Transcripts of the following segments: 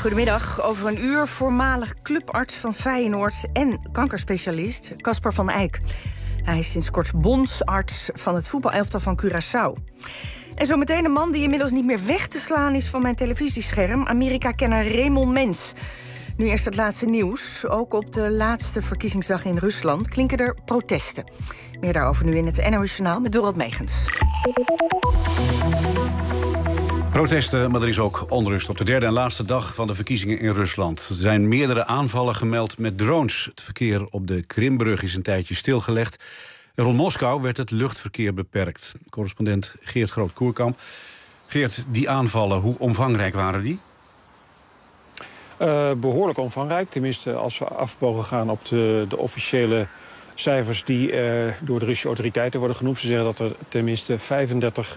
Goedemiddag. Over een uur voormalig clubarts van Feyenoord en kankerspecialist Casper van Eyck. Hij is sinds kort bondsarts van het voetbalelftal van Curaçao. En zometeen een man die inmiddels niet meer weg te slaan is van mijn televisiescherm. Amerika-kenner Raymond Mens. Nu eerst het laatste nieuws. Ook op de laatste verkiezingsdag in Rusland klinken er protesten. Meer daarover nu in het NOS Journaal met Dorald Megens. Protesten, maar er is ook onrust op de derde en laatste dag van de verkiezingen in Rusland. Er zijn meerdere aanvallen gemeld met drones. Het verkeer op de Krimbrug is een tijdje stilgelegd. Rond Moskou werd het luchtverkeer beperkt. Correspondent Geert Groot-Koerkamp. Geert, die aanvallen, hoe omvangrijk waren die? Behoorlijk omvangrijk. Tenminste, als we af mogen gaan op de officiële cijfers die door de Russische autoriteiten worden genoemd. Ze zeggen dat er tenminste 35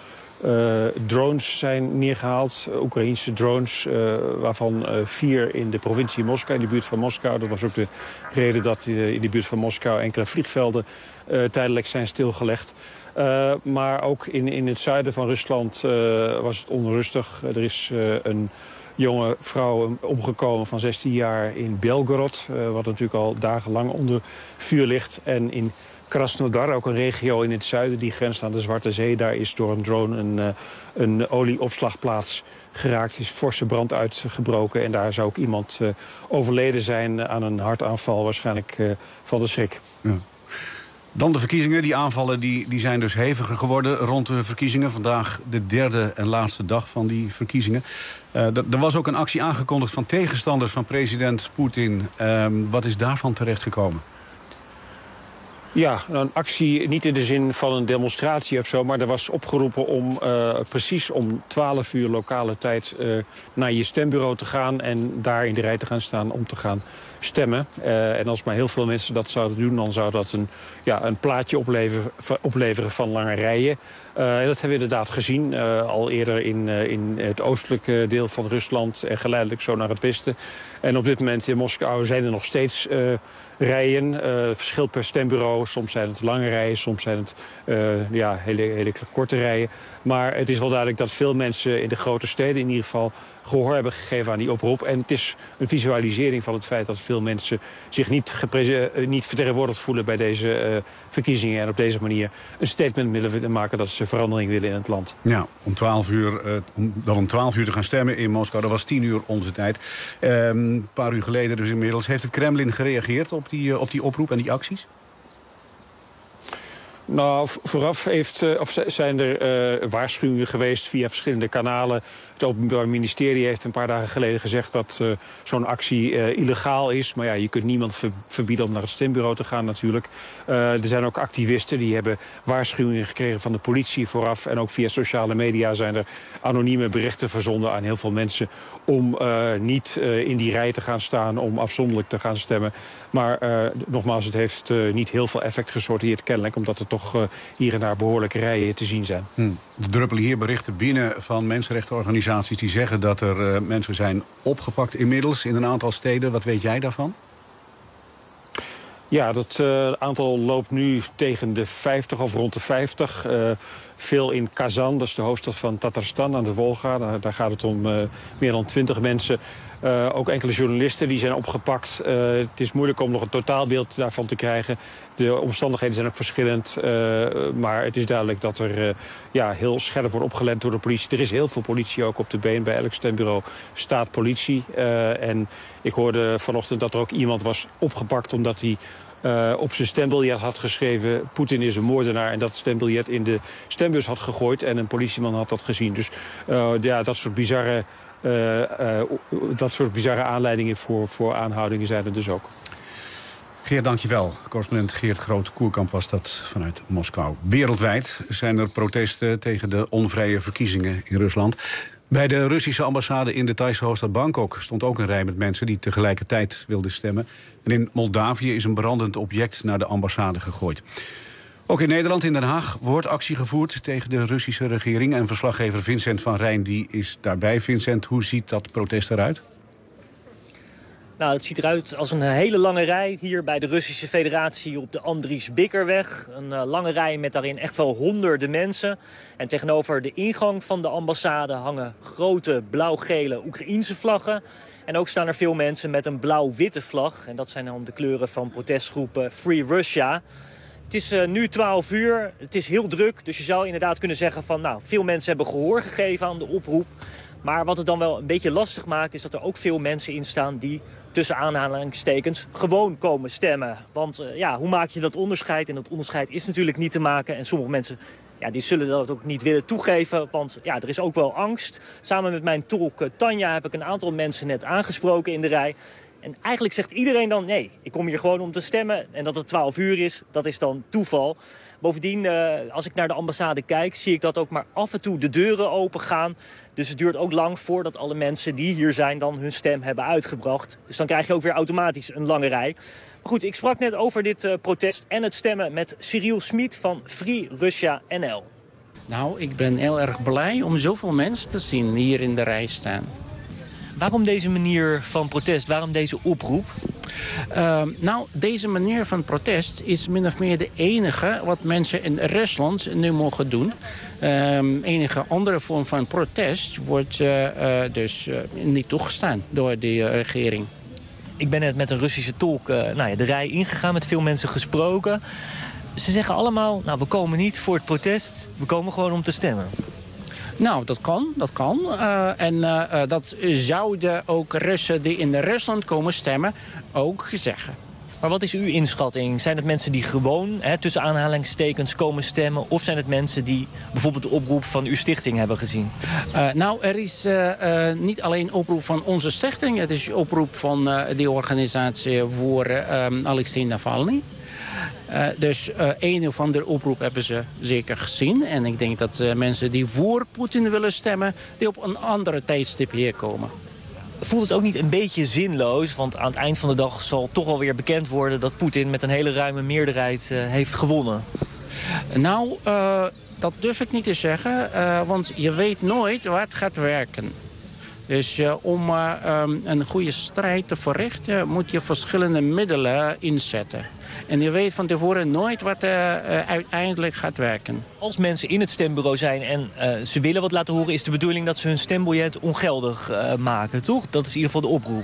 drones zijn neergehaald. Oekraïense drones, waarvan 4 in de provincie Moskou, in de buurt van Moskou. Dat was ook de reden dat in de buurt van Moskou enkele vliegvelden tijdelijk zijn stilgelegd. Maar ook in het zuiden van Rusland was het onrustig. Er is een jonge vrouw omgekomen van 16 jaar in Belgorod, wat natuurlijk al dagenlang onder vuur ligt. En in Krasnodar, ook een regio in het zuiden die grenst aan de Zwarte Zee, daar is door een drone een olieopslagplaats geraakt. Er is forse brand uitgebroken en daar zou ook iemand overleden zijn aan een hartaanval, waarschijnlijk van de schrik. Ja. Dan de verkiezingen. Die aanvallen die zijn dus heviger geworden rond de verkiezingen. Vandaag de derde en laatste dag van die verkiezingen. Er was ook een actie aangekondigd van tegenstanders van president Poetin. Wat is daarvan terechtgekomen? Ja, een actie niet in de zin van een demonstratie of zo, maar er was opgeroepen om precies om 12 uur lokale tijd naar je stembureau te gaan en daar in de rij te gaan staan om te gaan stemmen. En als maar heel veel mensen dat zouden doen, dan zou dat een plaatje opleveren van lange rijen. Dat hebben we inderdaad gezien, al eerder in het oostelijke deel van Rusland en geleidelijk zo naar het westen. En op dit moment in Moskou zijn er nog steeds rijen. Verschilt per stembureau. Soms zijn het lange rijen, soms zijn het hele korte rijen. Maar het is wel duidelijk dat veel mensen in de grote steden in ieder geval gehoor hebben gegeven aan die oproep. En het is een visualisering van het feit dat veel mensen zich niet vertegenwoordigd voelen bij deze verkiezingen. En op deze manier een statement willen maken dat ze verandering willen in het land. Ja, om 12 uur te gaan stemmen in Moskou. Dat was 10 uur onze tijd. Een paar uur geleden dus inmiddels. Heeft het Kremlin gereageerd op die oproep en die acties? Nou, vooraf zijn er waarschuwingen geweest via verschillende kanalen. Het Openbaar Ministerie heeft een paar dagen geleden gezegd dat zo'n actie illegaal is. Maar ja, je kunt niemand verbieden om naar het stembureau te gaan natuurlijk. Er zijn ook activisten die hebben waarschuwingen gekregen van de politie vooraf. En ook via sociale media zijn er anonieme berichten verzonden aan heel veel mensen om niet in die rij te gaan staan, om afzonderlijk te gaan stemmen. Maar nogmaals, het heeft niet heel veel effect gesorteerd kennelijk, omdat er toch hier en daar behoorlijke rijen te zien zijn. Er druppelen hier berichten binnen van mensenrechtenorganisaties die zeggen dat er mensen zijn opgepakt inmiddels in een aantal steden. Wat weet jij daarvan? Ja, dat aantal loopt nu tegen de 50 of rond de 50. Veel in Kazan, dat is de hoofdstad van Tatarstan aan de Wolga. Daar gaat het om meer dan 20 mensen. Ook enkele journalisten die zijn opgepakt. Het is moeilijk om nog een totaalbeeld daarvan te krijgen. De omstandigheden zijn ook verschillend. Maar het is duidelijk dat er heel scherp wordt opgelet door de politie. Er is heel veel politie ook op de been. Bij elk stembureau staat politie. En ik hoorde vanochtend dat er ook iemand was opgepakt omdat hij op zijn stembiljet had geschreven: Poetin is een moordenaar, en dat stembiljet in de stembus had gegooid en een politieman had dat gezien. Dus dat soort bizarre aanleidingen voor aanhoudingen zijn er dus ook. Geert, dankjewel. Correspondent Geert Groot-Koerkamp was dat vanuit Moskou. Wereldwijd zijn er protesten tegen de onvrije verkiezingen in Rusland. Bij de Russische ambassade in de Thaise hoofdstad Bangkok stond ook een rij met mensen die tegelijkertijd wilden stemmen. En in Moldavië is een brandend object naar de ambassade gegooid. Ook in Nederland, in Den Haag, wordt actie gevoerd tegen de Russische regering. En verslaggever Vincent van Rijn die is daarbij. Vincent, hoe ziet dat protest eruit? Nou, het ziet eruit als een hele lange rij hier bij de Russische Federatie op de Andries Bikkerweg. Een lange rij met daarin echt wel honderden mensen. En tegenover de ingang van de ambassade hangen grote blauw-gele Oekraïense vlaggen. En ook staan er veel mensen met een blauw-witte vlag. En dat zijn dan de kleuren van protestgroep Free Russia. Het is nu 12 uur, het is heel druk. Dus je zou inderdaad kunnen zeggen van, nou, veel mensen hebben gehoor gegeven aan de oproep. Maar wat het dan wel een beetje lastig maakt, is dat er ook veel mensen in staan die tussen aanhalingstekens gewoon komen stemmen. Want hoe maak je dat onderscheid? En dat onderscheid is natuurlijk niet te maken. En sommige mensen die zullen dat ook niet willen toegeven, want er is ook wel angst. Samen met mijn tolk Tanja heb ik een aantal mensen net aangesproken in de rij. En eigenlijk zegt iedereen dan, nee, ik kom hier gewoon om te stemmen. En dat het 12 uur is, dat is dan toeval. Bovendien, als ik naar de ambassade kijk, zie ik dat ook maar af en toe de deuren open gaan. Dus het duurt ook lang voordat alle mensen die hier zijn dan hun stem hebben uitgebracht. Dus dan krijg je ook weer automatisch een lange rij. Maar goed, ik sprak net over dit protest en het stemmen met Cyril Smit van Free Russia NL. Nou, ik ben heel erg blij om zoveel mensen te zien hier in de rij staan. Waarom deze manier van protest? Waarom deze oproep? Deze manier van protest is min of meer de enige wat mensen in Rusland nu mogen doen. Enige andere vorm van protest wordt dus niet toegestaan door de regering. Ik ben net met een Russische tolk de rij ingegaan, met veel mensen gesproken. Ze zeggen allemaal, we komen niet voor het protest, we komen gewoon om te stemmen. Nou, dat kan. Dat zouden ook Russen die in Rusland komen stemmen ook zeggen. Maar wat is uw inschatting? Zijn het mensen die gewoon tussen aanhalingstekens komen stemmen? Of zijn het mensen die bijvoorbeeld de oproep van uw stichting hebben gezien? Er is niet alleen oproep van onze stichting. Het is oproep van die organisatie voor Alexei Navalny. Dus een of andere oproep hebben ze zeker gezien. En ik denk dat mensen die voor Poetin willen stemmen, die op een andere tijdstip hier komen. Voelt het ook niet een beetje zinloos? Want aan het eind van de dag zal toch wel weer bekend worden dat Poetin met een hele ruime meerderheid heeft gewonnen. Nou, dat durf ik niet te zeggen. Want je weet nooit wat gaat werken. Dus om een goede strijd te verrichten moet je verschillende middelen inzetten. En je weet van tevoren nooit wat uiteindelijk gaat werken. Als mensen in het stembureau zijn en ze willen wat laten horen, is de bedoeling dat ze hun stembiljet ongeldig maken, toch? Dat is in ieder geval de oproep.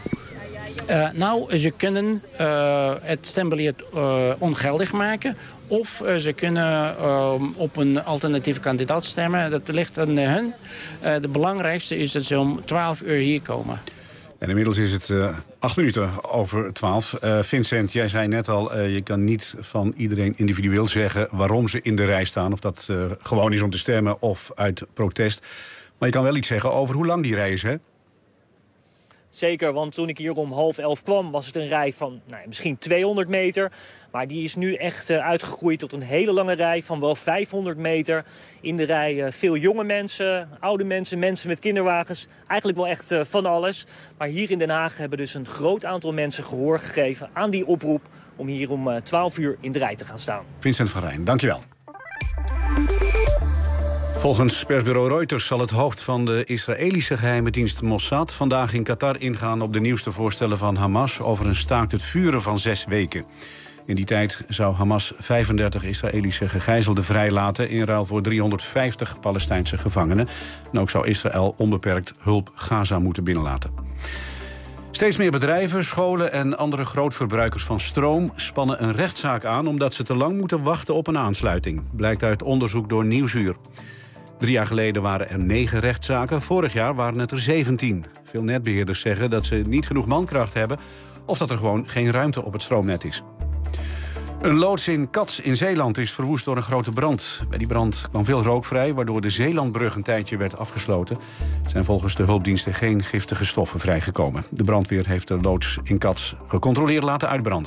Ze kunnen het stembiljet ongeldig maken. Of ze kunnen op een alternatieve kandidaat stemmen. Dat ligt aan hun. Het belangrijkste is dat ze om 12 uur hier komen. En inmiddels is het 8 minuten over 12. Vincent, jij zei net al, je kan niet van iedereen individueel zeggen waarom ze in de rij staan. Of dat gewoon is om te stemmen of uit protest. Maar je kan wel iets zeggen over hoe lang die rij is, hè? Zeker, want toen ik hier om 10:30 kwam, was het een rij van misschien 200 meter. Maar die is nu echt uitgegroeid tot een hele lange rij van wel 500 meter. In de rij veel jonge mensen, oude mensen, mensen met kinderwagens. Eigenlijk wel echt van alles. Maar hier in Den Haag hebben dus een groot aantal mensen gehoor gegeven aan die oproep om hier om 12 uur in de rij te gaan staan. Vincent van Rijn, dankjewel. Volgens persbureau Reuters zal het hoofd van de Israëlische geheime dienst Mossad vandaag in Qatar ingaan op de nieuwste voorstellen van Hamas over een staakt het vuren van 6 weken. In die tijd zou Hamas 35 Israëlische gegijzelden vrijlaten in ruil voor 350 Palestijnse gevangenen. En ook zou Israël onbeperkt hulp Gaza moeten binnenlaten. Steeds meer bedrijven, scholen en andere grootverbruikers van stroom spannen een rechtszaak aan omdat ze te lang moeten wachten op een aansluiting. Blijkt uit onderzoek door Nieuwsuur. 3 jaar geleden waren er 9 rechtszaken. Vorig jaar waren het er 17. Veel netbeheerders zeggen dat ze niet genoeg mankracht hebben of dat er gewoon geen ruimte op het stroomnet is. Een loods in Cats in Zeeland is verwoest door een grote brand. Bij die brand kwam veel rook vrij, waardoor de Zeelandbrug een tijdje werd afgesloten. Er zijn volgens de hulpdiensten geen giftige stoffen vrijgekomen. De brandweer heeft de loods in Cats gecontroleerd laten uitbranden.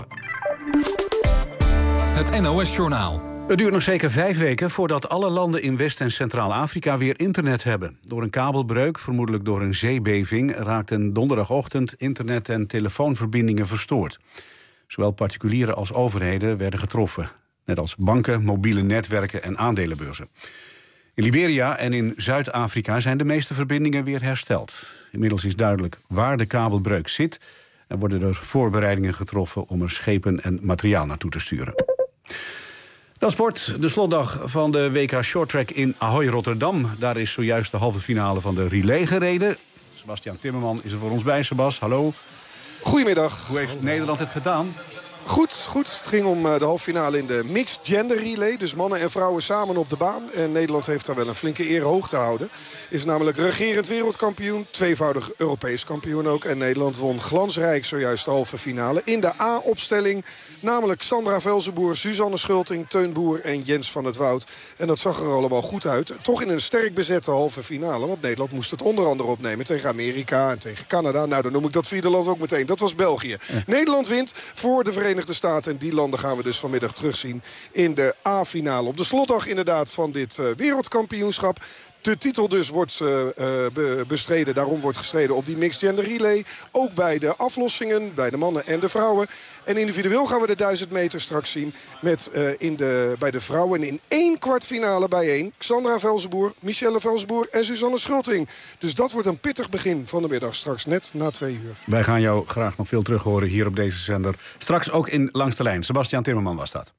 Het NOS-journaal. Het duurt nog zeker 5 weken voordat alle landen in West- en Centraal-Afrika weer internet hebben. Door een kabelbreuk, vermoedelijk door een zeebeving, raakten donderdagochtend internet- en telefoonverbindingen verstoord. Zowel particulieren als overheden werden getroffen. Net als banken, mobiele netwerken en aandelenbeurzen. In Liberia en in Zuid-Afrika zijn de meeste verbindingen weer hersteld. Inmiddels is duidelijk waar de kabelbreuk zit en worden er voorbereidingen getroffen om er schepen en materiaal naartoe te sturen. Dan sport, de slotdag van de WK Shorttrack in Ahoy, Rotterdam. Daar is zojuist de halve finale van de relay gereden. Sebastian Timmerman is er voor ons bij. Sebas, hallo. Goedemiddag. Hoe heeft Nederland het gedaan? Goed. Het ging om de halve finale in de mixed gender relay. Dus mannen en vrouwen samen op de baan. En Nederland heeft daar wel een flinke eer hoog te houden. Is namelijk regerend wereldkampioen. Tweevoudig Europees kampioen ook. En Nederland won glansrijk zojuist de halve finale. In de A-opstelling. Namelijk Sandra Velzenboer, Suzanne Schulting, Teun Boer en Jens van het Woud. En dat zag er allemaal goed uit. Toch in een sterk bezette halve finale. Want Nederland moest het onder andere opnemen tegen Amerika en tegen Canada. Nou, dan noem ik dat vierde land ook meteen. Dat was België. Ja. Nederland wint voor de Verenigde Staten. En die landen gaan we dus vanmiddag terugzien in de A-finale. Op de slotdag inderdaad van dit wereldkampioenschap. De titel dus wordt bestreden. Daarom wordt gestreden op die mixed gender relay. Ook bij de aflossingen, bij de mannen en de vrouwen. En individueel gaan we de 1000 meter straks zien met, bij de vrouwen in 1 kwartfinale bijeen. Xandra Velzenboer, Michelle Velzenboer en Suzanne Schulting. Dus dat wordt een pittig begin van de middag. Straks net na 2 uur. Wij gaan jou graag nog veel terug horen hier op deze zender. Straks ook in Langs de Lijn. Sebastian Timmerman was dat.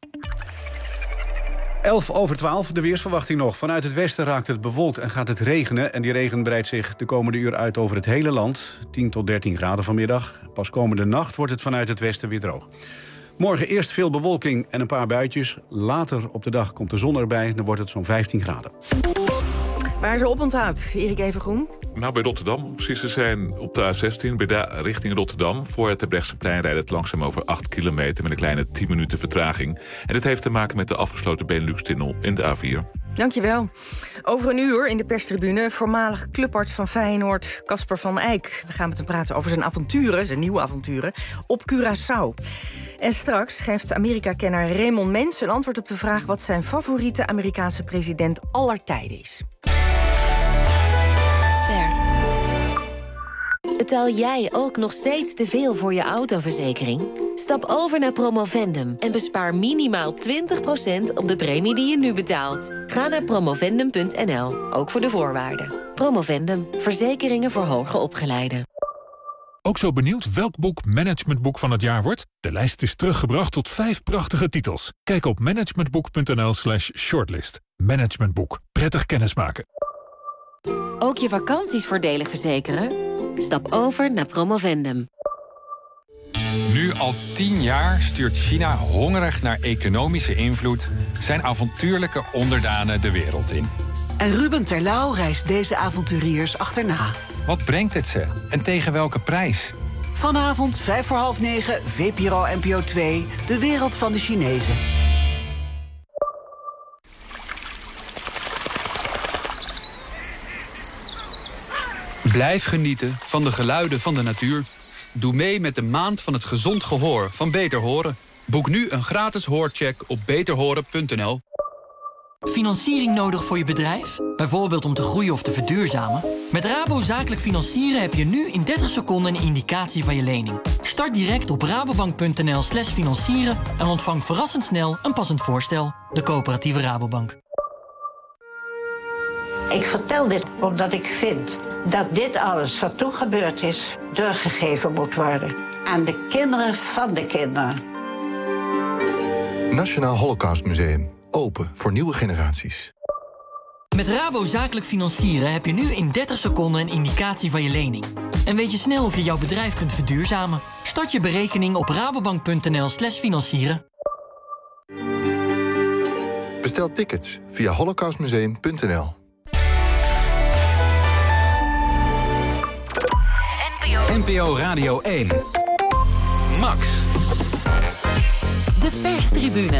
11:12, de weersverwachting nog. Vanuit het westen raakt het bewolkt en gaat het regenen. En die regen breidt zich de komende uur uit over het hele land. 10 tot 13 graden vanmiddag. Pas komende nacht wordt het vanuit het westen weer droog. Morgen eerst veel bewolking en een paar buitjes. Later op de dag komt de zon erbij. Dan wordt het zo'n 15 graden. Waar is er op onthoud, Erik Evengroen? Nou, bij Rotterdam, om precies te zijn, op de A16, richting Rotterdam. Voor het Terbrechtseplein rijdt het langzaam over 8 kilometer... met een kleine 10 minuten vertraging. En dit heeft te maken met de afgesloten Benelux-tunnel in de A4. Dankjewel. Over een uur in de perstribune voormalig clubarts van Feyenoord, Casper van Eyck. We gaan met hem praten over zijn avonturen, zijn nieuwe avonturen, op Curaçao. En straks geeft Amerika-kenner Raymond Mens een antwoord op de vraag wat zijn favoriete Amerikaanse president aller tijden is. Betaal jij ook nog steeds te veel voor je autoverzekering? Stap over naar Promovendum en bespaar minimaal 20% op de premie die je nu betaalt. Ga naar promovendum.nl, ook voor de voorwaarden. Promovendum, verzekeringen voor hoger opgeleiden. Ook zo benieuwd welk boek managementboek van het jaar wordt? De lijst is teruggebracht tot 5 prachtige titels. Kijk op managementboek.nl/shortlist. Managementboek. Prettig kennismaken. Ook je vakanties voordelig verzekeren? Stap over naar Promovendum. Nu al 10 jaar stuurt China hongerig naar economische invloed zijn avontuurlijke onderdanen de wereld in. En Ruben Terlouw reist deze avonturiers achterna. Wat brengt het ze en tegen welke prijs? Vanavond 9:05, VPRO NPO 2, de wereld van de Chinezen. Blijf genieten van de geluiden van de natuur. Doe mee met de Maand van het Gezond Gehoor van Beter Horen. Boek nu een gratis hoorcheck op beterhoren.nl. Financiering nodig voor je bedrijf? Bijvoorbeeld om te groeien of te verduurzamen? Met Rabo Zakelijk Financieren heb je nu in 30 seconden een indicatie van je lening. Start direct op rabobank.nl/financieren en ontvang verrassend snel een passend voorstel. De coöperatieve Rabobank. Ik vertel dit omdat ik vind dat dit alles wat toen gebeurd is doorgegeven moet worden aan de kinderen van de kinderen. Nationaal Holocaustmuseum. Open voor nieuwe generaties. Met Rabo Zakelijk Financieren heb je nu in 30 seconden een indicatie van je lening. En weet je snel of je jouw bedrijf kunt verduurzamen? Start je berekening op rabobank.nl/financieren. Bestel tickets via holocaustmuseum.nl. NPO Radio 1. Max. De perstribune.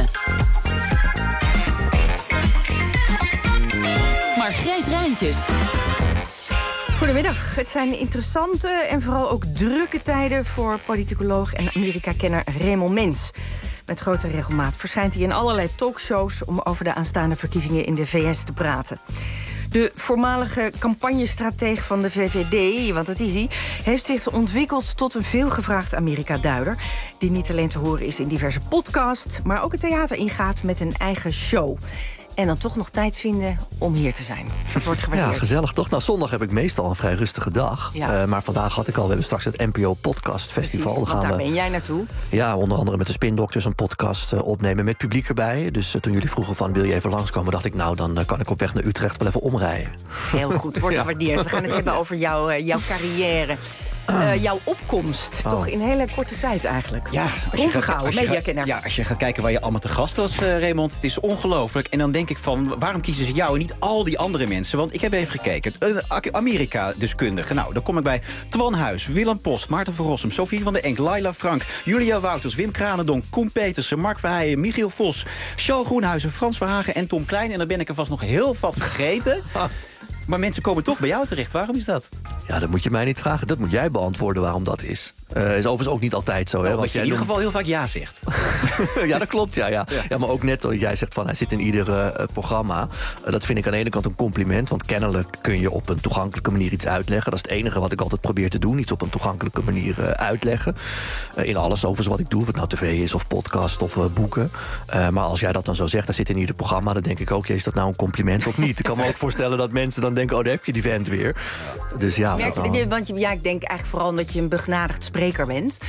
Margreet Rijntjes. Goedemiddag. Het zijn interessante en vooral ook drukke tijden voor politicoloog en Amerika-kenner Raymond Mens. Met grote regelmaat verschijnt hij in allerlei talkshows om over de aanstaande verkiezingen in de VS te praten. De voormalige campagnestratege van de VVD, want dat is hij, heeft zich ontwikkeld tot een veelgevraagd Amerika-duider, die niet alleen te horen is in diverse podcasts, maar ook het theater ingaat met een eigen show. En dan toch nog tijd vinden om hier te zijn. Dat wordt gewaardeerd. Ja, gezellig toch? Nou, zondag heb ik meestal een vrij rustige dag. Ja. Maar vandaag had ik al, we hebben straks het NPO Podcast Festival. Precies, want daar ben jij naartoe. Ja, onder andere met de Spin Doctors een podcast opnemen met publiek erbij. Dus toen jullie vroegen van, wil je even langskomen? Dacht ik, nou, dan kan ik op weg naar Utrecht wel even omrijden. Heel goed, wordt gewaardeerd. We gaan het hebben over jouw carrière. Jouw opkomst, toch in hele korte tijd eigenlijk. Ja, als je gaat kijken waar je allemaal te gast was, Raymond, het is ongelooflijk. En dan denk ik van, waarom kiezen ze jou en niet al die andere mensen? Want ik heb even gekeken. Amerika-deskundige. Nou, dan kom ik bij Twan Huis, Willem Post, Maarten van Rossum, Sophie van der Enk, Laila Frank, Julia Wouters, Wim Kranendonk, Koen Petersen, Mark Verheijen, Michiel Vos, Charles Groenhuizen, Frans Verhagen en Tom Klein. En dan ben ik er vast nog heel wat vergeten. Maar mensen komen toch bij jou terecht. Waarom is dat? Ja, dat moet je mij niet vragen. Dat moet jij beantwoorden waarom dat is. Is overigens ook niet altijd zo. Hè, want je in ieder geval heel vaak ja zegt. Ja, dat klopt, ja. Maar ook net dat jij zegt van hij zit in ieder programma. Dat vind ik aan de ene kant een compliment. Want kennelijk kun je op een toegankelijke manier iets uitleggen. Dat is het enige wat ik altijd probeer te doen. Iets op een toegankelijke manier uitleggen. In alles overigens wat ik doe. Of het nou tv is of podcast of boeken. Maar als jij dat dan zo zegt, hij zit in ieder programma. Dan denk ik ook, is dat nou een compliment of niet? Ik kan me ook voorstellen dat mensen dan denken, daar heb je die vent weer. Dus ja. Want ik denk eigenlijk vooral dat je een begnadigd spreker bent.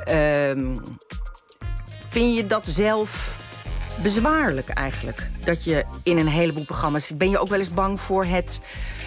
Vind je dat zelf bezwaarlijk eigenlijk? Dat je in een heleboel programma's zit. Ben je ook wel eens bang voor het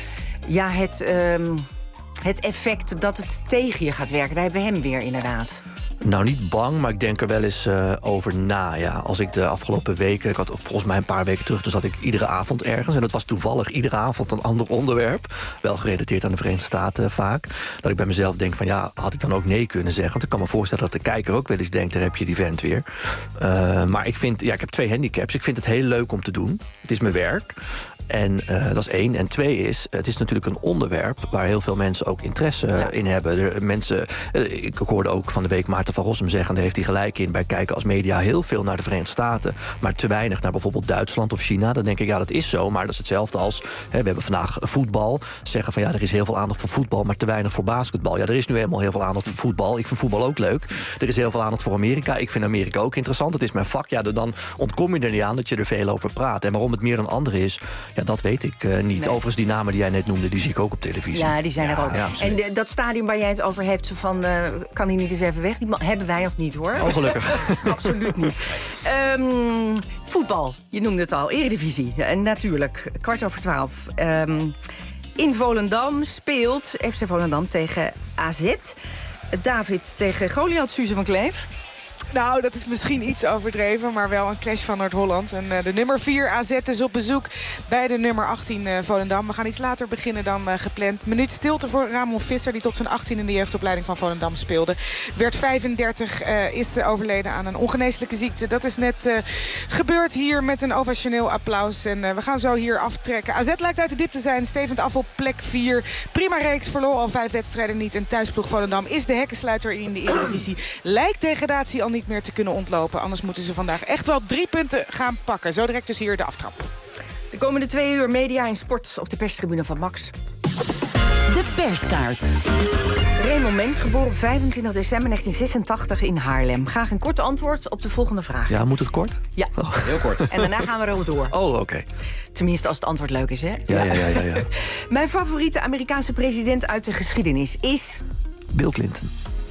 effect dat het tegen je gaat werken? Daar hebben we hem weer inderdaad. Nou, niet bang, maar ik denk er wel eens over na. Ja. Als ik de afgelopen weken, ik had volgens mij een paar weken terug, toen zat ik iedere avond ergens. En dat was toevallig iedere avond een ander onderwerp. Wel gerelateerd aan de Verenigde Staten vaak. Dat ik bij mezelf denk van ja, had ik dan ook nee kunnen zeggen? Want ik kan me voorstellen dat de kijker ook wel eens denkt, daar heb je die vent weer. Maar ik heb 2 handicaps. Ik vind het heel leuk om te doen. Het is mijn werk. En dat is 1. En 2 is, het is natuurlijk een onderwerp waar heel veel mensen ook interesse in hebben. Ik hoorde ook van de week Maarten van Rossum zeggen, daar heeft hij gelijk in, bij kijken als media heel veel naar de Verenigde Staten, maar te weinig naar bijvoorbeeld Duitsland of China. Dan denk ik, ja, dat is zo, maar dat is hetzelfde als, we hebben vandaag voetbal. Zeggen van ja, er is heel veel aandacht voor voetbal, maar te weinig voor basketbal. Ja, er is nu helemaal heel veel aandacht voor voetbal. Ik vind voetbal ook leuk. Er is heel veel aandacht voor Amerika. Ik vind Amerika ook interessant. Het is mijn vak. Ja, dan ontkom je er niet aan dat je er veel over praat. En waarom het meer dan anderen is, ja, dat weet ik niet. Nee. Overigens, die namen die jij net noemde, die zie ik ook op televisie. Ja, die zijn er ook. Ja, en dat stadium waar jij het over hebt, van kan hij niet eens even weg? Die hebben wij nog niet, hoor. Oh, gelukkig. Absoluut niet. Voetbal, je noemde het al. Eredivisie, natuurlijk. 12:15. In Volendam speelt FC Volendam tegen AZ. David tegen Goliath, Suze van Kleef. Nou, dat is misschien iets overdreven, maar wel een clash van Noord-Holland. En de nummer 4 AZ is op bezoek bij de nummer 18 Volendam. We gaan iets later beginnen dan gepland. Minuut stilte voor Ramon Visser, die tot zijn 18 in de jeugdopleiding van Volendam speelde. Werd 35, is overleden aan een ongeneeslijke ziekte. Dat is net gebeurd hier met een ovationeel applaus. En we gaan zo hier aftrekken. AZ lijkt uit de dip te zijn, stevend af op plek 4. Prima reeks, verloor al 5 wedstrijden niet. En thuisploeg Volendam is de hekkensluiter in de Eredivisie. Lijkt degradatie al niet meer te kunnen ontlopen. Anders moeten ze vandaag echt wel 3 punten gaan pakken. Zo direct dus hier de aftrap. De komende 2 uur media en sport op de perstribune van Max. De perskaart. Raymond Mens, geboren op 25 december 1986 in Haarlem. Graag een kort antwoord op de volgende vraag. Ja, moet het kort? Ja. Oh. Heel kort. En daarna gaan we er door. Oh, oké. Tenminste, als het antwoord leuk is, hè? Ja. Mijn favoriete Amerikaanse president uit de geschiedenis is... Bill Clinton.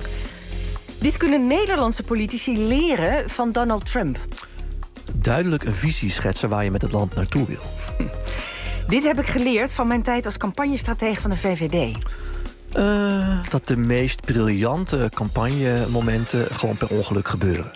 Dit kunnen Nederlandse politici leren van Donald Trump. Duidelijk een visie schetsen waar je met het land naartoe wil. Dit heb ik geleerd van mijn tijd als campagnestratege van de VVD. Dat de meest briljante campagnemomenten gewoon per ongeluk gebeuren.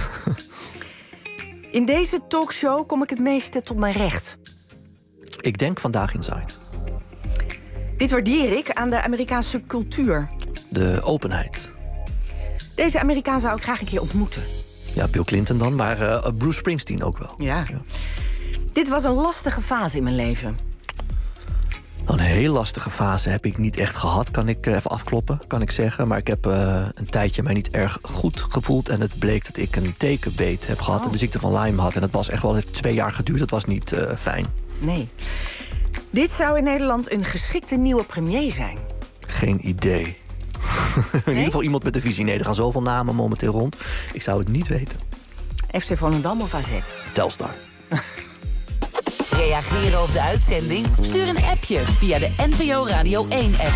In deze talkshow kom ik het meeste tot mijn recht. Ik denk Vandaag Inside. Dit waardeer ik aan de Amerikaanse cultuur. De openheid. Deze Amerikaan zou ik graag een keer ontmoeten. Ja, Bill Clinton dan, maar Bruce Springsteen ook wel. Ja. Dit was een lastige fase in mijn leven. Een heel lastige fase heb ik niet echt gehad, kan ik even afkloppen, kan ik zeggen. Maar ik heb een tijdje mij niet erg goed gevoeld. En het bleek dat ik een tekenbeet heb gehad en de ziekte van Lyme had. En dat was echt wel, het heeft 2 jaar geduurd, dat was niet fijn. Nee. Dit zou in Nederland een geschikte nieuwe premier zijn. Geen idee. In ieder geval iemand met een visie. Nee, er gaan zoveel namen momenteel rond. Ik zou het niet weten. FC Volendam of AZ? Telstar. Reageren op de uitzending? Stuur een appje via de NPO Radio 1-app.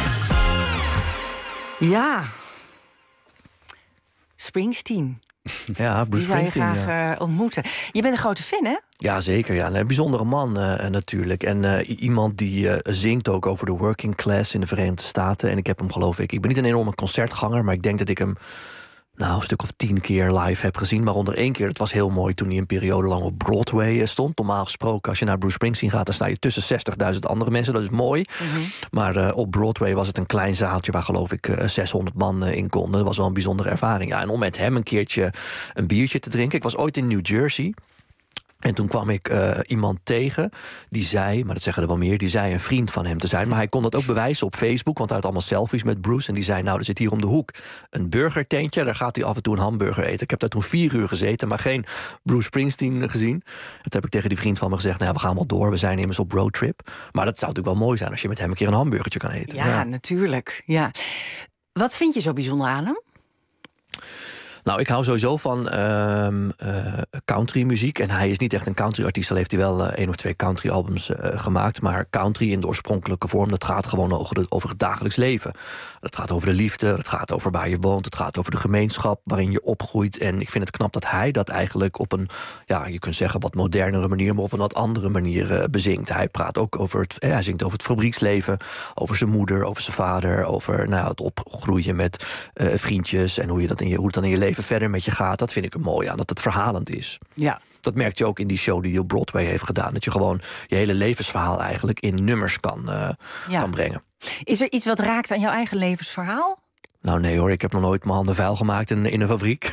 Ja. Springsteen. Ja, Bruce Die zou je Springsteen. graag ontmoeten. Je bent een grote fan, hè? Ja, zeker. Ja. Een bijzondere man natuurlijk. En iemand die zingt ook over de working class in de Verenigde Staten. En ik heb hem, geloof ik ben niet een enorme concertganger, maar ik denk dat ik hem een stuk of 10 keer live heb gezien. Waaronder 1 keer, dat was heel mooi, toen hij een periode lang op Broadway stond. Normaal gesproken, als je naar Bruce Springsteen gaat, dan sta je tussen 60.000 andere mensen. Dat is mooi. Mm-hmm. Maar op Broadway was het een klein zaaltje waar, geloof ik, 600 man in konden. Dat was wel een bijzondere ervaring. Ja, en om met hem een keertje een biertje te drinken. Ik was ooit in New Jersey. En toen kwam ik iemand tegen die zei, maar dat zeggen er wel meer, die zei een vriend van hem te zijn. Maar hij kon dat ook bewijzen op Facebook, want hij had allemaal selfies met Bruce. En die zei, er zit hier om de hoek een burgertentje, daar gaat hij af en toe een hamburger eten. Ik heb daar toen 4 uur gezeten, maar geen Bruce Springsteen gezien. Dat heb ik tegen die vriend van me gezegd, we gaan wel door, we zijn immers op roadtrip. Maar dat zou natuurlijk wel mooi zijn als je met hem een keer een hamburgertje kan eten. Ja, natuurlijk. Ja. Wat vind je zo bijzonder aan hem? Nou, ik hou sowieso van countrymuziek. En hij is niet echt een countryartiest. Al heeft hij wel 1 of 2 countryalbums gemaakt. Maar country in de oorspronkelijke vorm, dat gaat gewoon over het dagelijks leven. Dat gaat over de liefde, het gaat over waar je woont, het gaat over de gemeenschap waarin je opgroeit. En ik vind het knap dat hij dat eigenlijk op een, je kunt zeggen wat modernere manier, maar op een wat andere manier bezingt. Hij praat ook over hij zingt over het fabrieksleven, over zijn moeder, over zijn vader, over het opgroeien met vriendjes en hoe het dan in je leven verder met je gaat. Dat vind ik er mooi aan, dat het verhalend is. Ja. Dat merkte je ook in die show die je op Broadway heeft gedaan. Dat je gewoon je hele levensverhaal eigenlijk in nummers kan brengen. Is er iets wat raakt aan jouw eigen levensverhaal? Nou nee hoor, ik heb nog nooit mijn handen vuil gemaakt in een fabriek.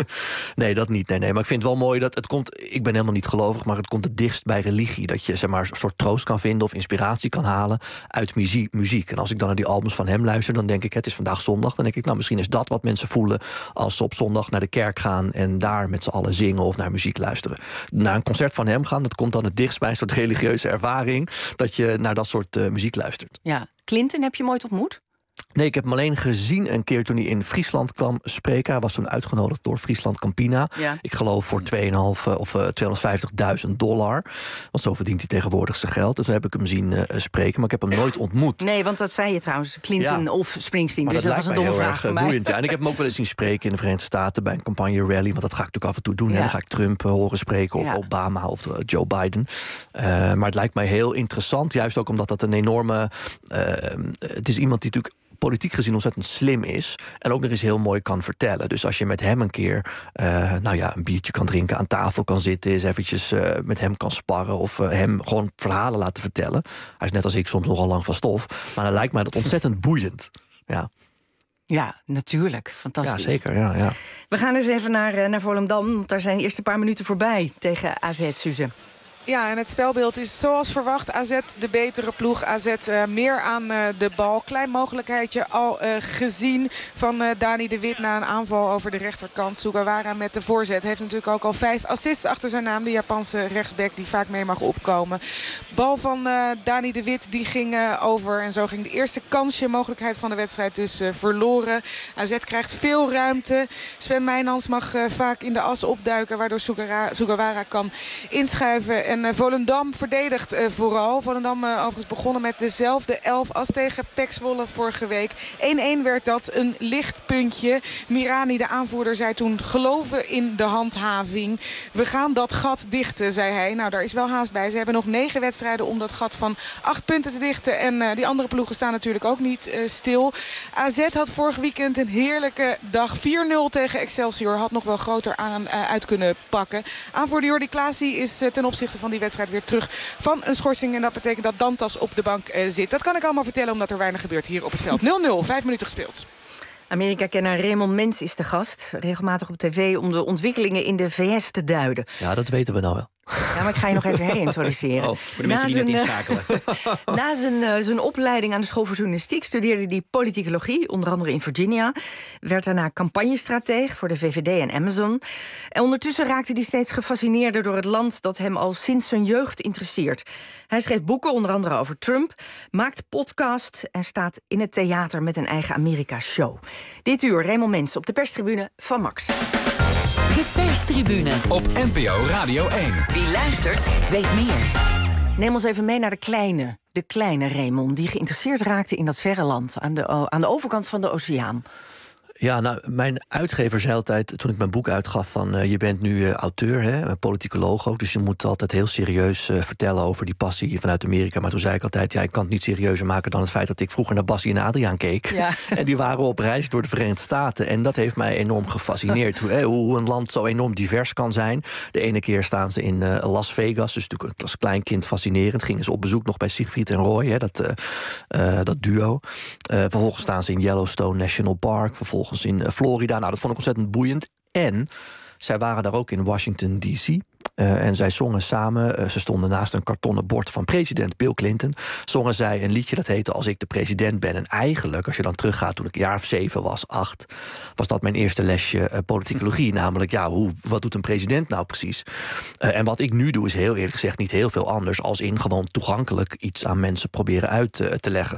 Nee, dat niet. Nee. Maar ik vind het wel mooi dat het komt. Ik ben helemaal niet gelovig, maar het komt het dichtst bij religie. Dat je een soort troost kan vinden of inspiratie kan halen uit muziek. En als ik dan naar die albums van hem luister, dan denk ik, het is vandaag zondag. Dan denk ik, misschien is dat wat mensen voelen als ze op zondag naar de kerk gaan en daar met z'n allen zingen of naar muziek luisteren. Naar een concert van hem gaan, dat komt dan het dichtst bij een soort religieuze ervaring, dat je naar dat soort muziek luistert. Ja. Clinton heb je hem ooit ontmoet? Nee, ik heb hem alleen gezien een keer toen hij in Friesland kwam spreken. Hij was toen uitgenodigd door Friesland Campina. Ja. Ik geloof voor $2,5 of $250.000. Want zo verdient hij tegenwoordig zijn geld. Dus toen heb ik hem zien spreken, maar ik heb hem nooit ontmoet. Nee, want dat zei je trouwens, Clinton of Springsteen. Maar dus dat was een domme vraag voor mij. Boeiend, ja. En ik heb hem ook wel eens zien spreken in de Verenigde Staten bij een campagne rally. Want dat ga ik natuurlijk af en toe doen. Ja. Dan ga ik Trump horen spreken of Obama of Joe Biden. Maar het lijkt mij heel interessant. Juist ook omdat dat een enorme... het is iemand die natuurlijk politiek gezien ontzettend slim is en ook nog eens heel mooi kan vertellen. Dus als je met hem een keer een biertje kan drinken, aan tafel kan zitten, eens eventjes met hem kan sparren of hem gewoon verhalen laten vertellen. Hij is net als ik soms nogal lang van stof, maar dan lijkt mij dat ontzettend boeiend. Ja. Ja, natuurlijk. Fantastisch. Ja, zeker. Ja. We gaan eens even naar Volendam, want daar zijn de eerste paar minuten voorbij tegen AZ, Suze. Ja, en het spelbeeld is zoals verwacht. AZ de betere ploeg. AZ meer aan de bal. Klein mogelijkheidje al gezien van Dani de Wit na een aanval over de rechterkant. Sugawara met de voorzet. Heeft natuurlijk ook al 5 assists achter zijn naam. De Japanse rechtsback die vaak mee mag opkomen. Bal van Dani de Wit die ging over. En zo ging de eerste kansje, mogelijkheid van de wedstrijd dus verloren. AZ krijgt veel ruimte. Sven Meijnans mag vaak in de as opduiken, waardoor Sugawara kan inschuiven. En Volendam verdedigt vooral. Volendam overigens begonnen met dezelfde 11 als tegen PEC Zwolle vorige week. 1-1 werd dat, een lichtpuntje. Mirani, de aanvoerder, zei toen geloven in de handhaving. We gaan dat gat dichten, zei hij. Nou, daar is wel haast bij. Ze hebben nog 9 wedstrijden om dat gat van 8 punten te dichten. En die andere ploegen staan natuurlijk ook niet stil. AZ had vorig weekend een heerlijke dag. 4-0 tegen Excelsior. Had nog wel groter uit kunnen pakken. Aanvoerder Jordi Klaasie is ten opzichte van die wedstrijd weer terug van een schorsing. En dat betekent dat Dantas op de bank zit. Dat kan ik allemaal vertellen omdat er weinig gebeurt hier op het veld. 0-0, 5 minuten gespeeld. Amerika-kenner Raymond Mens is de gast. Regelmatig op tv om de ontwikkelingen in de VS te duiden. Ja, dat weten we nou wel. Ja, maar ik ga je nog even herintroduceren. Voor de mensen die net inschakelen. Na zijn opleiding aan de school voor journalistiek studeerde hij politicologie, onder andere in Virginia. Werd daarna campagnestrateeg voor de VVD en Amazon. En ondertussen raakte hij steeds gefascineerder door het land dat hem al sinds zijn jeugd interesseert. Hij schreef boeken, onder andere over Trump, maakt podcasts en staat in het theater met een eigen Amerika-show. Dit uur Raymond Mens op de perstribune van Max. De perstribune op NPO Radio 1. Wie luistert, weet meer. Neem ons even mee naar de kleine Raymond, die geïnteresseerd raakte in dat verre land aan de overkant van de oceaan. Ja, nou, mijn uitgever zei altijd, toen ik mijn boek uitgaf, van je bent nu auteur, hè, politicoloog ook, dus je moet altijd heel serieus vertellen over die passie vanuit Amerika. Maar toen zei ik altijd, ik kan het niet serieuzer maken dan het feit dat ik vroeger naar Bassie en Adriaan keek. Ja. En die waren op reis door de Verenigde Staten. En dat heeft mij enorm gefascineerd. Hoe een land zo enorm divers kan zijn. De ene keer staan ze in Las Vegas, dus natuurlijk als klein kind fascinerend. Gingen ze op bezoek nog bij Siegfried en Roy, hè, dat duo. Vervolgens staan ze in Yellowstone National Park, vervolgens in Florida. Nou, dat vond ik ontzettend boeiend. En zij waren daar ook in Washington, D.C. En zij zongen samen, ze stonden naast een kartonnen bord van president Bill Clinton, zongen zij een liedje dat heette Als ik de president ben. En eigenlijk, als je dan teruggaat toen ik een jaar of 7 was, 8... was dat mijn eerste lesje politicologie. Namelijk, wat doet een president nou precies? En wat ik nu doe is heel eerlijk gezegd niet heel veel anders, als in gewoon toegankelijk iets aan mensen proberen uit te leggen.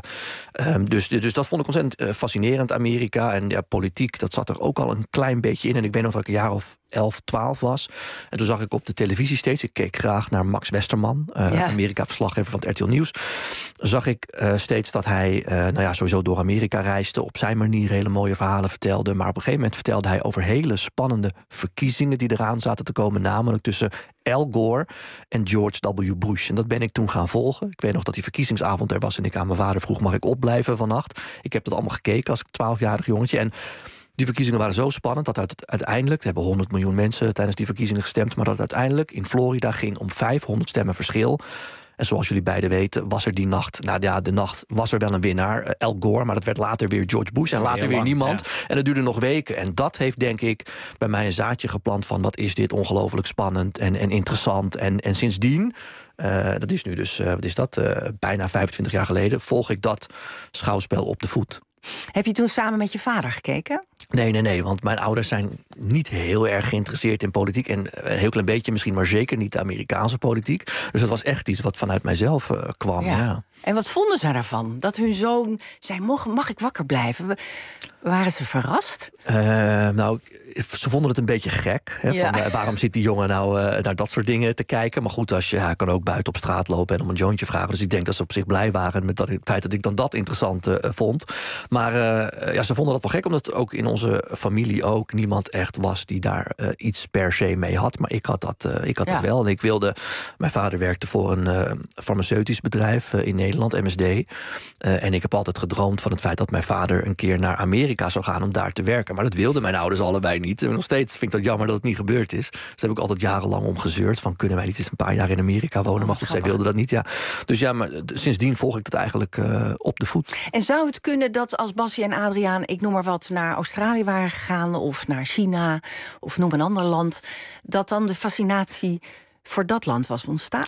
Dus dat vond ik ontzettend fascinerend, Amerika. En ja, politiek, dat zat er ook al een klein beetje in. En ik weet nog dat ik een jaar of 11, 12 was. En toen zag ik op de televisie steeds, ik keek graag naar Max Westerman, Amerika-verslaggever van het RTL Nieuws, zag ik steeds dat hij sowieso door Amerika reisde, op zijn manier hele mooie verhalen vertelde. Maar op een gegeven moment vertelde hij over hele spannende verkiezingen die eraan zaten te komen, namelijk tussen Al Gore en George W. Bush. En dat ben ik toen gaan volgen. Ik weet nog dat die verkiezingsavond er was en ik aan mijn vader vroeg, mag ik opblijven vannacht? Ik heb dat allemaal gekeken als 12-jarig jongetje. En die verkiezingen waren zo spannend dat uiteindelijk, er hebben 100 miljoen mensen tijdens die verkiezingen gestemd, maar dat het uiteindelijk in Florida ging om 500 stemmen verschil. En zoals jullie beiden weten, was er die nacht, de nacht was er wel een winnaar, Al Gore, maar dat werd later weer George Bush en later weer niemand. Ja. En dat duurde nog weken. En dat heeft, denk ik, bij mij een zaadje geplant van wat is dit ongelooflijk spannend en interessant. En sindsdien, dat is nu dus, bijna 25 jaar geleden, volg ik dat schouwspel op de voet. Heb je toen samen met je vader gekeken? Nee, want mijn ouders zijn niet heel erg geïnteresseerd in politiek. En een heel klein beetje misschien, maar zeker niet de Amerikaanse politiek. Dus dat was echt iets wat vanuit mijzelf kwam. Ja. En wat vonden ze daarvan? Dat hun zoon zei, mag ik wakker blijven? Waren ze verrast? Ze vonden het een beetje gek. Hè, van, waarom zit die jongen nou naar dat soort dingen te kijken? Maar goed, hij kan ook buiten op straat lopen en om een jointje vragen. Dus ik denk dat ze op zich blij waren met het feit dat ik dan dat interessant vond. Maar ze vonden dat wel gek, omdat ook in onze familie ook niemand echt was die daar iets per se mee had. Maar ik had dat wel. En mijn vader werkte voor een farmaceutisch bedrijf in Nederland, MSD. En ik heb altijd gedroomd van het feit dat mijn vader een keer naar Amerika zou gaan om daar te werken. Maar dat wilden mijn ouders allebei niet. En nog steeds vind ik dat jammer dat het niet gebeurd is. Dus daar heb ik altijd jarenlang om gezeurd. Van, kunnen wij niet eens een paar jaar in Amerika wonen? Maar goed, zij wilden dat niet, ja. Dus maar sindsdien volg ik dat eigenlijk op de voet. En zou het kunnen dat als Bassie en Adriaan, ik noem maar wat, naar Australië waren gegaan of naar China of noem een ander land, dat dan de fascinatie voor dat land was ontstaan?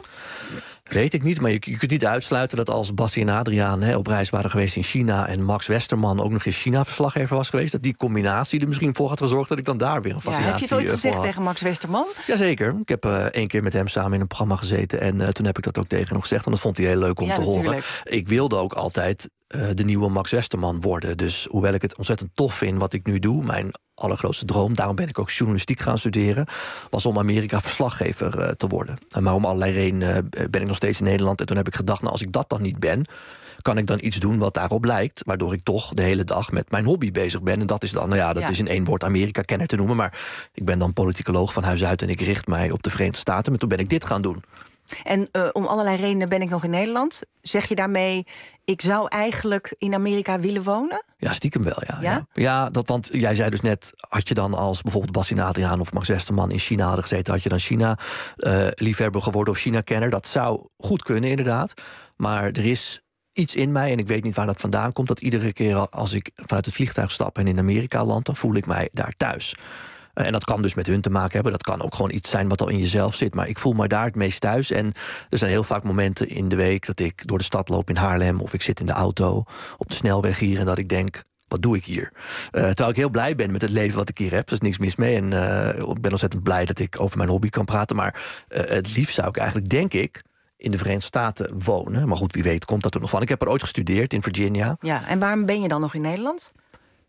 Weet ik niet, maar je kunt niet uitsluiten dat als Bassie en Adriaan op reis waren geweest in China en Max Westerman ook nog in China verslaggever was geweest, dat die combinatie er misschien voor had gezorgd dat ik dan daar weer een fascinatie heb je het ooit gezegd tegen Max Westerman? Jazeker. Ik heb 1 keer met hem samen in een programma gezeten en toen heb ik dat ook tegen hem gezegd en dat vond hij heel leuk om te horen. Ik wilde ook altijd de nieuwe Max Westerman worden. Dus hoewel ik het ontzettend tof vind wat ik nu doe, mijn allergrootste droom, daarom ben ik ook journalistiek gaan studeren, was om Amerika verslaggever te worden. Maar om allerlei redenen ben ik nog steeds in Nederland. En toen heb ik gedacht, als ik dat dan niet ben, kan ik dan iets doen wat daarop lijkt, waardoor ik toch de hele dag met mijn hobby bezig ben. En dat is dan, dat is in 1 woord Amerika-kenner te noemen. Maar ik ben dan politicoloog van huis uit en ik richt mij op de Verenigde Staten. Maar toen ben ik dit gaan doen. En om allerlei redenen ben ik nog in Nederland. Zeg je daarmee, ik zou eigenlijk in Amerika willen wonen? Ja, stiekem wel, ja. Ja, want jij zei dus net, had je dan als bijvoorbeeld Bassie en Adriaan of Max Westerman in China hadden gezeten, had je dan China-liefhebber geworden of China-kenner? Dat zou goed kunnen, inderdaad. Maar er is iets in mij, en ik weet niet waar dat vandaan komt, dat iedere keer als ik vanuit het vliegtuig stap en in Amerika land, dan voel ik mij daar thuis. En dat kan dus met hun te maken hebben. Dat kan ook gewoon iets zijn wat al in jezelf zit. Maar ik voel me daar het meest thuis. En er zijn heel vaak momenten in de week dat ik door de stad loop in Haarlem, of ik zit in de auto op de snelweg hier en dat ik denk, wat doe ik hier? Terwijl ik heel blij ben met het leven wat ik hier heb. Er is niks mis mee. En ik ben ontzettend blij dat ik over mijn hobby kan praten. Maar het liefst zou ik eigenlijk, denk ik, in de Verenigde Staten wonen. Maar goed, wie weet komt dat er nog van. Ik heb er ooit gestudeerd in Virginia. Ja, en waarom ben je dan nog in Nederland?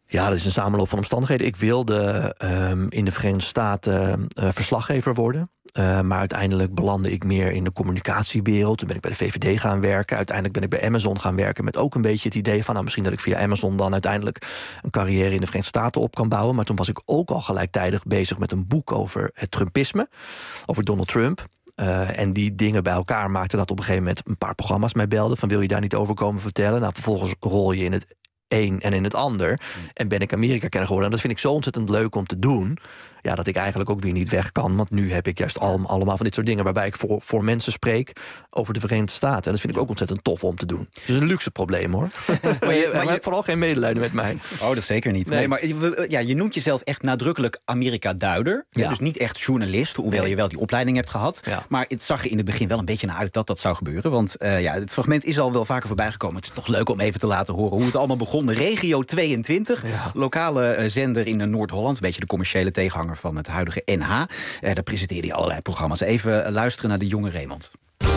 Ja, dat is een samenloop van omstandigheden. Ik wilde in de Verenigde Staten verslaggever worden. Maar uiteindelijk belandde ik meer in de communicatiewereld. Toen ben ik bij de VVD gaan werken. Uiteindelijk ben ik bij Amazon gaan werken met ook een beetje het idee van... misschien dat ik via Amazon dan uiteindelijk een carrière in de Verenigde Staten op kan bouwen. Maar toen was ik ook al gelijktijdig bezig met een boek over het Trumpisme. Over Donald Trump. En die dingen bij elkaar maakten dat op een gegeven moment een paar programma's mij belden. Van wil je daar niet over komen vertellen? Nou, vervolgens rol je in het een en in het ander. En ben ik Amerika-kenner geworden. En dat vind ik zo ontzettend leuk om te doen. Ja, dat ik eigenlijk ook weer niet weg kan. Want nu heb ik juist allemaal van dit soort dingen... waarbij ik voor mensen spreek over de Verenigde Staten. En dat vind ik ook ontzettend tof om te doen. Dus een luxe probleem, hoor. maar je hebt vooral geen medelijden met mij. Oh, dat zeker niet. Nee, maar je noemt jezelf echt nadrukkelijk Amerika-duider. Ja. Dus niet echt journalist, hoewel je wel die opleiding hebt gehad. Ja. Maar het zag er in het begin wel een beetje naar uit dat zou gebeuren. Want het fragment is al wel vaker voorbij gekomen. Het is toch leuk om even te laten horen hoe het allemaal begon. Regio 22, lokale zender in Noord-Holland. Een beetje de commerciële tegenhanger van het huidige NH. Daar presenteerde hij allerlei programma's. Even luisteren naar de jonge Raymond.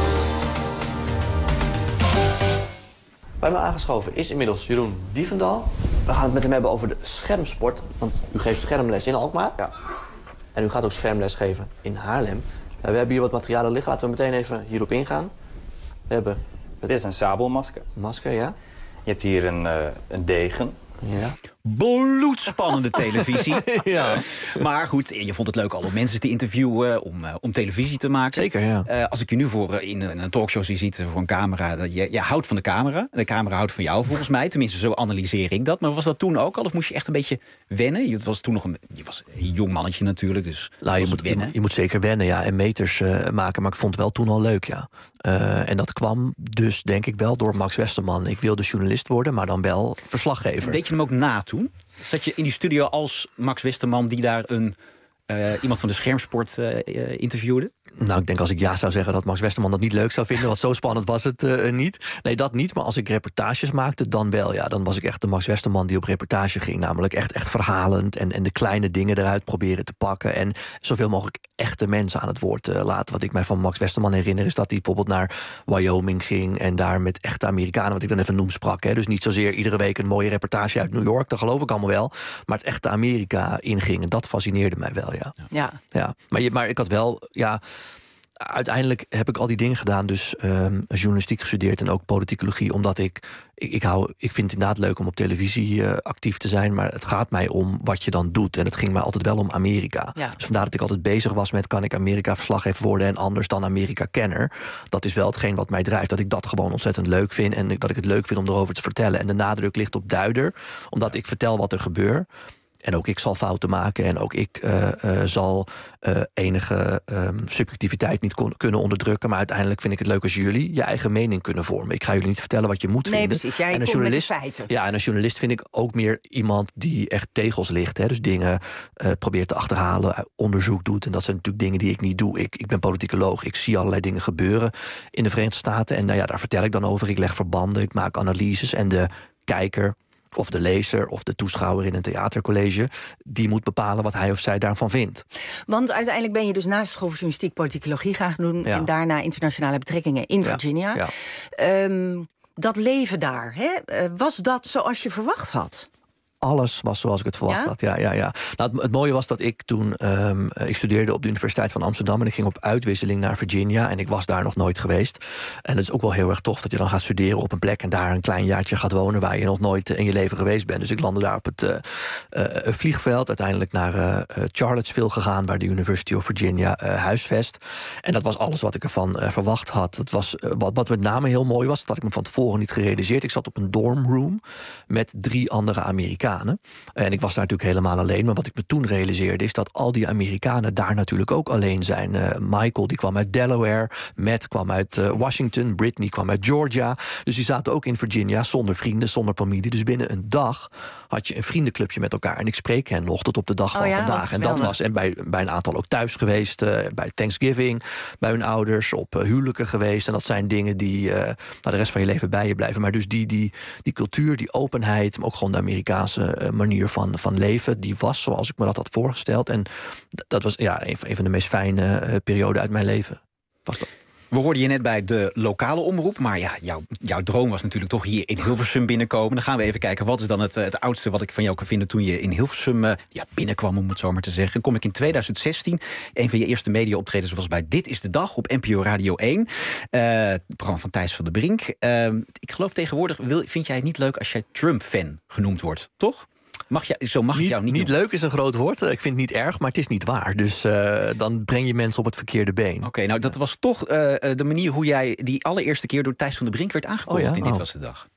Bij me aangeschoven is inmiddels Jeroen Diefendal. We gaan het met hem hebben over de schermsport. Want u geeft schermles in Alkmaar. Ja. En u gaat ook schermles geven in Haarlem. We hebben hier wat materialen liggen. Laten we meteen even hierop ingaan. We hebben... Dit is een sabelmasker. Masker, ja. Je hebt hier een degen. Ja. Bloedspannende televisie. Ja. Maar goed, je vond het leuk al om mensen te interviewen, om televisie te maken. Zeker, ja. Als ik je nu in een talkshow ziet voor een camera... Je houdt van de camera houdt van jou volgens mij. Tenminste, zo analyseer ik dat. Maar was dat toen ook al? Of moest je echt een beetje wennen? Je was toen nog een jong mannetje natuurlijk, dus je moet zeker wennen, ja. En meters maken, maar ik vond het wel toen al leuk, ja. En dat kwam dus, denk ik wel, door Max Westerman. Ik wilde journalist worden, maar dan wel verslaggever. Deed je hem ook na toen? Zat je in die studio als Max Westerman die daar iemand van de schermsport interviewde? Nou, ik denk als ik ja zou zeggen dat Max Westerman dat niet leuk zou vinden... want zo spannend was het niet. Nee, dat niet, maar als ik reportages maakte, dan wel. Ja, dan was ik echt de Max Westerman die op reportage ging. Namelijk echt verhalend en de kleine dingen eruit proberen te pakken... en zoveel mogelijk echte mensen aan het woord laten. Wat ik mij van Max Westerman herinner is dat hij bijvoorbeeld naar Wyoming ging... en daar met echte Amerikanen, wat ik dan even noem, sprak. Hè. Dus niet zozeer iedere week een mooie reportage uit New York, dat geloof ik allemaal wel... maar het echte Amerika inging. En dat fascineerde mij wel, ja. Maar ik had wel... Uiteindelijk heb ik al die dingen gedaan, dus journalistiek gestudeerd en ook politicologie, omdat ik vind het inderdaad leuk om op televisie actief te zijn, maar het gaat mij om wat je dan doet. En het ging mij altijd wel om Amerika. Ja. Dus vandaar dat ik altijd bezig was met, kan ik Amerika-verslaggever worden en anders dan Amerika-kenner. Dat is wel hetgeen wat mij drijft, dat ik dat gewoon ontzettend leuk vind en dat ik het leuk vind om erover te vertellen. En de nadruk ligt op duider, omdat ik vertel wat er gebeurt. En ook ik zal fouten maken en ook ik zal enige subjectiviteit niet kunnen onderdrukken. Maar uiteindelijk vind ik het leuk als jullie je eigen mening kunnen vormen. Ik ga jullie niet vertellen wat je moet vinden. Nee, precies. Jij komt met de feiten. Ja, en als journalist vind ik ook meer iemand die echt tegels ligt. Hè, dus dingen probeert te achterhalen, onderzoek doet. En dat zijn natuurlijk dingen die ik niet doe. Ik ben politicoloog, ik zie allerlei dingen gebeuren in de Verenigde Staten. En daar vertel ik dan over. Ik leg verbanden, ik maak analyses en de kijker... of de lezer of de toeschouwer in een theatercollege... die moet bepalen wat hij of zij daarvan vindt. Want uiteindelijk ben je dus naast school voor journalistiek politicologie gaan doen... en daarna internationale betrekkingen in Virginia. Ja. Dat leven daar, was dat zoals je verwacht had? Alles was zoals ik het verwacht had. Ja. Nou, het mooie was dat ik toen... ik studeerde op de Universiteit van Amsterdam... en ik ging op uitwisseling naar Virginia... en ik was daar nog nooit geweest. En het is ook wel heel erg tof dat je dan gaat studeren op een plek... en daar een klein jaartje gaat wonen... waar je nog nooit in je leven geweest bent. Dus ik landde daar op het vliegveld. Uiteindelijk naar Charlottesville gegaan... waar de University of Virginia huisvest. En dat was alles wat ik ervan verwacht had. Dat was, wat met name heel mooi was... dat had ik me van tevoren niet gerealiseerd. Ik zat op een dormroom met 3 andere Amerikanen. En ik was daar natuurlijk helemaal alleen. Maar wat ik me toen realiseerde is dat al die Amerikanen daar natuurlijk ook alleen zijn. Michael die kwam uit Delaware. Matt kwam uit Washington. Brittany kwam uit Georgia. Dus die zaten ook in Virginia zonder vrienden, zonder familie. Dus binnen een dag had je een vriendenclubje met elkaar. En ik spreek hen nog tot op de dag van vandaag. En dat was bij een aantal ook thuis geweest. Bij Thanksgiving, bij hun ouders, op huwelijken geweest. En dat zijn dingen die de rest van je leven bij je blijven. Maar dus die cultuur, die openheid, maar ook gewoon de Amerikaanse manier van leven, die was zoals ik me dat had voorgesteld. En dat was een van de meest fijne perioden uit mijn leven. Was dat. We hoorden je net bij de lokale omroep. Maar ja, jouw droom was natuurlijk toch hier in Hilversum binnenkomen. Dan gaan we even kijken, wat is dan het oudste wat ik van jou kan vinden toen je in Hilversum binnenkwam, om het zo maar te zeggen. Kom ik in 2016. Een van je eerste media-optredens was bij Dit is de Dag op NPO Radio 1. Het programma van Thijs van der Brink. Ik geloof tegenwoordig, vind jij het niet leuk als jij Trump-fan genoemd wordt, toch? Mag ik jou niet leuk is een groot woord. Ik vind het niet erg, maar het is niet waar. Dus dan breng je mensen op het verkeerde been. Oké, nou dat was toch de manier hoe jij die allereerste keer door Thijs van der Brink werd aangekondigd in Dit was de Dag.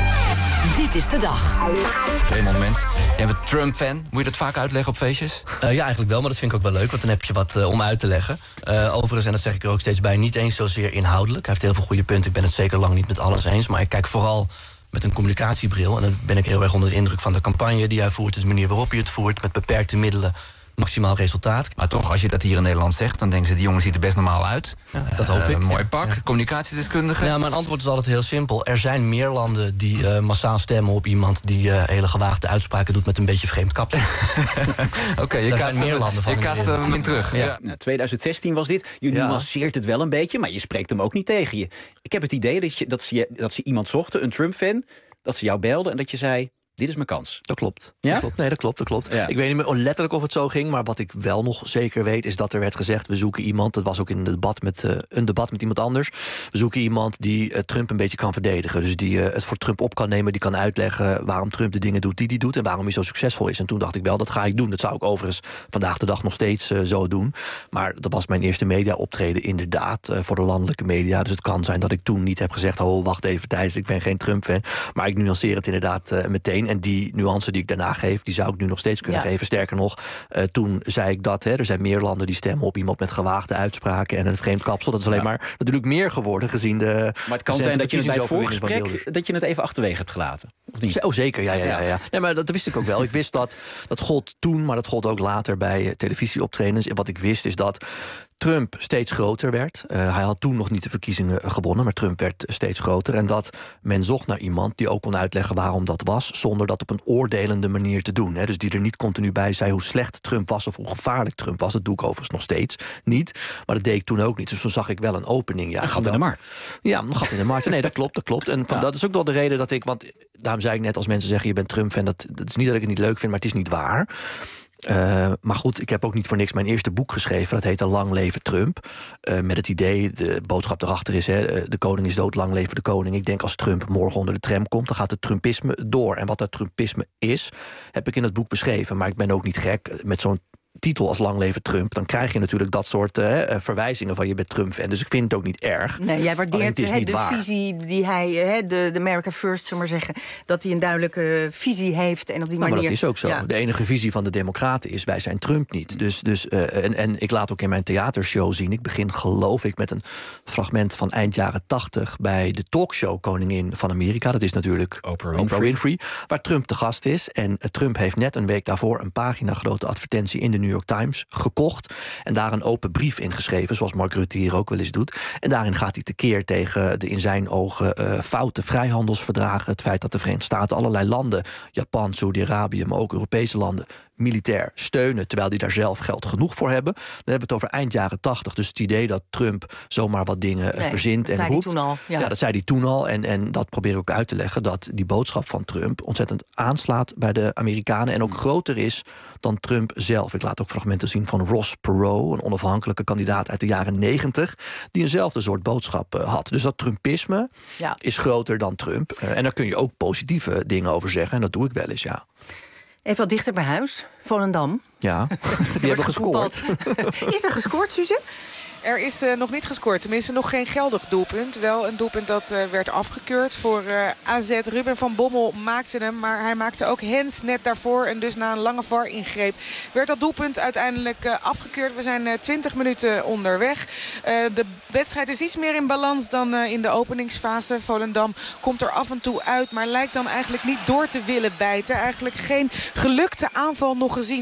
Dit is de dag. Raymond Mens, jij bent Trump-fan. Moet je dat vaak uitleggen op feestjes? Ja, eigenlijk wel, maar dat vind ik ook wel leuk. Want dan heb je wat om uit te leggen. Overigens, en dat zeg ik er ook steeds bij, niet eens zozeer inhoudelijk. Hij heeft heel veel goede punten. Ik ben het zeker lang niet met alles eens. Maar ik kijk vooral met een communicatiebril. En dan ben ik heel erg onder de indruk van de campagne die hij voert. De manier waarop hij het voert, met beperkte middelen. Maximaal resultaat. Maar toch, als je dat hier in Nederland zegt, dan denken ze, die jongen ziet er best normaal uit. Ja, dat hoop ik. Mooi pak, communicatiedeskundige. Ja, mijn antwoord is altijd heel simpel. Er zijn meer landen die massaal stemmen op iemand die hele gewaagde uitspraken doet met een beetje vreemd kapsel. Oké, je kaast hem in terug. Ja. Nou, 2016 was dit. Je nuanceert het wel een beetje, maar je spreekt hem ook niet tegen je. Ik heb het idee dat ze iemand zochten, een Trump-fan, dat ze jou belden en dat je zei, dit is mijn kans. Dat klopt. Ja? Dat klopt. Ja. Ik weet niet meer letterlijk of het zo ging, maar wat ik wel nog zeker weet is dat er werd gezegd, we zoeken iemand, dat was ook in een debat met iemand anders, we zoeken iemand die Trump een beetje kan verdedigen. Dus die het voor Trump op kan nemen, die kan uitleggen waarom Trump de dingen doet die hij doet en waarom hij zo succesvol is. En toen dacht ik wel, dat ga ik doen. Dat zou ik overigens vandaag de dag nog steeds zo doen. Maar dat was mijn eerste media-optreden inderdaad voor de landelijke media. Dus het kan zijn dat ik toen niet heb gezegd, wacht even Thijs, ik ben geen Trump-fan. Maar ik nuanceer het inderdaad meteen. En die nuance die ik daarna geef, die zou ik nu nog steeds kunnen geven. Sterker nog, toen zei ik dat. Er zijn meer landen die stemmen op iemand met gewaagde uitspraken en een vreemd kapsel. Dat is alleen maar natuurlijk meer geworden gezien de. Maar het kan zijn dat je bij het voorgesprek dat je het even achterwege hebt gelaten. Of niet? Oh, zeker. Ja. Nee, maar dat wist ik ook wel. Ik wist dat gold toen, maar dat gold ook later bij televisieoptredens. En wat ik wist is dat Trump steeds groter werd. Hij had toen nog niet de verkiezingen gewonnen, maar Trump werd steeds groter. En dat men zocht naar iemand die ook kon uitleggen waarom dat was, zonder dat op een oordelende manier te doen. Dus die er niet continu bij zei hoe slecht Trump was of hoe gevaarlijk Trump was. Dat doe ik overigens nog steeds niet. Maar dat deed ik toen ook niet. Dus toen zag ik wel een opening. Een gat in de markt. Ja, een gat in de markt. Nee, dat klopt. En dat is ook wel de reden dat ik, want daarom zei ik net, als mensen zeggen je bent Trump-fan, dat is niet dat ik het niet leuk vind, maar het is niet waar. Maar goed, ik heb ook niet voor niks mijn eerste boek geschreven. Dat heette Lang leven Trump. Met het idee, de boodschap erachter is, de koning is dood, lang leven de koning. Ik denk als Trump morgen onder de tram komt, dan gaat het Trumpisme door. En wat dat Trumpisme is, heb ik in het boek beschreven. Maar ik ben ook niet gek met zo'n titel als Lang leven Trump, dan krijg je natuurlijk dat soort verwijzingen van je bent Trump-fan. Dus ik vind het ook niet erg. Nee, jij waardeert de visie die hij, de America First, zullen we maar zeggen, dat hij een duidelijke visie heeft en op die manier. Maar dat is ook zo. Ja. De enige visie van de Democraten is, wij zijn Trump niet. En ik laat ook in mijn theatershow zien, ik begin geloof ik met een fragment van eind jaren 80 bij de talkshow Koningin van Amerika. Dat is natuurlijk Oprah Winfrey, waar Trump te gast is. En Trump heeft net een week daarvoor een pagina grote advertentie in de New York Times gekocht en daar een open brief in geschreven, zoals Mark Rutte hier ook wel eens doet. En daarin gaat hij tekeer tegen de in zijn ogen foute vrijhandelsverdragen, het feit dat de Verenigde Staten allerlei landen, Japan, Saudi-Arabië, maar ook Europese landen, militair steunen, terwijl die daar zelf geld genoeg voor hebben. Dan hebben we het over eind jaren 80. Dus het idee dat Trump zomaar wat dingen verzint en roept. Dat zei hij toen al. En dat probeer ik ook uit te leggen, dat die boodschap van Trump ontzettend aanslaat bij de Amerikanen en ook groter is dan Trump zelf. Ik laat ook fragmenten zien van Ross Perot, een onafhankelijke kandidaat uit de jaren 90, die eenzelfde soort boodschap had. Dus dat Trumpisme is groter dan Trump. En daar kun je ook positieve dingen over zeggen. En dat doe ik wel eens, Even wat dichter bij huis, Volendam. Ja, die hebben gescoord. Is er gescoord, Suze? Er is nog niet gescoord. Tenminste nog geen geldig doelpunt. Wel een doelpunt dat werd afgekeurd voor AZ. Ruben van Bommel maakte hem. Maar hij maakte ook Hens net daarvoor. En dus na een lange VAR-ingreep werd dat doelpunt uiteindelijk afgekeurd. We zijn 20 minuten onderweg. De wedstrijd is iets meer in balans dan in de openingsfase. Volendam komt er af en toe uit. Maar lijkt dan eigenlijk niet door te willen bijten. Eigenlijk geen gelukte aanval nog gezien. Wel een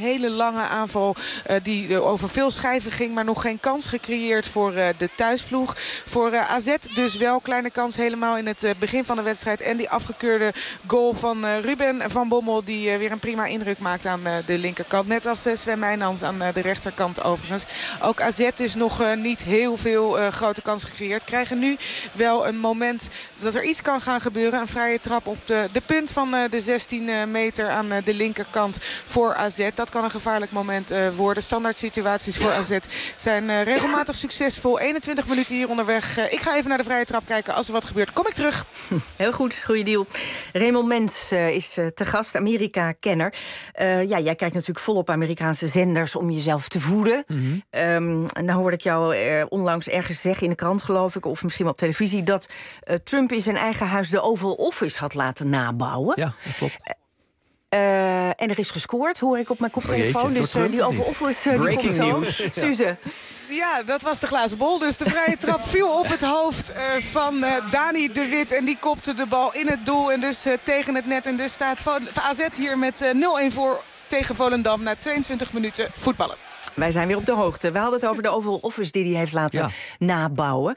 hele lange aanval die over veel schijven ging, maar nog geen kans gecreëerd voor de thuisploeg. Voor AZ dus wel kleine kans helemaal in het begin van de wedstrijd. En die afgekeurde goal van Ruben van Bommel, die weer een prima indruk maakt aan de linkerkant. Net als Sven Meijnans aan de rechterkant overigens. Ook AZ is nog niet heel veel grote kans gecreëerd. Krijgen nu wel een moment dat er iets kan gaan gebeuren. Een vrije trap op de punt van de 16 meter aan de linkerkant voor AZ. Dat kan een gevaarlijk moment worden. Standaard situaties voor AZ zijn regelmatig succesvol. 21 minuten hier onderweg. Ik ga even naar de vrije trap kijken. Als er wat gebeurt, kom ik terug. Heel goed, goede deal. Raymond Mens is te gast, Amerika-kenner. Jij kijkt natuurlijk volop Amerikaanse zenders om jezelf te voeden. En dan hoorde ik jou onlangs ergens zeggen in de krant, geloof ik, of misschien wel op televisie, dat Trump in zijn eigen huis de Oval Office had laten nabouwen. Ja, dat klopt. En er is gescoord, hoor ik op mijn koptelefoon. Dus die Oval Office die komt zo. Suze. Ja, dat was de glazen bol. Dus de vrije trap viel op het hoofd van Dani de Wit. En die kopte de bal in het doel en dus tegen het net. En dus staat AZ hier met 0-1 voor tegen Volendam na 22 minuten voetballen. Wij zijn weer op de hoogte. We hadden het over de Oval Office die hij heeft laten nabouwen.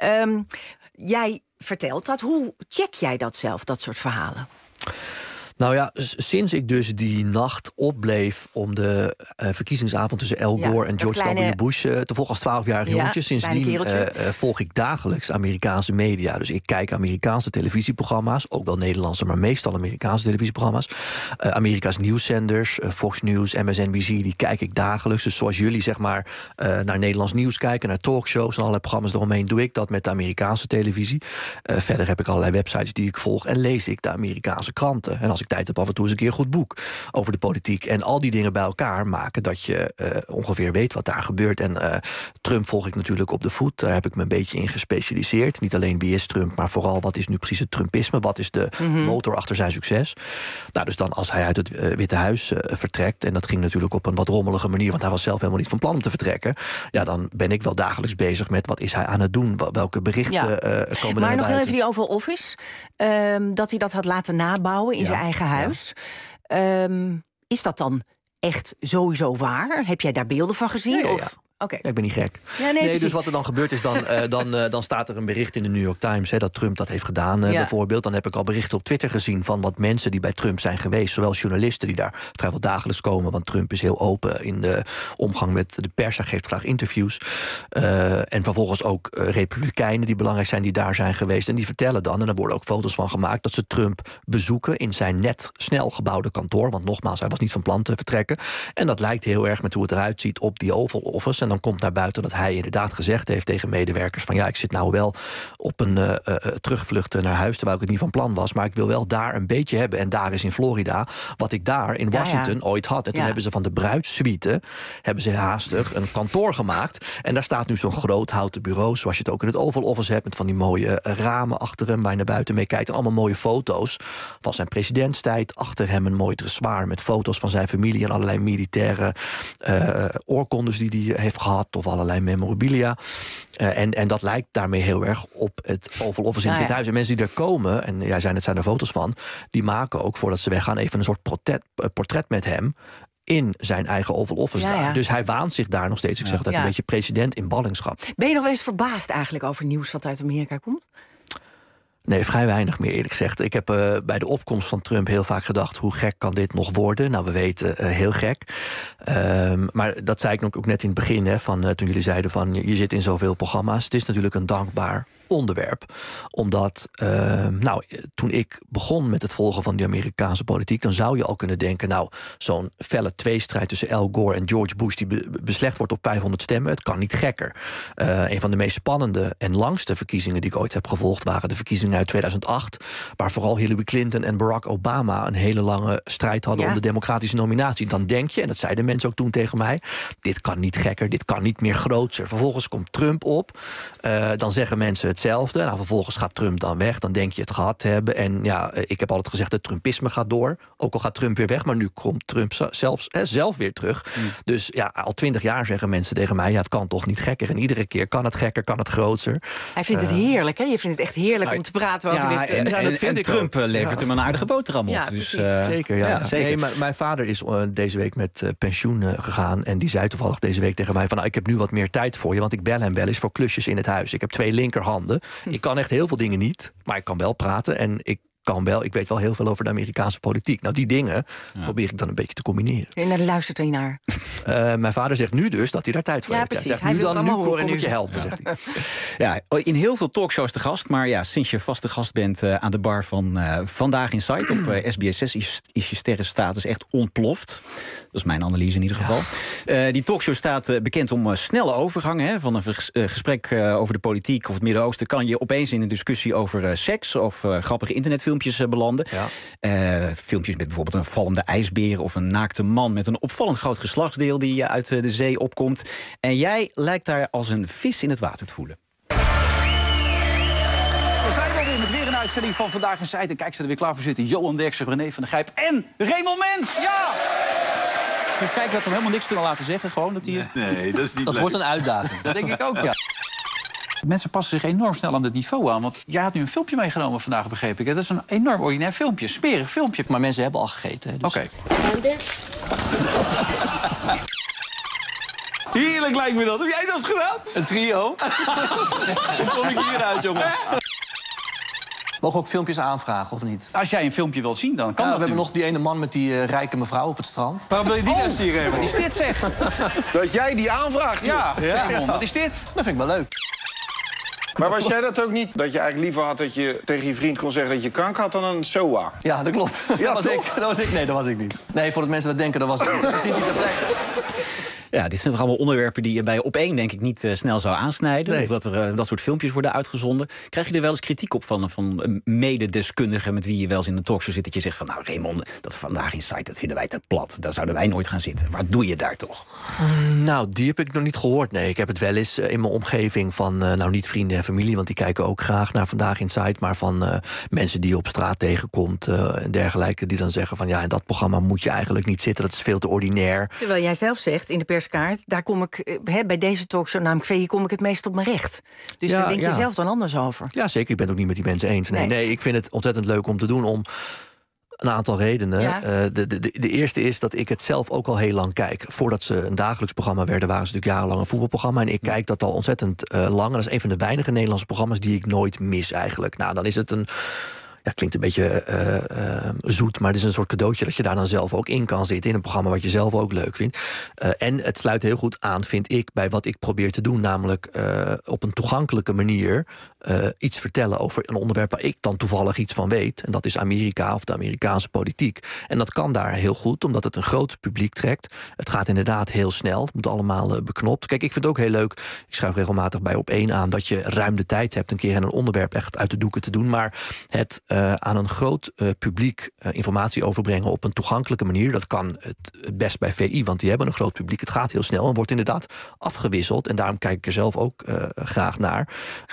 Jij vertelt dat. Hoe check jij dat zelf, dat soort verhalen? Nou ja, sinds ik dus die nacht opbleef om de verkiezingsavond tussen Al Gore en George W. Bush te volgen als 12-jarig jongetje. Sindsdien volg ik dagelijks Amerikaanse media. Dus ik kijk Amerikaanse televisieprogramma's, ook wel Nederlandse, maar meestal Amerikaanse televisieprogramma's. Amerika's nieuwszenders, Fox News, MSNBC, die kijk ik dagelijks. Dus zoals jullie zeg maar naar Nederlands nieuws kijken, naar talkshows en allerlei programma's eromheen, doe ik dat met de Amerikaanse televisie. Verder heb ik allerlei websites die ik volg en lees ik de Amerikaanse kranten. En als ik tijd heb, af en toe eens een keer een goed boek over de politiek. En al die dingen bij elkaar maken dat je ongeveer weet wat daar gebeurt. En Trump volg ik natuurlijk op de voet. Daar heb ik me een beetje in gespecialiseerd. Niet alleen wie is Trump, maar vooral wat is nu precies het Trumpisme? Wat is de motor achter zijn succes? Nou, dus dan als hij uit het Witte Huis vertrekt, en dat ging natuurlijk op een wat rommelige manier, want hij was zelf helemaal niet van plan om te vertrekken. Ja, dan ben ik wel dagelijks bezig met wat is hij aan het doen? Welke berichten komen er naar Maar nog buiten? even die Oval Office. Dat hij dat had laten nabouwen in zijn eigen huis. Is dat dan echt sowieso waar? Heb jij daar beelden van gezien? Ja. Of? Okay. Ja, ik ben niet gek. Ja, nee, dus wat er dan gebeurt is, dan staat er een bericht in de New York Times dat Trump dat heeft gedaan, bijvoorbeeld. Dan heb ik al berichten op Twitter gezien van wat mensen die bij Trump zijn geweest, zowel journalisten die daar vrijwel dagelijks komen, want Trump is heel open in de omgang met de pers, hij geeft graag interviews. En vervolgens ook republikeinen die belangrijk zijn, die daar zijn geweest. En die vertellen dan, en er worden ook foto's van gemaakt, dat ze Trump bezoeken in zijn net snel gebouwde kantoor. Want nogmaals, hij was niet van plan te vertrekken. En dat lijkt heel erg met hoe het eruit ziet op die Oval Office. En dan komt naar buiten dat hij inderdaad gezegd heeft tegen medewerkers van ja, ik zit nou wel op een terugvlucht naar huis, terwijl ik het niet van plan was, maar ik wil wel daar een beetje hebben. En daar is in Florida wat ik daar in Washington ooit had. En toen hebben ze van de bruidssuite hebben ze haastig een kantoor gemaakt. En daar staat nu zo'n groot houten bureau, zoals je het ook in het Oval Office hebt, met van die mooie ramen achter hem waar je naar buiten mee kijkt. En allemaal mooie foto's van zijn presidentstijd. Achter hem een mooi dressoir met foto's van zijn familie en allerlei militaire oorkondes die hij heeft gehad, of allerlei memorabilia. En dat lijkt daarmee heel erg op het Oval Office in het Witte Huis. En mensen die er komen, en jij zei net, zijn er foto's van, die maken ook voordat ze weggaan even een soort portret met hem in zijn eigen Oval Office daar. Dus hij waant zich daar nog steeds, ik zeg dat, een beetje president in ballingschap. Ben je nog wel eens verbaasd eigenlijk over nieuws wat uit Amerika komt? Nee, vrij weinig meer, eerlijk gezegd. Ik heb bij de opkomst van Trump heel vaak gedacht, hoe gek kan dit nog worden? Nou, we weten, heel gek. Maar dat zei ik ook net in het begin, toen jullie zeiden van je zit in zoveel programma's. Het is natuurlijk een dankbaar onderwerp. Omdat, toen ik begon met het volgen van die Amerikaanse politiek, dan zou je al kunnen denken, nou, zo'n felle tweestrijd tussen Al Gore en George Bush die beslecht wordt op 500 stemmen, het kan niet gekker. Een van de meest spannende en langste verkiezingen die ik ooit heb gevolgd waren de verkiezingen uit 2008, waar vooral Hillary Clinton en Barack Obama een hele lange strijd hadden om de democratische nominatie. Dan denk je, en dat zeiden mensen ook toen tegen mij, dit kan niet gekker, dit kan niet meer grootser. Vervolgens komt Trump op, dan zeggen mensen, het hetzelfde. Nou, vervolgens gaat Trump dan weg. Dan denk je het gehad te hebben. En ja, ik heb altijd gezegd, het Trumpisme gaat door. Ook al gaat Trump weer weg, maar nu komt Trump zelf weer terug. Dus ja, al 20 jaar zeggen mensen tegen mij, ja, het kan toch niet gekker. En iedere keer kan het gekker, kan het groter. Hij vindt het heerlijk, hè? Je vindt het echt heerlijk om te praten over dit. Dat vind ik Trump levert hem een aardige boterham op. Ja, dus, zeker, ja. Zeker. Nee, mijn vader is deze week met pensioen gegaan. En die zei toevallig deze week tegen mij van, nou, ik heb nu wat meer tijd voor je, want ik bel hem wel eens voor klusjes in het huis. Ik heb 2 linkerhanden. Ik kan echt heel veel dingen niet, maar ik kan wel praten en ik weet wel heel veel over de Amerikaanse politiek. Nou, die dingen probeer ik dan een beetje te combineren. En daar luistert hij naar. Mijn vader zegt nu dus dat hij daar tijd voor heeft. Precies. Hij zegt, hij wil het allemaal horen kom nu. ik je helpen, zegt hij. Ja, in heel veel talkshows te gast. Maar ja, sinds je vaste gast bent aan de bar van Vandaag in Sight op SBS6... is je sterrenstatus echt ontploft. Dat is mijn analyse in ieder geval. Die talkshow staat bekend om snelle overgangen. Hè, van een gesprek over de politiek of het Midden-Oosten... kan je opeens in een discussie over seks of grappige internetfilmpjes belanden. Ja. Filmpjes met bijvoorbeeld een vallende ijsbeer... of een naakte man met een opvallend groot geslachtsdeel... die uit de zee opkomt. En jij lijkt daar als een vis in het water te voelen. We zijn alweer met weer een uitzending van Vandaag in Sight. En kijk, ze er weer klaar voor zitten. Johan Derksen, René van der Gijp en Raymond Mens. Ja! Dus kijk, dat we hem helemaal niks kunnen laten zeggen. Gewoon dat hij... Nee, dat is niet Dat leuk. wordt een uitdaging. Dat denk ik ook, ja. Mensen passen zich enorm snel aan het niveau aan. Want jij had nu een filmpje meegenomen vandaag, begreep ik. Dat is een enorm ordinair filmpje, smerig filmpje. Maar mensen hebben al gegeten. Dus... Oké. Heerlijk lijkt me dat. Heb jij dat eens gedaan? Een trio. Hoe kom ik hieruit, jongen? Mogen we ook filmpjes aanvragen, of niet? Als jij een filmpje wil zien, dan kan dat. We hebben nog die ene man met die rijke mevrouw op het strand. Waarom wil je die eens zien, Raymond? Wat is dit, zeg? Dat jij die aanvraagt, joh. Ja, Raymond, wat is dit? Dat vind ik wel leuk. Maar was jij dat ook niet? Dat je eigenlijk liever had dat je tegen je vriend kon zeggen dat je kanker had dan een SOA? Ja, dat klopt. Ja, dat was ik. Nee, dat was ik niet. Nee, voordat mensen dat denken, dat was ik niet. Dat ziet niet ter plekke. Ja, dit zijn toch allemaal onderwerpen die je bij Op1 denk ik niet snel zou aansnijden. Nee. Of dat er dat soort filmpjes worden uitgezonden. Krijg je er wel eens kritiek op van mededeskundigen met wie je wel eens in de talkshow zit, dat je zegt van, nou Raymond, dat Vandaag in Sight, dat vinden wij te plat. Daar zouden wij nooit gaan zitten. Wat doe je daar toch? Nou, die heb ik nog niet gehoord. Nee, ik heb het wel eens in mijn omgeving van, nou niet vrienden en familie, want die kijken ook graag naar Vandaag in Sight, maar van mensen die je op straat tegenkomt en dergelijke, die dan zeggen van, ja, in dat programma moet je eigenlijk niet zitten. Dat is veel te ordinair. Terwijl jij zelf zegt in de perskaart, daar kom ik bij deze talkshow, namelijk VI, kom ik het meest op mijn recht. Dus daar denk je zelf dan anders over. Ja, zeker. Ik ben het ook niet met die mensen eens. Nee, ik vind het ontzettend leuk om te doen om een aantal redenen. Ja. De eerste is dat ik het zelf ook al heel lang kijk. Voordat ze een dagelijks programma werden, waren ze natuurlijk jarenlang een voetbalprogramma. En ik kijk dat al ontzettend lang. En dat is een van de weinige Nederlandse programma's die ik nooit mis eigenlijk. Nou, dan is het een... Ja, klinkt een beetje zoet, maar het is een soort cadeautje dat je daar dan zelf ook in kan zitten. In een programma wat je zelf ook leuk vindt. En het sluit heel goed aan, vind ik, bij wat ik probeer te doen. Namelijk op een toegankelijke manier iets vertellen over een onderwerp waar ik dan toevallig iets van weet. En dat is Amerika of de Amerikaanse politiek. En dat kan daar heel goed, omdat het een groot publiek trekt. Het gaat inderdaad heel snel. Het moet allemaal beknopt. Kijk, ik vind het ook heel leuk. Ik schrijf regelmatig bij Op1 aan dat je ruim de tijd hebt een keer een onderwerp echt uit de doeken te doen. Maar het aan een groot publiek informatie overbrengen op een toegankelijke manier, dat kan het best bij VI, want die hebben een groot publiek. Het gaat heel snel en wordt inderdaad afgewisseld. En daarom kijk ik er zelf ook graag naar.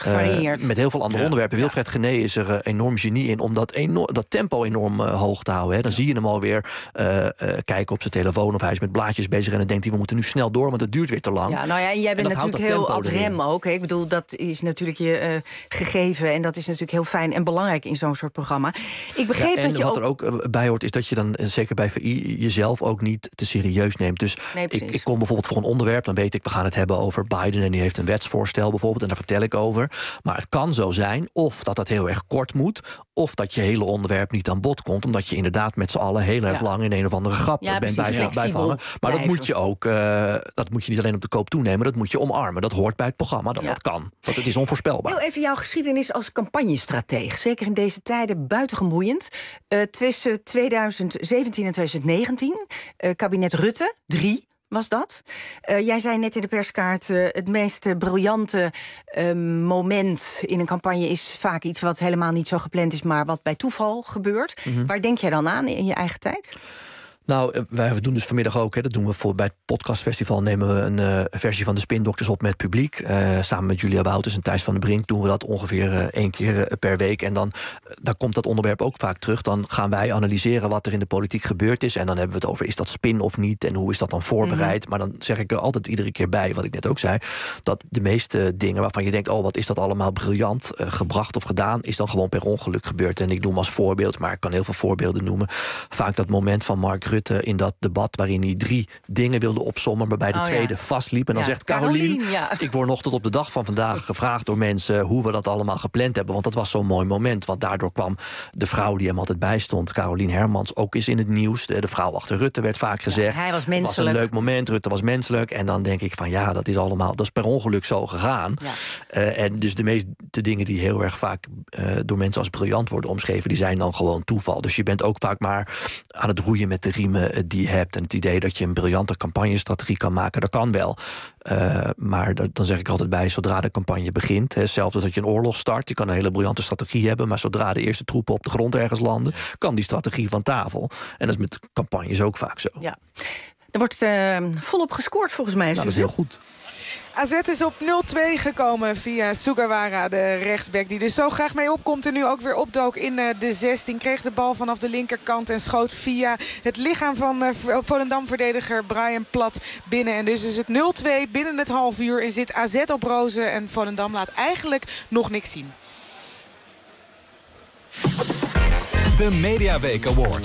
Met heel veel andere onderwerpen. Wilfred Gené is er enorm genie in om dat tempo enorm hoog te houden. Hè. Dan zie je hem alweer kijken op zijn telefoon of hij is met blaadjes bezig en dan denkt hij, we moeten nu snel door, want het duurt weer te lang. Ja, nou ja, en jij bent natuurlijk heel ad rem ook. Hè. Ik bedoel, dat is natuurlijk je gegeven en dat is natuurlijk heel fijn en belangrijk in zo'n soort programma. Ik begreep dat je wat er ook bij hoort is dat je dan, zeker bij VI, jezelf ook niet te serieus neemt. Dus ik kom bijvoorbeeld voor een onderwerp, dan weet ik, we gaan het hebben over Biden en die heeft een wetsvoorstel bijvoorbeeld en daar vertel ik over. Maar het kan zo zijn, of dat heel erg kort moet, of dat je hele onderwerp niet aan bod komt, omdat je inderdaad met z'n allen heel erg lang in een of andere grap bent bijvangen. Maar dat moet je ook, dat moet je niet alleen op de koop toenemen, dat moet je omarmen. Dat hoort bij het programma, dat kan. Want het is onvoorspelbaar. Heel even jouw geschiedenis als campagnestratege. Zeker in deze tijden buitengewoon boeiend. Tussen 2017 en 2019, kabinet Rutte 3 was dat. Jij zei net in de perskaart, het meest briljante moment in een campagne is vaak iets wat helemaal niet zo gepland is, maar wat bij toeval gebeurt. Waar denk jij dan aan in je eigen tijd? Nou, wij doen dus vanmiddag ook, dat doen we bij het podcastfestival, nemen we een versie van de Spindokters op met publiek. Samen met Julia Wouters en Thijs van den Brink doen we dat ongeveer 1 keer per week. En dan komt dat onderwerp ook vaak terug. Dan gaan wij analyseren wat er in de politiek gebeurd is. En dan hebben we het over, is dat spin of niet? En hoe is dat dan voorbereid? Maar dan zeg ik er altijd iedere keer bij, wat ik net ook zei, dat de meeste dingen waarvan je denkt, wat is dat allemaal briljant gebracht of gedaan, is dan gewoon per ongeluk gebeurd. En ik noem als voorbeeld, maar ik kan heel veel voorbeelden noemen, vaak dat moment van Mark Rutte in dat debat waarin hij 3 dingen wilde opsommen, waarbij de tweede vastliep. En dan zegt Carolien, ik word nog tot op de dag van vandaag gevraagd door mensen hoe we dat allemaal gepland hebben. Want dat was zo'n mooi moment. Want daardoor kwam de vrouw die hem altijd bijstond, Carolien Hermans, ook eens in het nieuws. De vrouw achter Rutte werd vaak gezegd. Hij was menselijk. Het was een leuk moment, Rutte was menselijk. En dan denk ik van dat is per ongeluk zo gegaan. En dus de meeste dingen die heel erg vaak door mensen als briljant worden omschreven, die zijn dan gewoon toeval. Dus je bent ook vaak maar aan het roeien met de riemen die je hebt. En het idee dat je een briljante campagnestrategie kan maken, dat kan wel. Maar dan zeg ik altijd bij, zodra de campagne begint, zelfs als dat je een oorlog start, je kan een hele briljante strategie hebben, maar zodra de eerste troepen op de grond ergens landen, kan die strategie van tafel. En dat is met campagnes ook vaak zo. Ja. Er wordt volop gescoord volgens mij. Dat is heel goed. AZ is op 0-2 gekomen via Sugawara, de rechtsback, die dus zo graag mee opkomt en nu ook weer opdook in de 16. Kreeg de bal vanaf de linkerkant en schoot via het lichaam van Volendam-verdediger Brian Plat binnen. En dus is het 0-2 binnen het half uur en zit AZ op rozen en Volendam laat eigenlijk nog niks zien. De Mediaweek Awards.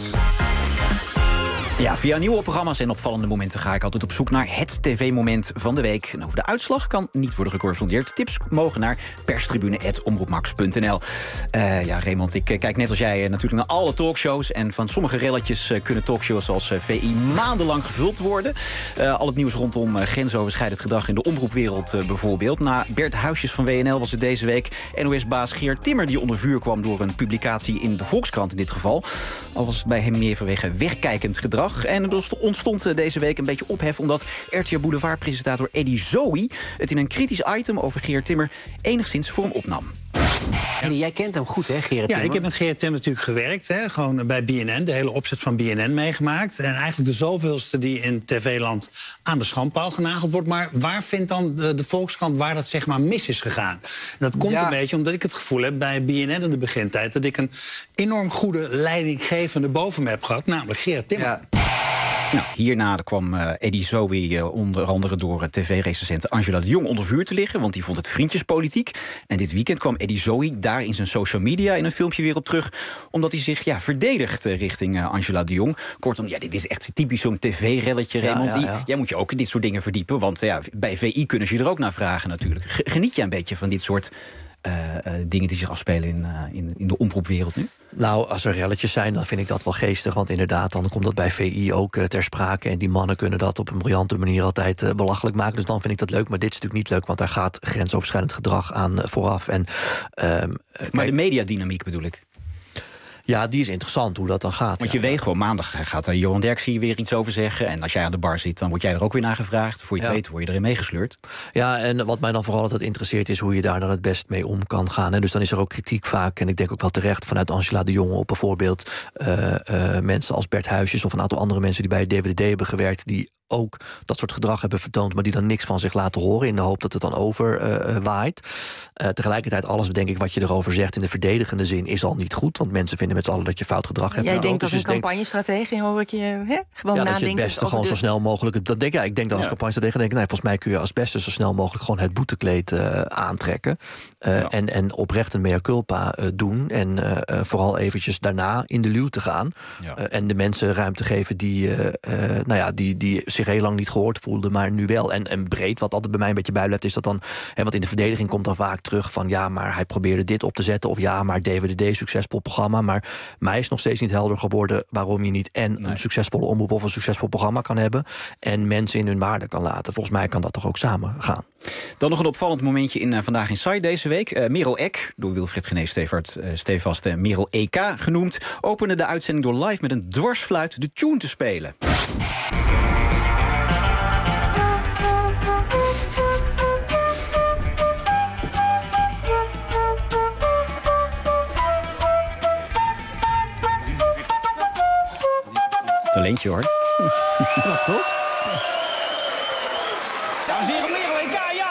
Ja, via nieuwe programma's en opvallende momenten ga ik altijd op zoek naar het tv-moment van de week. En over de uitslag kan niet worden gecorrespondeerd. Tips mogen naar perstribune@omroepmax.nl. Raymond, ik kijk net als jij natuurlijk naar alle talkshows. En van sommige relletjes kunnen talkshows als VI maandenlang gevuld worden. Al het nieuws rondom grensoverschrijdend gedrag in de omroepwereld bijvoorbeeld. Na Bert Huisjes van WNL was het deze week NOS-baas Geert Timmer die onder vuur kwam door een publicatie in de Volkskrant in dit geval. Al was het bij hem meer vanwege wegkijkend gedrag. En er ontstond deze week een beetje ophef omdat RTL Boulevard-presentator Eddie Zoe het in een kritisch item over Geert Timmer enigszins voor hem opnam. Eddie, jij kent hem goed, hè, Gerrit Timmer? Ja, ik heb met Gerrit Timmer natuurlijk gewerkt. Gewoon bij BNN, de hele opzet van BNN meegemaakt. En eigenlijk de zoveelste die in tv-land aan de schandpaal genageld wordt. Maar waar vindt dan de Volkskrant waar dat zeg maar mis is gegaan? En dat komt een beetje omdat ik het gevoel heb bij BNN in de begintijd dat ik een enorm goede leidinggevende boven me heb gehad, namelijk Gerrit Timmer. Ja. Nou, hierna kwam Eddie Zoe onder andere door tv-recensent Angela de Jong onder vuur te liggen, want die vond het vriendjespolitiek. En dit weekend kwam Eddie Zoe daar in zijn social media in een filmpje weer op terug, omdat hij zich verdedigt richting Angela de Jong. Kortom, dit is echt typisch zo'n tv-relletje, Raymond. Jij moet je ook in dit soort dingen verdiepen, want bij VI kunnen ze je er ook naar vragen natuurlijk. Geniet jij een beetje van dit soort dingen die zich afspelen in de omroepwereld nu? Nou, als er relletjes zijn, dan vind ik dat wel geestig. Want inderdaad, dan komt dat bij VI ook ter sprake. En die mannen kunnen dat op een briljante manier altijd belachelijk maken. Dus dan vind ik dat leuk. Maar dit is natuurlijk niet leuk, want daar gaat grensoverschrijdend gedrag aan vooraf. Maar de mediadynamiek bedoel ik? Ja, die is interessant, hoe dat dan gaat. Want je weet gewoon, maandag gaat er Johan Derksen hier weer iets over zeggen. En als jij aan de bar zit, dan word jij er ook weer naar gevraagd. Voor je het weet, word je erin meegesleurd. Ja, en wat mij dan vooral altijd interesseert is hoe je daar dan het best mee om kan gaan. Hè. Dus dan is er ook kritiek vaak, en ik denk ook wel terecht, vanuit Angela de Jong op bijvoorbeeld mensen als Bert Huisjes of een aantal andere mensen die bij het DWDD hebben gewerkt, die ook dat soort gedrag hebben vertoond, maar die dan niks van zich laten horen in de hoop dat het dan overwaait. Tegelijkertijd, alles denk ik wat je erover zegt in de verdedigende zin is al niet goed, want mensen vinden met z'n allen dat je fout gedrag hebt. Jij denkt als een campagnestratege, hoor ik je gewoon nadenken. Dat je het beste gewoon zo snel mogelijk. Ik denk dan als campagnestratege, denk ik, volgens mij kun je als beste zo snel mogelijk gewoon het boetekleed aantrekken. En oprecht een mea culpa doen. En vooral eventjes daarna in de luw te gaan. En de mensen ruimte geven die zich heel lang niet gehoord voelden, maar nu wel. En breed, wat altijd bij mij een beetje bijblijft, is dat dan, want in de verdediging komt dan vaak terug van maar hij probeerde dit op te zetten, of maar DWDD, succesvol programma. Maar mij is nog steeds niet helder geworden waarom je niet een succesvolle omroep of een succesvol programma kan hebben en mensen in hun waarde kan laten. Volgens mij kan dat toch ook samen gaan. Dan nog een opvallend momentje in Vandaag in Saai deze week. Merel Eck, door Wilfried Genee Stevast Merel EK genoemd, opende de uitzending door live met een dwarsfluit de tune te spelen. Talentje, hoor. Ja, toch? Dames en heren, Merel EK, ja!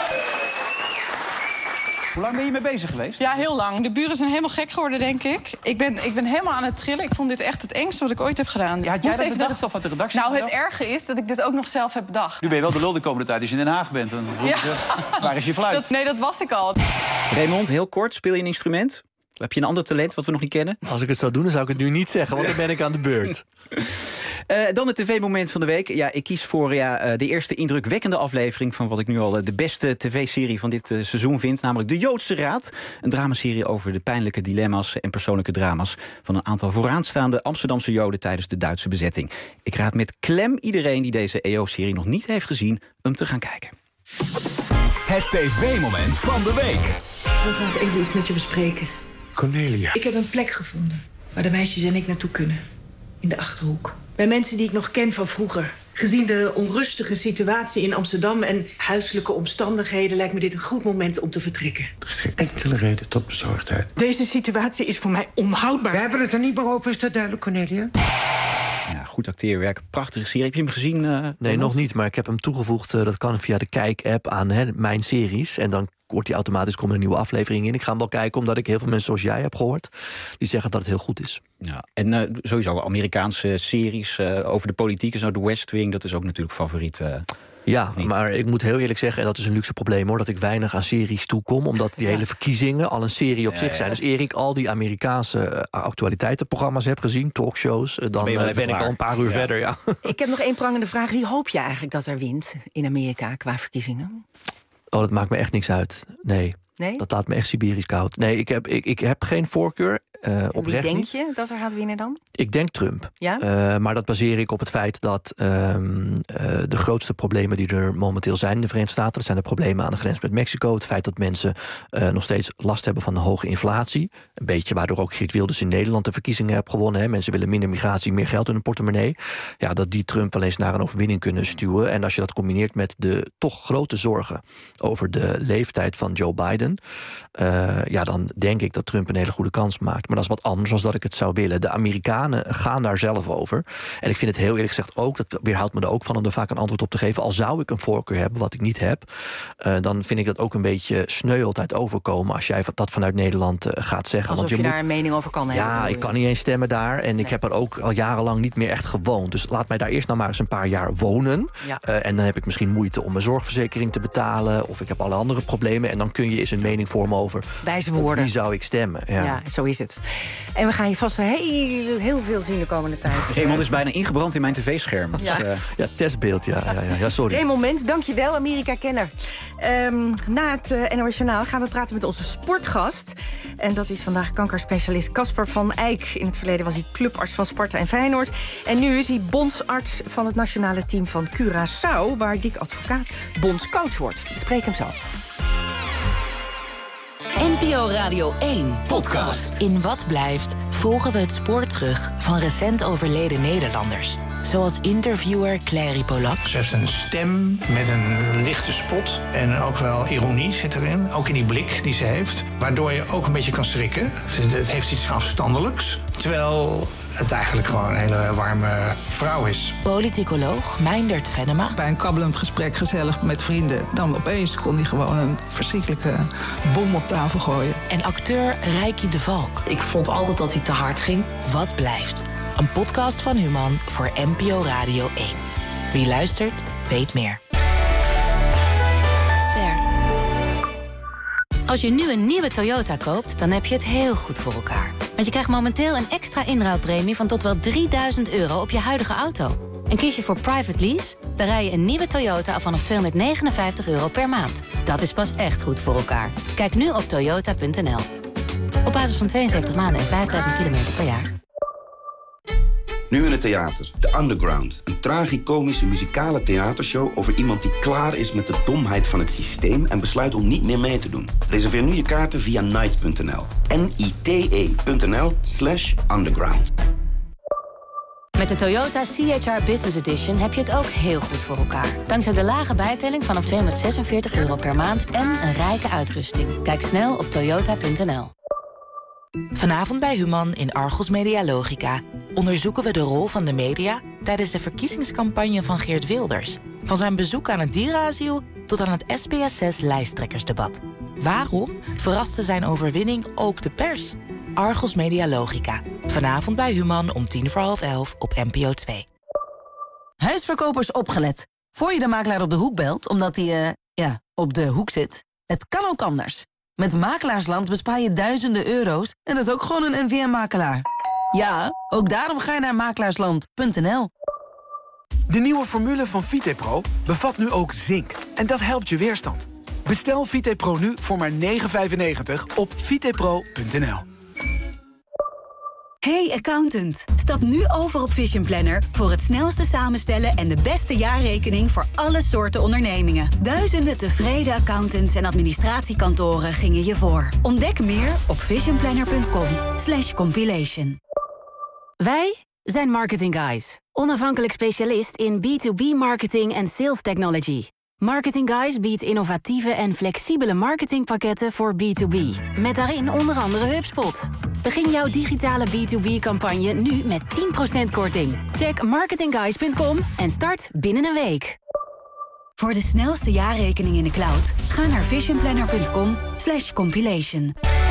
Hoe lang ben je mee bezig geweest? Ja, heel lang. De buren zijn helemaal gek geworden, denk ik. Ik ben helemaal aan het trillen. Ik vond dit echt het engste wat ik ooit heb gedaan. Ja, had jij dat bedacht of had de redactie? Nou, het erge is dat ik dit ook nog zelf heb bedacht. Nu ben je wel de lul de komende tijd als je in Den Haag bent. Dan waar is je fluit? Nee, dat was ik al. Raymond, heel kort, speel je een instrument? Heb je een ander talent wat we nog niet kennen? Als ik het zou doen, dan zou ik het nu niet zeggen, want dan ben ik aan de beurt. Dan het tv-moment van de week. Ja, ik kies voor de eerste indrukwekkende aflevering van wat ik nu al de beste tv-serie van dit seizoen vind. Namelijk De Joodse Raad. Een dramaserie over de pijnlijke dilemma's en persoonlijke drama's van een aantal vooraanstaande Amsterdamse Joden tijdens de Duitse bezetting. Ik raad met klem iedereen die deze EO-serie nog niet heeft gezien hem te gaan kijken. Het tv-moment van de week. Ik wil graag even iets met je bespreken. Cornelia. Ik heb een plek gevonden waar de meisjes en ik naartoe kunnen. In de Achterhoek. Bij mensen die ik nog ken van vroeger. Gezien de onrustige situatie in Amsterdam en huiselijke omstandigheden lijkt me dit een goed moment om te vertrekken. Er is geen enkele reden tot bezorgdheid. Deze situatie is voor mij onhoudbaar. We hebben het er niet meer over, is dat duidelijk, Cornelia? Ja, goed acteerwerk, prachtige serie. Heb je hem gezien? Nee, nog niet, maar ik heb hem toegevoegd. Dat kan via de Kijk-app aan mijn series. En dan wordt die automatisch, komt er een nieuwe aflevering in. Ik ga hem wel kijken, omdat ik heel veel mensen zoals jij heb gehoord die zeggen dat het heel goed is. Ja, en sowieso Amerikaanse series over de politiek en zo. The West Wing, dat is ook natuurlijk favoriet. Ja, maar ik moet heel eerlijk zeggen, en dat is een luxe probleem hoor, dat ik weinig aan series toekom, omdat die hele verkiezingen al een serie op zich zijn. Dus eer ik al die Amerikaanse actualiteitenprogramma's heb gezien, talkshows, dan ben ik al een paar uur verder. Ja. Ik heb nog één prangende vraag. Wie hoop je eigenlijk dat er wint in Amerika qua verkiezingen? Oh, dat maakt me echt niks uit. Nee. Dat laat me echt Siberisch koud. Nee, ik heb geen voorkeur. Oprecht wie denk niet. je dat er gaat winnen dan? Ik denk Trump. Ja? Maar dat baseer ik op het feit dat de grootste problemen die er momenteel zijn in de Verenigde Staten, dat zijn de problemen aan de grens met Mexico. Het feit dat mensen nog steeds last hebben van een hoge inflatie. Een beetje waardoor ook Geert Wilders in Nederland de verkiezingen heeft gewonnen. Hè. Mensen willen minder migratie, meer geld in hun portemonnee. Ja, dat die Trump wel eens naar een overwinning kunnen stuwen. En als je dat combineert met de toch grote zorgen over de leeftijd van Joe Biden, dan denk ik dat Trump een hele goede kans maakt. Maar dat is wat anders dan dat ik het zou willen. De Amerikanen gaan daar zelf over. En ik vind het heel eerlijk gezegd ook, dat weerhoudt me er ook van om er vaak een antwoord op te geven. Al zou ik een voorkeur hebben, wat ik niet heb, dan vind ik dat ook een beetje sneu altijd overkomen als jij dat vanuit Nederland gaat zeggen. Alsof want je daar een mening over kan hebben. Ja, ik kan niet eens stemmen daar. En ik heb er ook al jarenlang niet meer echt gewoond. Dus laat mij daar eerst nou maar eens een paar jaar wonen. Ja. En dan heb ik misschien moeite om mijn zorgverzekering te betalen. Of ik heb alle andere problemen. En dan kun je eens een mening vormen over wijze woorden. Wie zou ik stemmen. Ja, zo is het. En we gaan je vast heel veel zien de komende tijd. Raymond is bijna ingebrand in mijn tv-scherm. Ja. Dus, ja, testbeeld, ja, sorry. Raymond Mens, dankjewel, Amerika-kenner. Na het NOS Journaal gaan we praten met onze sportgast. En dat is vandaag kankerspecialist Casper van Eyck. In het verleden was hij clubarts van Sparta en Feyenoord. En nu is hij bondsarts van het nationale team van Curaçao, waar Dick Advocaat bondscoach wordt. Spreek hem zo. NPO Radio 1 podcast. In Wat Blijft volgen we het spoor terug van recent overleden Nederlanders. Zoals interviewer Clary Polak. Ze heeft een stem met een lichte spot en ook wel ironie zit erin. Ook in die blik die ze heeft. Waardoor je ook een beetje kan schrikken. Het heeft iets afstandelijks. Terwijl het eigenlijk gewoon een hele warme vrouw is. Politicoloog Meindert Venema. Bij een kabbelend gesprek gezellig met vrienden. Dan opeens kon hij gewoon een verschrikkelijke bom op tafel gooien. En acteur Rijkie de Valk. Ik vond altijd dat hij te hard ging. Wat Blijft. Een podcast van Human voor NPO Radio 1. Wie luistert, weet meer. Ster. Als je nu een nieuwe Toyota koopt, dan heb je het heel goed voor elkaar. Want je krijgt momenteel een extra inruilpremie van tot wel €3000 op je huidige auto. En kies je voor private lease, dan rij je een nieuwe Toyota al vanaf €259 per maand. Dat is pas echt goed voor elkaar. Kijk nu op toyota.nl. Op basis van 72 maanden en 5000 kilometer per jaar. Nu in het theater, The Underground. Een tragicomische muzikale theatershow over iemand die klaar is met de domheid van het systeem en besluit om niet meer mee te doen. Reserveer nu je kaarten via night.nl. nite.nl/underground. Met de Toyota CHR Business Edition heb je het ook heel goed voor elkaar. Dankzij de lage bijtelling vanaf €246 per maand en een rijke uitrusting. Kijk snel op toyota.nl. Vanavond bij Human in Argos Media Logica. onderzoeken we de rol van de media tijdens de verkiezingscampagne van Geert Wilders. Van zijn bezoek aan het dierenasiel tot aan het SBS6-lijsttrekkersdebat. Waarom verraste zijn overwinning ook de pers? Argos Media Logica. Vanavond bij Human om 11:10 op NPO 2. Huisverkopers opgelet. Voor je de makelaar op de hoek belt, omdat hij, op de hoek zit. Het kan ook anders. Met Makelaarsland bespaar je duizenden euro's en dat is ook gewoon een NVM-makelaar. Ja, ook daarom ga je naar makelaarsland.nl. De nieuwe formule van Vitepro bevat nu ook zink. En dat helpt je weerstand. Bestel Vitepro nu voor maar €9,95 op vitepro.nl. Hey accountant, stap nu over op Vision Planner voor het snelste samenstellen en de beste jaarrekening voor alle soorten ondernemingen. Duizenden tevreden accountants en administratiekantoren gingen je voor. Ontdek meer op visionplanner.com/compilation. Wij zijn Marketing Guys, onafhankelijk specialist in B2B marketing en sales technology. Marketing Guys biedt innovatieve en flexibele marketingpakketten voor B2B. Met daarin onder andere HubSpot. Begin jouw digitale B2B-campagne nu met 10% korting. Check marketingguys.com en start binnen een week. Voor de snelste jaarrekening in de cloud, ga naar visionplanner.com/compilation.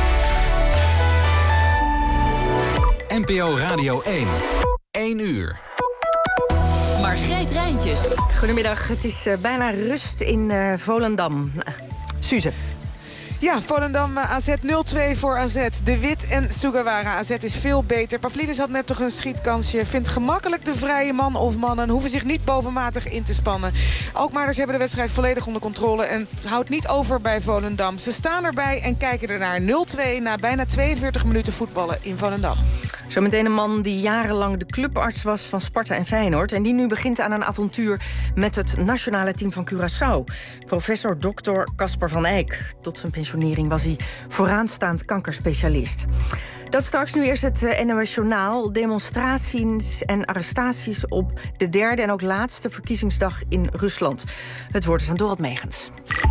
NPO Radio 1. 1 uur. Margreet Rijntjes. Goedemiddag, het is bijna rust in Volendam. Suze. Ja, Volendam AZ 0-2 voor AZ. De Wit en Sugawara. AZ is veel beter. Pavlidis had net toch een schietkansje. Vindt gemakkelijk de vrije man of mannen. Hoeven zich niet bovenmatig in te spannen. Alkmaarders hebben de wedstrijd volledig onder controle. En houdt niet over bij Volendam. Ze staan erbij en kijken ernaar. 0-2 na bijna 42 minuten voetballen in Volendam. Zometeen een man die jarenlang de clubarts was van Sparta en Feyenoord. En die nu begint aan een avontuur met het nationale team van Curaçao. Professor Dr. Casper van Eyck. Tot zijn pensionering was hij vooraanstaand kankerspecialist. Dat straks, nu eerst het NOS Journaal. Demonstraties en arrestaties op de derde en ook laatste verkiezingsdag in Rusland. Het woord is aan Dorot Megens.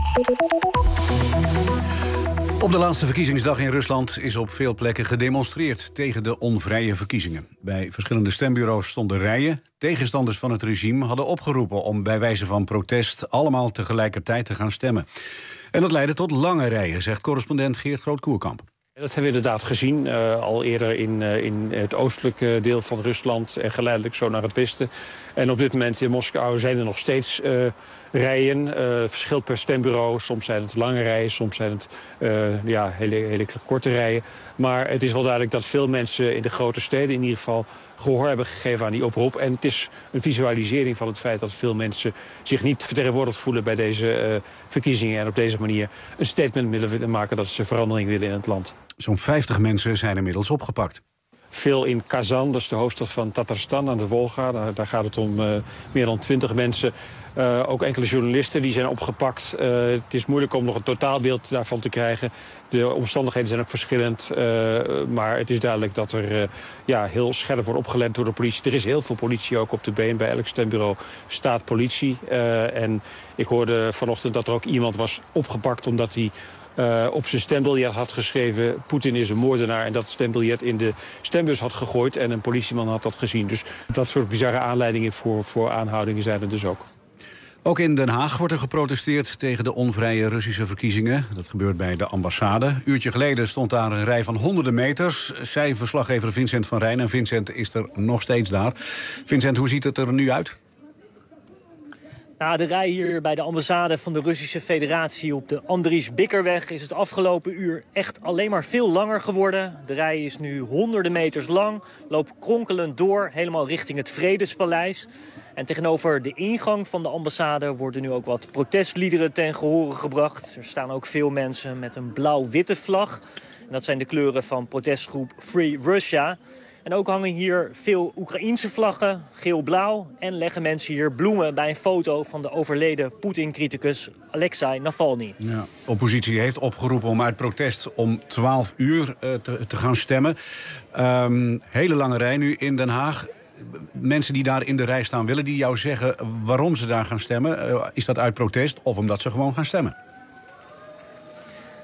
Op de laatste verkiezingsdag in Rusland is op veel plekken gedemonstreerd tegen de onvrije verkiezingen. Bij verschillende stembureaus stonden rijen. Tegenstanders van het regime hadden opgeroepen om bij wijze van protest allemaal tegelijkertijd te gaan stemmen. En dat leidde tot lange rijen, zegt correspondent Geert Groot-Koerkamp. Dat hebben we inderdaad gezien, al eerder in het oostelijke deel van Rusland en geleidelijk zo naar het westen. En op dit moment in Moskou zijn er nog steeds rijen, verschilt per stembureau. Soms zijn het lange rijen, soms zijn het hele korte rijen. Maar het is wel duidelijk dat veel mensen in de grote steden in ieder geval gehoor hebben gegeven aan die oproep. En het is een visualisering van het feit dat veel mensen zich niet vertegenwoordigd voelen bij deze verkiezingen. En op deze manier een statement willen maken dat ze verandering willen in het land. Zo'n 50 mensen zijn inmiddels opgepakt. Veel in Kazan, dat is de hoofdstad van Tatarstan aan de Wolga. Daar gaat het om meer dan 20 mensen. Ook enkele journalisten die zijn opgepakt. Het is moeilijk om nog een totaalbeeld daarvan te krijgen. De omstandigheden zijn ook verschillend. Maar het is duidelijk dat er heel scherp wordt opgelet door de politie. Er is heel veel politie ook op de been. Bij elk stembureau staat politie. En ik hoorde vanochtend dat er ook iemand was opgepakt omdat hij op zijn stembiljet had geschreven: Poetin is een moordenaar. En dat stembiljet in de stembus had gegooid. En een politieman had dat gezien. Dus dat soort bizarre aanleidingen voor aanhoudingen zijn er dus ook. Ook in Den Haag wordt er geprotesteerd tegen de onvrije Russische verkiezingen. Dat gebeurt bij de ambassade. Een uurtje geleden stond daar een rij van honderden meters, zei verslaggever Vincent van Rijn. En Vincent is er nog steeds daar. Vincent, hoe ziet het er nu uit? Na de rij hier bij de ambassade van de Russische Federatie op de Andries Bikkerweg is het afgelopen uur echt alleen maar veel langer geworden. De rij is nu honderden meters lang, loopt kronkelend door, helemaal richting het Vredespaleis. En tegenover de ingang van de ambassade worden nu ook wat protestliederen ten gehore gebracht. Er staan ook veel mensen met een blauw-witte vlag. En dat zijn de kleuren van protestgroep Free Russia. En ook hangen hier veel Oekraïense vlaggen, geel-blauw. En leggen mensen hier bloemen bij een foto van de overleden Poetin-criticus Alexei Navalny. Ja, oppositie heeft opgeroepen om uit protest om 12 uur te gaan stemmen. Hele lange rij nu in Den Haag. Mensen die daar in de rij staan, willen die jou zeggen waarom ze daar gaan stemmen? Is dat uit protest of omdat ze gewoon gaan stemmen?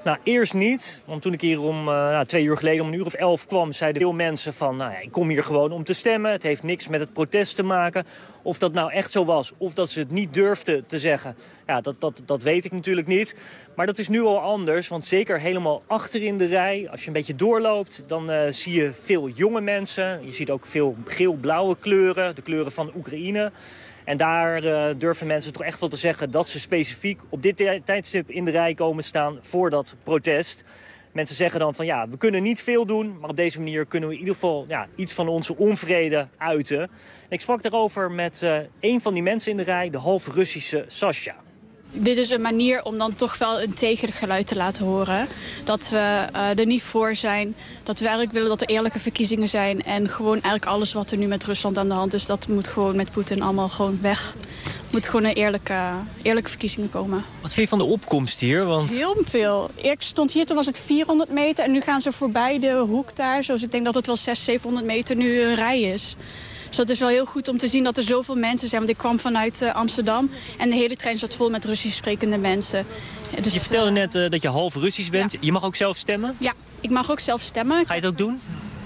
Nou, eerst niet. Want toen ik hier 2 uur geleden om 11:00 kwam, zeiden veel mensen van, ik kom hier gewoon om te stemmen. Het heeft niks met het protest te maken. Of dat nou echt zo was, of dat ze het niet durfden te zeggen, ja, dat weet ik natuurlijk niet. Maar dat is nu al anders, want zeker helemaal achter in de rij, als je een beetje doorloopt, dan zie je veel jonge mensen. Je ziet ook veel geel-blauwe kleuren, de kleuren van Oekraïne. En daar durven mensen toch echt wel te zeggen dat ze specifiek op dit tijdstip in de rij komen staan voor dat protest. Mensen zeggen dan van we kunnen niet veel doen, maar op deze manier kunnen we in ieder geval iets van onze onvrede uiten. En ik sprak daarover met een van die mensen in de rij, de half Russische Sasha. Dit is een manier om dan toch wel een tegengeluid te laten horen. Dat we er niet voor zijn. Dat we eigenlijk willen dat er eerlijke verkiezingen zijn. En gewoon eigenlijk alles wat er nu met Rusland aan de hand is, dat moet gewoon met Poetin allemaal gewoon weg. Er moet gewoon een eerlijke verkiezingen komen. Wat vind je van de opkomst hier? Want... Heel veel. Ik stond hier, toen was het 400 meter. En nu gaan ze voorbij de hoek daar. Zoals ik denk dat het wel 600-700 meter nu een rij is. Dus dat is wel heel goed om te zien dat er zoveel mensen zijn. Want ik kwam vanuit Amsterdam en de hele trein zat vol met Russisch sprekende mensen. Dus, je vertelde net dat je half Russisch bent. Ja. Je mag ook zelf stemmen? Ja, ik mag ook zelf stemmen. Ga je het ook doen?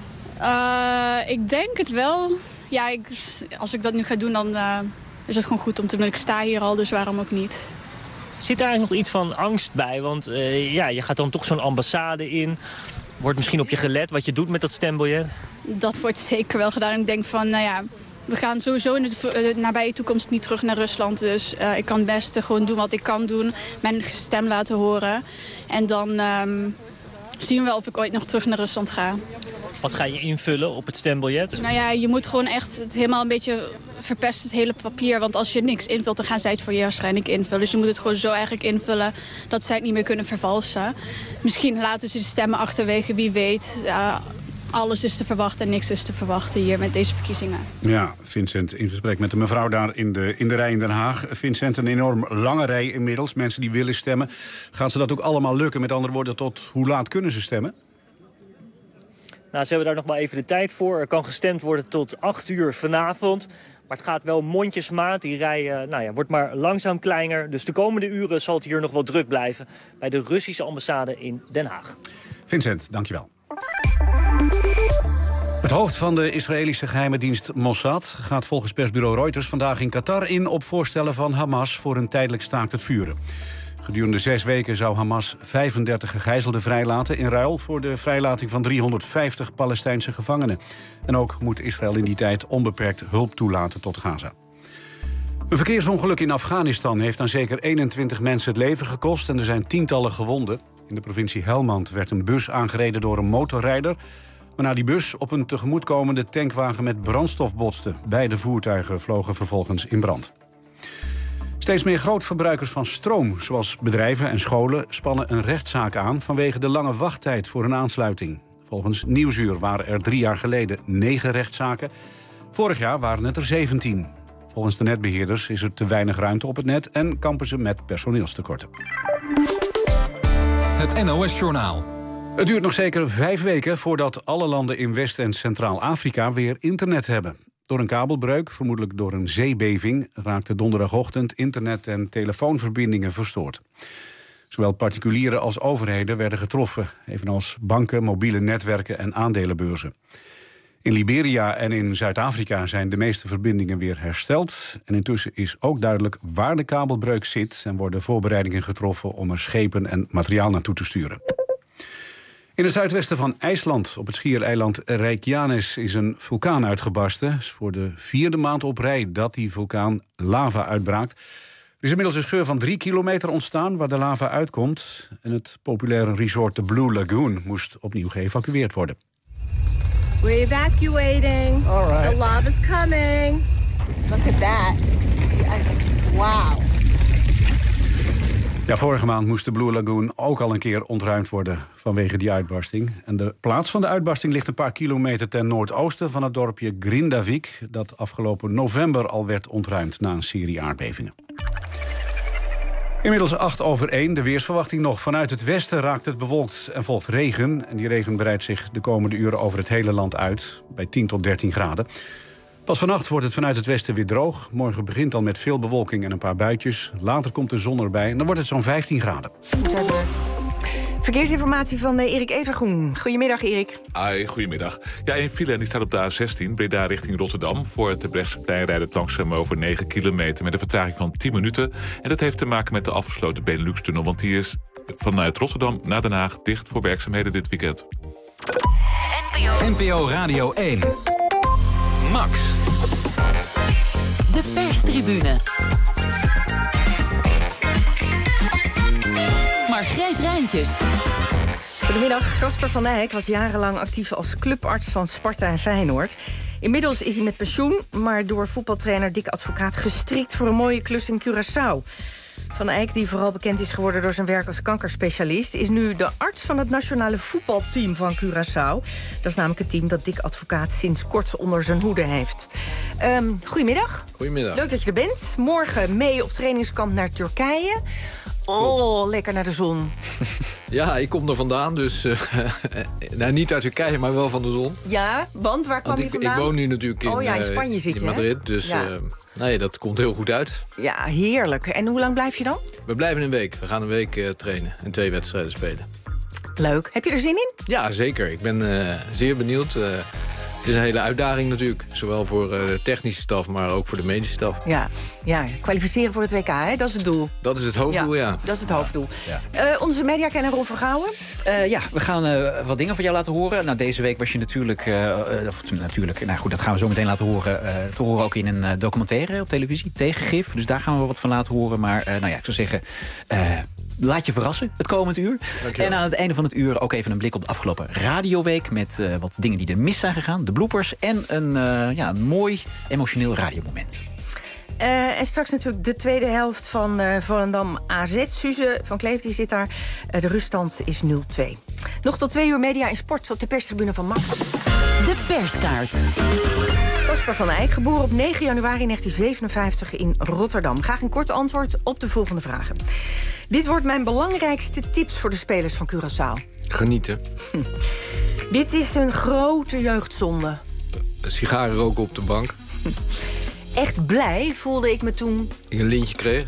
Ik denk het wel. Ja, als ik dat nu ga doen, dan is het gewoon goed om te doen. Ik sta hier al, dus waarom ook niet. Zit daar eigenlijk nog iets van angst bij? Want je gaat dan toch zo'n ambassade in. Wordt misschien op je gelet wat je doet met dat stembiljet? Dat wordt zeker wel gedaan. Ik denk van, we gaan sowieso in de nabije toekomst niet terug naar Rusland. Dus ik kan het beste gewoon doen wat ik kan doen. Mijn stem laten horen. En dan zien we wel of ik ooit nog terug naar Rusland ga. Wat ga je invullen op het stembiljet? Je moet gewoon echt het helemaal een beetje verpesten, het hele papier. Want als je niks invult, dan gaan zij het voor je waarschijnlijk invullen. Dus je moet het gewoon zo eigenlijk invullen dat zij het niet meer kunnen vervalsen. Misschien laten ze de stemmen achterwege, wie weet. Alles is te verwachten en niks is te verwachten hier met deze verkiezingen. Ja, Vincent in gesprek met de mevrouw daar in de rij in Den Haag. Vincent, een enorm lange rij inmiddels. Mensen die willen stemmen. Gaat ze dat ook allemaal lukken? Met andere woorden, tot hoe laat kunnen ze stemmen? Nou, ze hebben daar nog maar even de tijd voor. Er kan gestemd worden tot 8:00 vanavond. Maar het gaat wel mondjesmaat. Die rij wordt maar langzaam kleiner. Dus de komende uren zal het hier nog wel druk blijven bij de Russische ambassade in Den Haag. Vincent, dankjewel. Het hoofd van de Israëlische geheime dienst Mossad gaat volgens persbureau Reuters vandaag in Qatar in op voorstellen van Hamas voor een tijdelijk staakt het vuren. Gedurende 6 weken zou Hamas 35 gegijzelden vrijlaten in ruil voor de vrijlating van 350 Palestijnse gevangenen. En ook moet Israël in die tijd onbeperkt hulp toelaten tot Gaza. Een verkeersongeluk in Afghanistan heeft aan zeker 21 mensen het leven gekost en er zijn tientallen gewonden. In de provincie Helmand werd een bus aangereden door een motorrijder, waarna die bus op een tegemoetkomende tankwagen met brandstof botste. Beide voertuigen vlogen vervolgens in brand. Steeds meer grootverbruikers van stroom, zoals bedrijven en scholen, spannen een rechtszaak aan vanwege de lange wachttijd voor een aansluiting. Volgens Nieuwsuur waren er 3 jaar geleden 9 rechtszaken. Vorig jaar waren het er 17. Volgens de netbeheerders is er te weinig ruimte op het net en kampen ze met personeelstekorten. Het NOS-journaal. Het duurt nog zeker 5 weken voordat alle landen in West- en Centraal-Afrika weer internet hebben. Door een kabelbreuk, vermoedelijk door een zeebeving, raakte donderdagochtend internet- en telefoonverbindingen verstoord. Zowel particulieren als overheden werden getroffen, evenals banken, mobiele netwerken en aandelenbeurzen. In Liberia en in Zuid-Afrika zijn de meeste verbindingen weer hersteld. En intussen is ook duidelijk waar de kabelbreuk zit en worden voorbereidingen getroffen om er schepen en materiaal naartoe te sturen. In het zuidwesten van IJsland, op het schiereiland Reykjanes, is een vulkaan uitgebarsten. Het is voor de 4e maand op rij dat die vulkaan lava uitbraakt. Er is inmiddels een scheur van 3 kilometer ontstaan waar de lava uitkomt. En het populaire resort de Blue Lagoon moest opnieuw geëvacueerd worden. We're evacuating. All right. The lava's coming. Look at that. Wow. Ja, vorige maand moest de Blue Lagoon ook al een keer ontruimd worden vanwege die uitbarsting. En de plaats van de uitbarsting ligt een paar kilometer ten noordoosten van het dorpje Grindavik, dat afgelopen november al werd ontruimd na een serie aardbevingen. Inmiddels 1:08, de weersverwachting nog. Vanuit het westen raakt het bewolkt en volgt regen. En die regen breidt zich de komende uren over het hele land uit, bij 10 tot 13 graden. Pas vannacht wordt het vanuit het westen weer droog. Morgen begint al met veel bewolking en een paar buitjes. Later komt de zon erbij en dan wordt het zo'n 15 graden. Verkeersinformatie van Erik Evengroen. Goedemiddag, Erik. Hoi, goedemiddag. Ja, een file en die staat op de A16, Breda richting Rotterdam. Voor het Terbrechtseplein rijdt het langzaam over 9 kilometer... met een vertraging van 10 minuten. En dat heeft te maken met de afgesloten Benelux-tunnel... want die is vanuit Rotterdam naar Den Haag dicht voor werkzaamheden dit weekend. NPO Radio 1. Max. De perstribune. Margreet Rijntjes. Goedemiddag. Casper van Eyck was jarenlang actief als clubarts van Sparta en Feyenoord. Inmiddels is hij met pensioen, maar door voetbaltrainer Dick Advocaat gestrikt voor een mooie klus in Curaçao. Van Eyck, die vooral bekend is geworden door zijn werk als kankerspecialist, is nu de arts van het nationale voetbalteam van Curaçao. Dat is namelijk het team dat Dick Advocaat sinds kort onder zijn hoede heeft. Goedemiddag. Goedemiddag. Leuk dat je er bent. Morgen mee op trainingskamp naar Turkije. Oh, lekker naar de zon. Ja, ik kom er vandaan, dus nou, niet uit Turkije, maar wel van de zon. Ja, want waar kwam je vandaan? Ik woon nu natuurlijk in Spanje zit je, in Madrid, dus ja. Nee, dat komt heel goed uit. Ja, heerlijk. En hoe lang blijf je dan? We blijven een week. We gaan een week trainen en 2 wedstrijden spelen. Leuk. Heb je er zin in? Ja, zeker. Ik ben zeer benieuwd. Het is een hele uitdaging natuurlijk. Zowel voor de technische staf, maar ook voor de medische staf. Ja, kwalificeren voor het WK, hè? Dat is het doel. Dat is het hoofddoel, ja. Dat is het hoofddoel. Ja. Onze mediakenner Ron Vergouwen? Ja, we gaan wat dingen van jou laten horen. Nou, deze week was je natuurlijk... nou goed, dat gaan we zo meteen laten horen. Te horen ook in een documentaire op televisie, Tegengif. Dus daar gaan we wat van laten horen. Maar nou ja, ik zou zeggen... laat je verrassen het komend uur. Dankjewel. En aan het einde van het uur ook even een blik op de afgelopen radioweek... met wat dingen die er mis zijn gegaan, de bloopers... en een mooi emotioneel radiomoment. En straks natuurlijk de tweede helft van Volendam AZ. Suze van Kleef die zit daar. De ruststand is 0-2. Nog tot 2 uur media en sport op de perstribune van Max. De perskaart. Casper van Eyck, geboren op 9 januari 1957 in Rotterdam. Graag een kort antwoord op de volgende vragen. Dit wordt mijn belangrijkste tips voor de spelers van Curaçao. Genieten. Dit is een grote jeugdzonde. Sigaren roken op de bank. Echt blij voelde ik me toen Ik een lintje kreeg.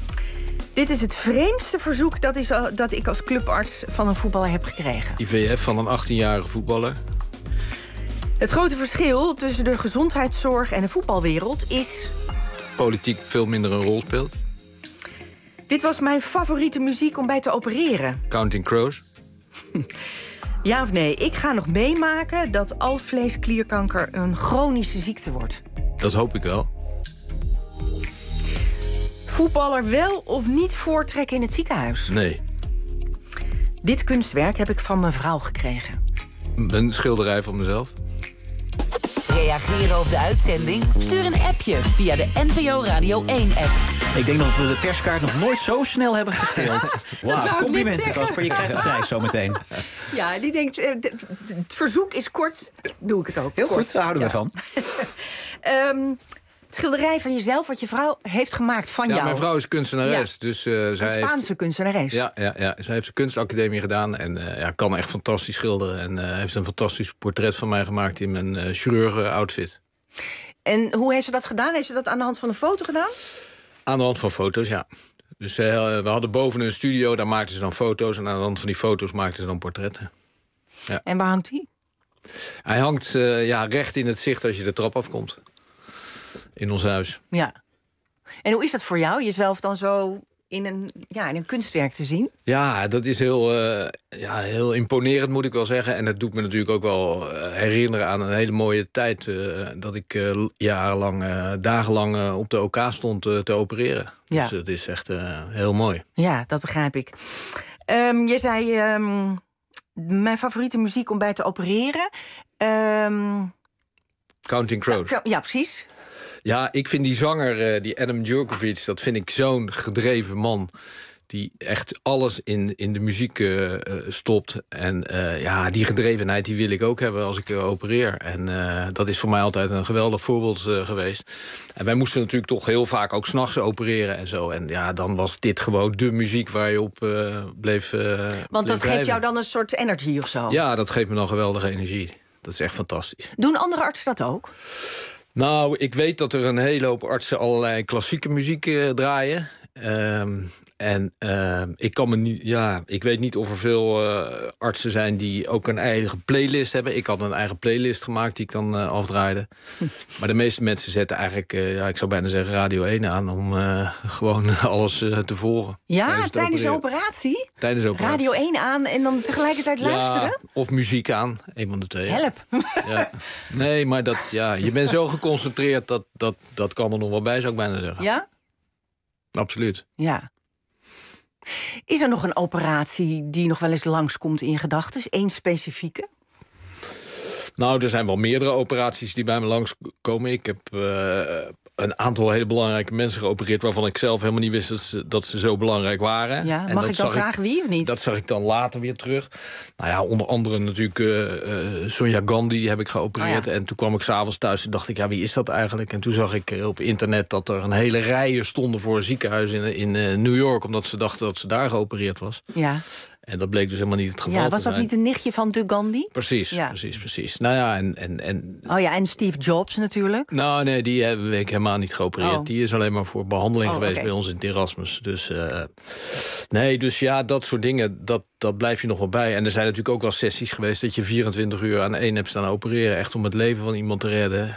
Dit is het vreemdste verzoek dat ik als clubarts van een voetballer heb gekregen. IVF van een 18-jarige voetballer. Het grote verschil tussen de gezondheidszorg en de voetbalwereld is... Politiek veel minder een rol speelt. Dit was mijn favoriete muziek om bij te opereren. Counting Crows. Ja of nee, ik ga nog meemaken dat alvleesklierkanker een chronische ziekte wordt. Dat hoop ik wel. Voetballer wel of niet voortrekken in het ziekenhuis? Nee. Dit kunstwerk heb ik van mijn vrouw gekregen. Een schilderij van mezelf. Reageren op de uitzending? Stuur een appje via de NPO Radio 1-app. Ik denk dat we de perskaart nog nooit zo snel hebben gespeeld. Wauw, complimenten, Casper. Je krijgt een prijs zometeen. Ja, die denkt, het verzoek is kort, doe ik het ook. Heel kort. goed, daar houden we van. Het schilderij van jezelf, wat je vrouw heeft gemaakt van jou. Ja, mijn vrouw is kunstenares. Ja. Dus, een Spaanse kunstenares. Ja. Zij heeft de kunstacademie gedaan en kan echt fantastisch schilderen. En heeft een fantastisch portret van mij gemaakt in mijn chirurgen-outfit. En hoe heeft ze dat gedaan? Heeft ze dat aan de hand van een foto gedaan? Aan de hand van foto's, ja. Dus we hadden boven een studio, daar maakten ze dan foto's. En aan de hand van die foto's maakten ze dan portretten. Ja. En waar hangt die? Hij hangt recht in het zicht als je de trap afkomt. In ons huis. Ja. En hoe is dat voor jou, jezelf dan zo in een kunstwerk te zien? Ja, dat is heel imponerend, moet ik wel zeggen. En het doet me natuurlijk ook wel herinneren aan een hele mooie tijd... dat ik jarenlang, dagenlang op de OK stond te opereren. Ja. Dus het is echt heel mooi. Ja, dat begrijp ik. Je zei, mijn favoriete muziek om bij te opereren. Counting Crows. Ja, precies. Ja, ik vind die zanger, die Adam Djurkovic... dat vind ik zo'n gedreven man... die echt alles in de muziek stopt. En die gedrevenheid die wil ik ook hebben als ik opereer. En dat is voor mij altijd een geweldig voorbeeld geweest. En wij moesten natuurlijk toch heel vaak ook 's nachts opereren en zo. En ja, dan was dit gewoon de muziek waar je op bleef Want dat geeft jou dan een soort energy of zo? Ja, dat geeft me dan geweldige energie. Dat is echt fantastisch. Doen andere artsen dat ook? Nou, ik weet dat er een hele hoop artsen allerlei klassieke muziek draaien. Ik weet niet of er veel artsen zijn die ook een eigen playlist hebben. Ik had een eigen playlist gemaakt die ik dan afdraaide. Maar de meeste mensen zetten eigenlijk, ik zou bijna zeggen, Radio 1 aan om gewoon alles te volgen. Ja, tijdens de operatie? Tijdens de operatie. Radio 1 aan en dan tegelijkertijd luisteren? Of muziek aan, een van de twee. Help! Ja. Nee, maar je bent zo geconcentreerd dat kan er nog wel bij, zou ik bijna zeggen. Ja? Absoluut. Ja. Is er nog een operatie die nog wel eens langskomt in je gedachten? Eén specifieke? Nou, er zijn wel meerdere operaties die bij me langskomen. Ik heb een aantal hele belangrijke mensen geopereerd waarvan ik zelf helemaal niet wist dat ze zo belangrijk waren. Ja, mag ik dan vragen wie of niet? Dat zag ik dan later weer terug. Nou ja, onder andere natuurlijk Sonia Gandhi heb ik geopereerd. En toen kwam ik 's avonds thuis en dacht ik, wie is dat eigenlijk? En toen zag ik op internet dat er een hele rijen stonden voor een ziekenhuis in New York, omdat ze dachten dat ze daar geopereerd was. Ja. En dat bleek dus helemaal niet het geval. Ja, was dat niet een nichtje van de Gandhi? Precies, ja. precies. Nou ja, en Steve Jobs natuurlijk? Nou nee, die heb ik helemaal niet geopereerd. Oh. Die is alleen maar voor behandeling geweest bij ons in het Erasmus. Dus dat soort dingen, dat blijf je nog wel bij. En er zijn natuurlijk ook wel sessies geweest dat je 24 uur aan één hebt staan opereren. Echt om het leven van iemand te redden.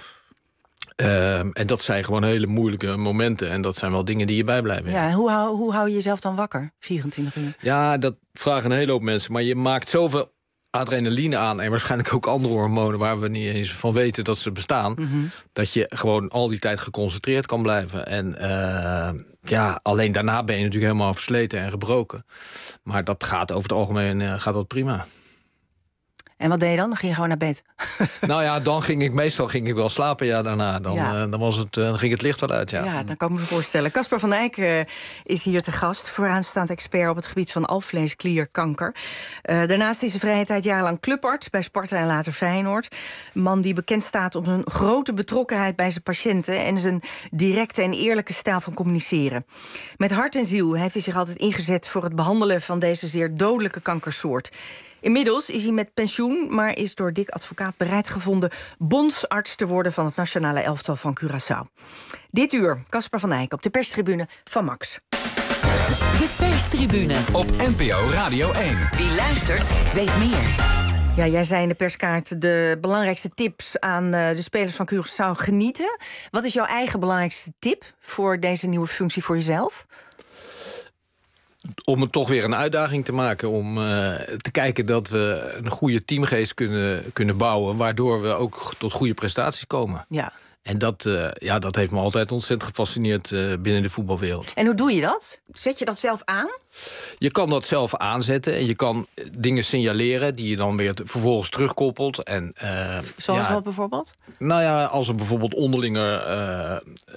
En dat zijn gewoon hele moeilijke momenten. En dat zijn wel dingen die je bijblijven. Ja, hoe hou je jezelf dan wakker, 24 uur? Ja, dat vragen een hele hoop mensen. Maar je maakt zoveel adrenaline aan en waarschijnlijk ook andere hormonen waar we niet eens van weten dat ze bestaan, dat je gewoon al die tijd geconcentreerd kan blijven. En alleen daarna ben je natuurlijk helemaal versleten en gebroken. Maar dat gaat over het algemeen gaat dat prima. En wat deed je dan? Dan ging je gewoon naar bed? Nou ja, dan ging ik wel slapen daarna. Dan ging het licht wel uit, Ja, dan kan ik me voorstellen. Caspar van Eyck is hier te gast. Vooraanstaand expert op het gebied van alvleesklierkanker. Daarnaast is hij vrije tijd jarenlang clubarts bij Sparta en later Feyenoord. Een man die bekend staat om zijn grote betrokkenheid bij zijn patiënten en zijn directe en eerlijke stijl van communiceren. Met hart en ziel heeft hij zich altijd ingezet voor het behandelen van deze zeer dodelijke kankersoort. Inmiddels is hij met pensioen, maar is door Dick Advocaat bereid gevonden bondsarts te worden van het nationale elftal van Curaçao. Dit uur, Caspar van Eyck op de perstribune van Max. De perstribune op NPO Radio 1. Wie luistert, weet meer. Ja, jij zei in de perskaart de belangrijkste tips aan de spelers van Curaçao genieten. Wat is jouw eigen belangrijkste tip voor deze nieuwe functie voor jezelf? Om het toch weer een uitdaging te maken. Om te kijken dat we een goede teamgeest kunnen bouwen, waardoor we ook tot goede prestaties komen. Ja. En dat heeft me altijd ontzettend gefascineerd binnen de voetbalwereld. En hoe doe je dat? Zet je dat zelf aan? Je kan dat zelf aanzetten en je kan dingen signaleren die je dan weer vervolgens terugkoppelt. En, zoals wat bijvoorbeeld? Nou ja, als er bijvoorbeeld onderlinge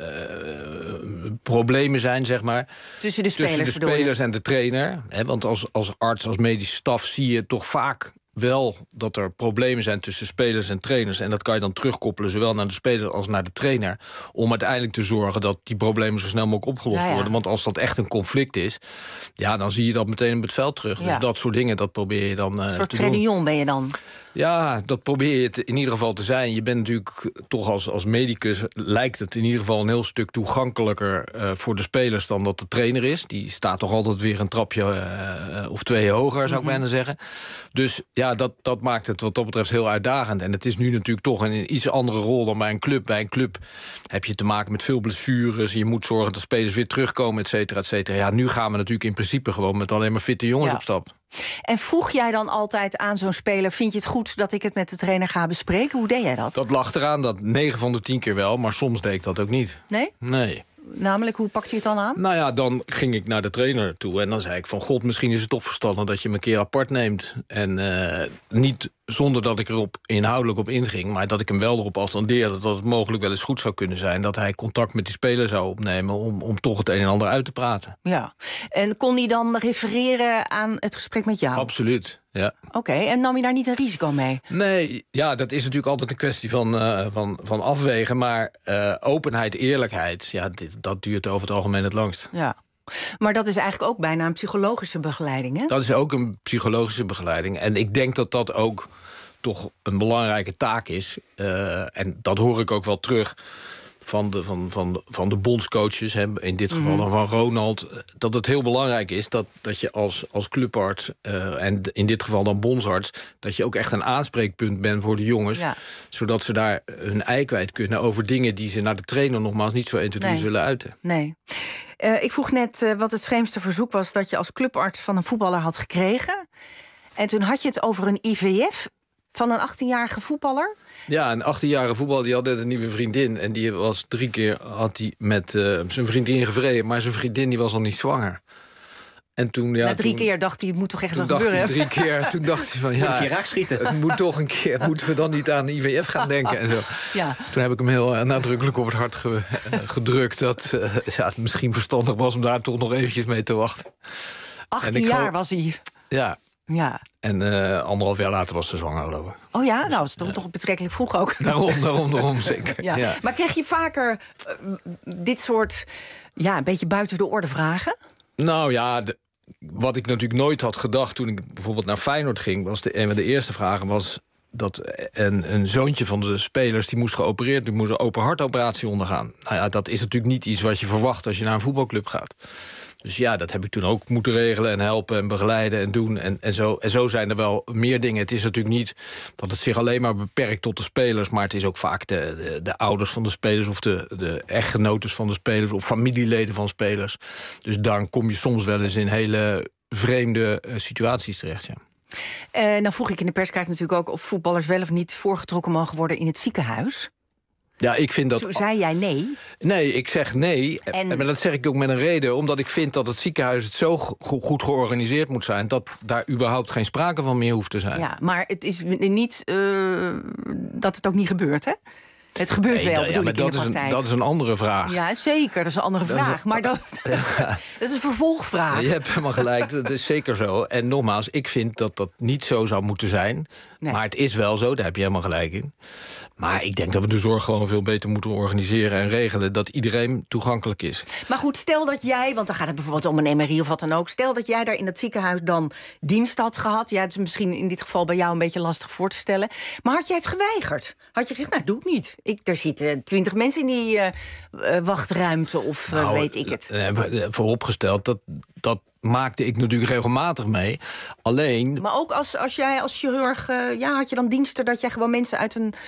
problemen zijn, zeg maar. Tussen de spelers en de trainer. Hè, want als arts, als medische staf zie je toch vaak wel dat er problemen zijn tussen spelers en trainers. En dat kan je dan terugkoppelen, zowel naar de speler als naar de trainer, om uiteindelijk te zorgen dat die problemen zo snel mogelijk opgelost worden. Want als dat echt een conflict is, dan zie je dat meteen op het veld terug. Dus dat soort dingen, dat probeer je dan een soort Fredillon ben je dan? Ja, dat probeer je het in ieder geval te zijn. Je bent natuurlijk toch als medicus, lijkt het in ieder geval een heel stuk toegankelijker voor de spelers dan dat de trainer is. Die staat toch altijd weer een trapje of twee hoger, zou ik bijna zeggen. Dus ja, dat maakt het wat dat betreft heel uitdagend. En het is nu natuurlijk toch een iets andere rol dan bij een club. Bij een club heb je te maken met veel blessures. Je moet zorgen dat spelers weer terugkomen, et cetera, et cetera. Ja, nu gaan we natuurlijk in principe gewoon met alleen maar fitte jongens op stap. En vroeg jij dan altijd aan zo'n speler, vind je het goed dat ik het met de trainer ga bespreken? Hoe deed jij dat? Dat lag eraan, dat 9 van de 10 keer wel, maar soms deed ik dat ook niet. Nee? Nee. Namelijk, hoe pakte je het dan aan? Nou ja, dan ging ik naar de trainer toe en dan zei ik van, god, misschien is het toch verstandig dat je me een keer apart neemt. En niet zonder dat ik erop inhoudelijk op inging, maar dat ik hem wel erop attendeerde dat het mogelijk wel eens goed zou kunnen zijn dat hij contact met die speler zou opnemen om toch het een en ander uit te praten. Ja, en kon hij dan refereren aan het gesprek met jou? Absoluut, ja. Oké, en nam je daar niet een risico mee? Nee, ja, dat is natuurlijk altijd een kwestie van afwegen, maar openheid, eerlijkheid, ja, dat duurt over het algemeen het langst. Ja. Maar dat is eigenlijk ook bijna een psychologische begeleiding, hè? Dat is ook een psychologische begeleiding. En ik denk dat dat ook toch een belangrijke taak is. En dat hoor ik ook wel terug van de bondscoaches, hè, in dit geval dan van Ronald, dat het heel belangrijk is dat je als clubarts, en in dit geval dan bondsarts, dat je ook echt een aanspreekpunt bent voor de jongens, zodat ze daar hun ei kwijt kunnen over dingen die ze naar de trainer nogmaals niet zo 1, 2, 3 zullen uiten. Nee. Ik vroeg net wat het vreemdste verzoek was dat je als clubarts van een voetballer had gekregen. En toen had je het over een IVF van een 18-jarige voetballer. Ja, een 18-jarige voetballer die had net een nieuwe vriendin. En die was 3 keer had hij met zijn vriendin gevreden. Maar zijn vriendin die was al niet zwanger. En toen, na 3 keer dacht hij, het moet toch echt wel gebeuren? 3 keer, toen dacht hij van, ja, een keer raakschieten. Het moet toch een keer, moeten we dan niet aan IVF gaan denken en zo. Ja. Toen heb ik hem heel nadrukkelijk op het hart gedrukt dat het misschien verstandig was om daar toch nog eventjes mee te wachten. 18 jaar was hij. Ja. Ja. En 1,5 jaar later was ze zwanger, geloof ik. Oh ja? Nou, dat is toch betrekkelijk vroeg ook. Daarom zeker. Ja. Ja. Maar kreeg je vaker dit soort, een beetje buiten de orde vragen? Nou ja, wat ik natuurlijk nooit had gedacht toen ik bijvoorbeeld naar Feyenoord ging, was een van de eerste vragen was dat een zoontje van de spelers die moest geopereerd, die moest een open hartoperatie ondergaan. Nou ja, dat is natuurlijk niet iets wat je verwacht als je naar een voetbalclub gaat. Dus ja, dat heb ik toen ook moeten regelen en helpen en begeleiden en doen. En zo zijn er wel meer dingen. Het is natuurlijk niet dat het zich alleen maar beperkt tot de spelers, maar het is ook vaak de ouders van de spelers of de echtgenotes van de spelers of familieleden van spelers. Dus dan kom je soms wel eens in hele vreemde situaties terecht, ja. Nou vroeg ik in de perskaart natuurlijk ook of voetballers wel of niet voorgetrokken mogen worden in het ziekenhuis. Ja, ik vind dat. Toen zei jij nee? Nee, ik zeg nee. Maar dat zeg ik ook met een reden. Omdat ik vind dat het ziekenhuis het zo goed georganiseerd moet zijn dat daar überhaupt geen sprake van meer hoeft te zijn. Ja, maar het is niet dat het ook niet gebeurt, hè? Het gebeurt wel, bedoel ik, in de praktijk. Dat is een andere vraag. Ja, zeker, dat is een andere vraag. Maar dat is een vervolgvraag. Je hebt helemaal gelijk, dat is zeker zo. En nogmaals, ik vind dat dat niet zo zou moeten zijn. Nee. Maar het is wel zo, daar heb je helemaal gelijk in. Maar ik denk dat we de zorg gewoon veel beter moeten organiseren en regelen, dat iedereen toegankelijk is. Maar goed, stel dat jij, want dan gaat het bijvoorbeeld om een MRI of wat dan ook, stel dat jij daar in dat ziekenhuis dan dienst had gehad. Ja, het is misschien in dit geval bij jou een beetje lastig voor te stellen. Maar had jij het geweigerd? Had je gezegd, nou, doe ik niet. Er zitten 20 mensen in die wachtruimte of weet ik het. Vooropgesteld, dat maakte ik natuurlijk regelmatig mee. Alleen. Maar ook als jij als chirurg, had je dan diensten dat jij gewoon mensen uit een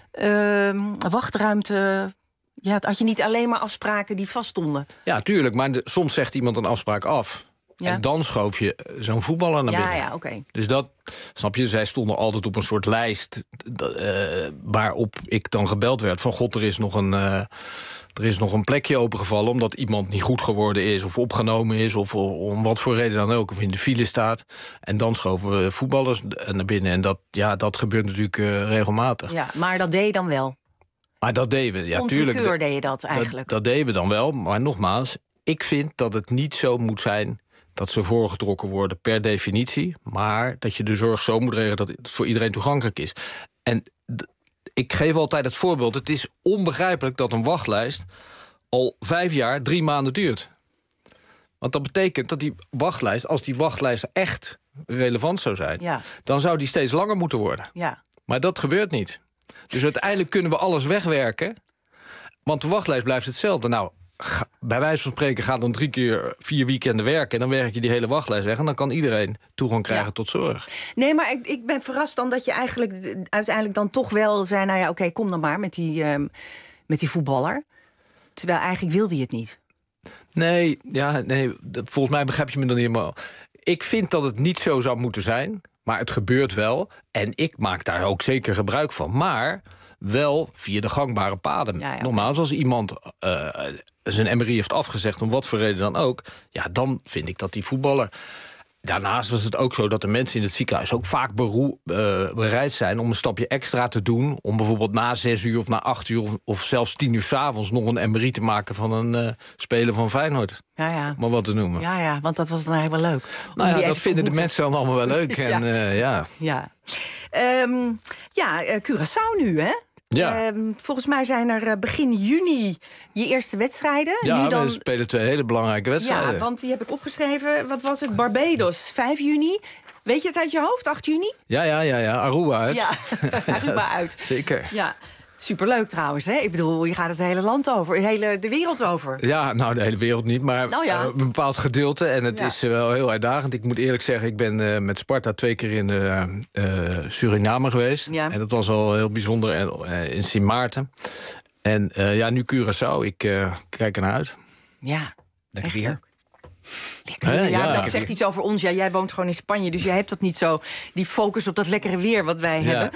wachtruimte. Ja, had je niet alleen maar afspraken die vaststonden? Ja, tuurlijk, maar soms zegt iemand een afspraak af. Ja. En dan schoof je zo'n voetballer naar binnen. Ja, oké. Dus dat, snap je, zij stonden altijd op een soort lijst waarop ik dan gebeld werd van god, er is nog een plekje opengevallen omdat iemand niet goed geworden is of opgenomen is of om wat voor reden dan ook of in de file staat. En dan schoven we voetballers naar binnen. En dat gebeurt natuurlijk regelmatig. Ja, maar dat deed je dan wel? Maar dat deden we, ja, tuurlijk. Deed je dat eigenlijk? Dat deden we dan wel, maar nogmaals, ik vind dat het niet zo moet zijn dat ze voorgetrokken worden per definitie, maar dat je de zorg zo moet regelen dat het voor iedereen toegankelijk is. En ik geef altijd het voorbeeld, het is onbegrijpelijk dat een wachtlijst al 5 jaar 3 maanden duurt. Want dat betekent dat die wachtlijst, als die wachtlijst echt relevant zou zijn, dan zou die steeds langer moeten worden. Ja. Maar dat gebeurt niet. Dus uiteindelijk kunnen we alles wegwerken, want de wachtlijst blijft hetzelfde. Nou, bij wijze van spreken gaat dan 3 keer 4 weekenden werken en dan werk je die hele wachtlijst weg en dan kan iedereen toegang krijgen tot zorg. Nee, maar ik ben verrast dan dat je uiteindelijk dan toch wel zei, nou ja, oké, kom dan maar met die voetballer. Terwijl eigenlijk wilde je het niet. Nee, volgens mij begrijp je me dan niet helemaal. Ik vind dat het niet zo zou moeten zijn, maar het gebeurt wel en ik maak daar ook zeker gebruik van. Maar wel via de gangbare paden. Ja, normaal, als iemand zijn MRI heeft afgezegd, om wat voor reden dan ook, ja, dan vind ik dat die voetballer. Daarnaast was het ook zo dat de mensen in het ziekenhuis ook vaak bereid zijn om een stapje extra te doen, om bijvoorbeeld na 6 uur of na 8 uur of zelfs 10 uur 's avonds nog een MRI te maken van een speler van Feyenoord. Ja. Maar wat te noemen. Ja, want dat was dan eigenlijk wel leuk. Nou ja, dat vinden de mensen dan allemaal wel leuk. Curaçao nu, hè? Ja. Volgens mij zijn er begin juni je eerste wedstrijden. Ja, nu dan we spelen 2 hele belangrijke wedstrijden. Ja, want die heb ik opgeschreven. Wat was het? Barbados, 5 juni. Weet je het uit je hoofd, 8 juni? Ja, Aruba uit. Ja, Aruba uit. Zeker. Ja. Superleuk trouwens, hè? Ik bedoel, je gaat het hele land over, de wereld over. Ja, nou, de hele wereld niet, maar een bepaald gedeelte. En het is wel heel uitdagend. Ik moet eerlijk zeggen, ik ben met Sparta 2 keer in Suriname geweest. Ja. En dat was al heel bijzonder, in Sint Maarten. En nu Curaçao, ik kijk ernaar uit. Ja, lekker weer. Dat zegt iets over ons. Ja, jij woont gewoon in Spanje, dus jij hebt dat niet zo... die focus op dat lekkere weer wat wij hebben.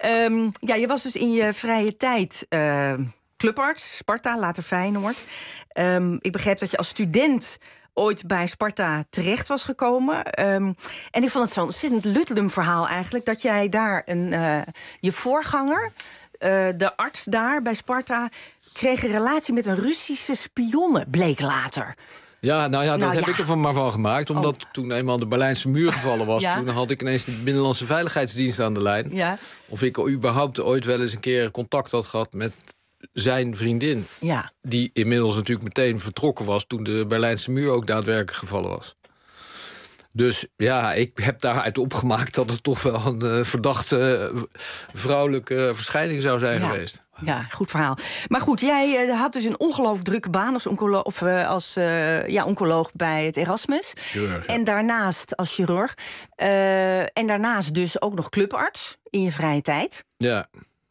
Je was dus in je vrije tijd clubarts, Sparta, later Feyenoord. Ik begreep dat je als student ooit bij Sparta terecht was gekomen. En ik vond het zo'n ontzettend Ludlum verhaal eigenlijk... dat jij daar je voorganger, de arts daar bij Sparta... kreeg een relatie met een Russische spionne, bleek later. Ja, dat heb ik er maar van gemaakt. Omdat toen eenmaal de Berlijnse muur gevallen was... toen had ik ineens de Binnenlandse Veiligheidsdienst aan de lijn. Ja. Of ik überhaupt ooit wel eens een keer contact had gehad met zijn vriendin. Ja. Die inmiddels natuurlijk meteen vertrokken was... toen de Berlijnse muur ook daadwerkelijk gevallen was. Dus ja, ik heb daaruit opgemaakt dat het toch wel een verdachte vrouwelijke verschijning zou zijn geweest. Ja, goed verhaal. Maar goed, jij had dus een ongelooflijk drukke baan als oncoloog bij het Erasmus. Chirurg, en daarnaast als chirurg. En daarnaast dus ook nog clubarts in je vrije tijd. Ja.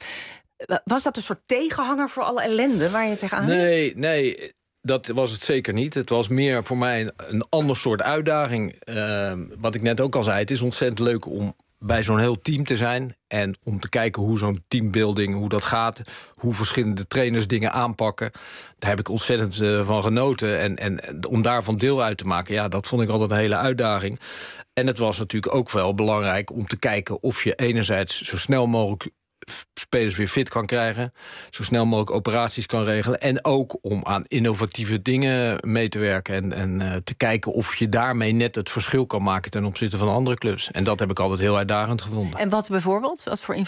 Was dat een soort tegenhanger voor alle ellende waar je tegenaan liep? Nee. Dat was het zeker niet. Het was meer voor mij een ander soort uitdaging. Wat ik net ook al zei, het is ontzettend leuk om bij zo'n heel team te zijn... en om te kijken hoe zo'n teambuilding, hoe dat gaat... hoe verschillende trainers dingen aanpakken. Daar heb ik ontzettend van genoten. En om daarvan deel uit te maken, dat vond ik altijd een hele uitdaging. En het was natuurlijk ook wel belangrijk om te kijken... of je enerzijds zo snel mogelijk spelers weer fit kan krijgen... zo snel mogelijk operaties kan regelen... en ook om aan innovatieve dingen mee te werken... en te kijken of je daarmee net het verschil kan maken... ten opzichte van andere clubs. En dat heb ik altijd heel uitdagend gevonden. En wat bijvoorbeeld? Wat voor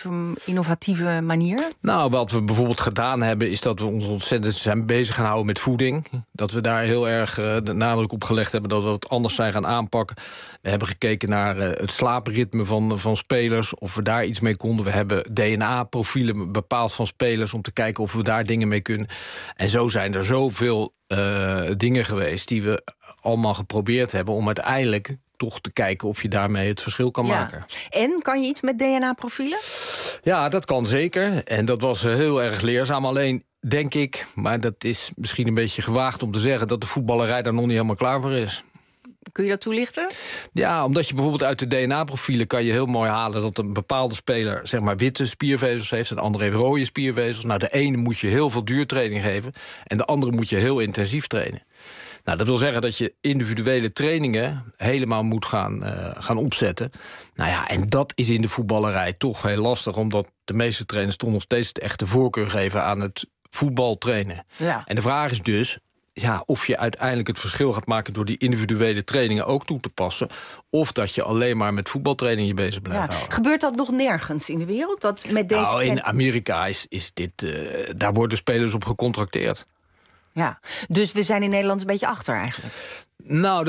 innovatieve manier? Nou, wat we bijvoorbeeld gedaan hebben... is dat we ons ontzettend zijn bezig gaan houden met voeding. Dat we daar heel erg de nadruk op gelegd hebben... dat we het anders zijn gaan aanpakken. We hebben gekeken naar het slaapritme van spelers... of we daar iets mee konden. We hebben DNA-profielen bepaald van spelers... om te kijken of we daar dingen mee kunnen. En zo zijn er zoveel dingen geweest... die we allemaal geprobeerd hebben... om uiteindelijk toch te kijken of je daarmee het verschil kan maken. En kan je iets met DNA-profielen? Ja, dat kan zeker. En dat was heel erg leerzaam. Alleen denk ik, maar dat is misschien een beetje gewaagd om te zeggen... dat de voetballerij daar nog niet helemaal klaar voor is. Kun je dat toelichten? Ja, omdat je bijvoorbeeld uit de DNA-profielen kan je heel mooi halen... dat een bepaalde speler zeg maar witte spiervezels heeft... en de andere heeft rode spiervezels. Nou, de ene moet je heel veel duurtraining geven... en de andere moet je heel intensief trainen. Nou, dat wil zeggen dat je individuele trainingen helemaal moet gaan opzetten. Nou ja, en dat is in de voetballerij toch heel lastig... omdat de meeste trainers toch nog steeds de echte voorkeur geven aan het voetbaltrainen. Ja. En de vraag is dus... of je uiteindelijk het verschil gaat maken... door die individuele trainingen ook toe te passen... of dat je alleen maar met voetbaltraining je bezig blijft houden. Gebeurt dat nog nergens in de wereld? Dat met deze in Amerika is dit... daar worden spelers op gecontracteerd. Ja, dus we zijn in Nederland een beetje achter eigenlijk. Nou,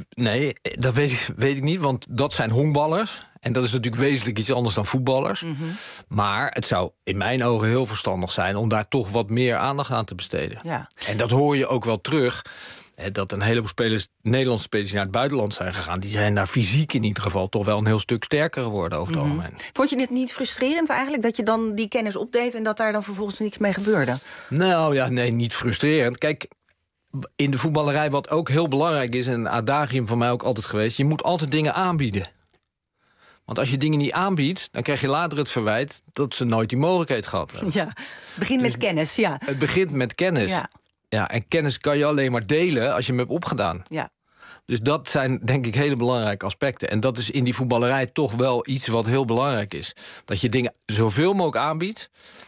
dat weet ik niet, want dat zijn honkballers... en dat is natuurlijk wezenlijk iets anders dan voetballers. Mm-hmm. Maar het zou in mijn ogen heel verstandig zijn... om daar toch wat meer aandacht aan te besteden. Ja. En dat hoor je ook wel terug... dat een heleboel Nederlandse spelers die naar het buitenland zijn gegaan... die zijn daar fysiek in ieder geval toch wel een heel stuk sterker geworden over het algemeen. Vond je dit niet frustrerend eigenlijk, dat je dan die kennis opdeed... en dat daar dan vervolgens niks mee gebeurde? Nou ja, nee, niet frustrerend. Kijk, in de voetballerij wat ook heel belangrijk is... en een adagium van mij ook altijd geweest... je moet altijd dingen aanbieden. Want als je dingen niet aanbiedt, dan krijg je later het verwijt... dat ze nooit die mogelijkheid gehad hebben. Ja, het begint met kennis, ja. Het begint met kennis. Ja, en kennis kan je alleen maar delen als je hem hebt opgedaan. Ja. Dus dat zijn, denk ik, hele belangrijke aspecten. En dat is in die voetballerij toch wel iets wat heel belangrijk is. Dat je dingen zoveel mogelijk aanbiedt.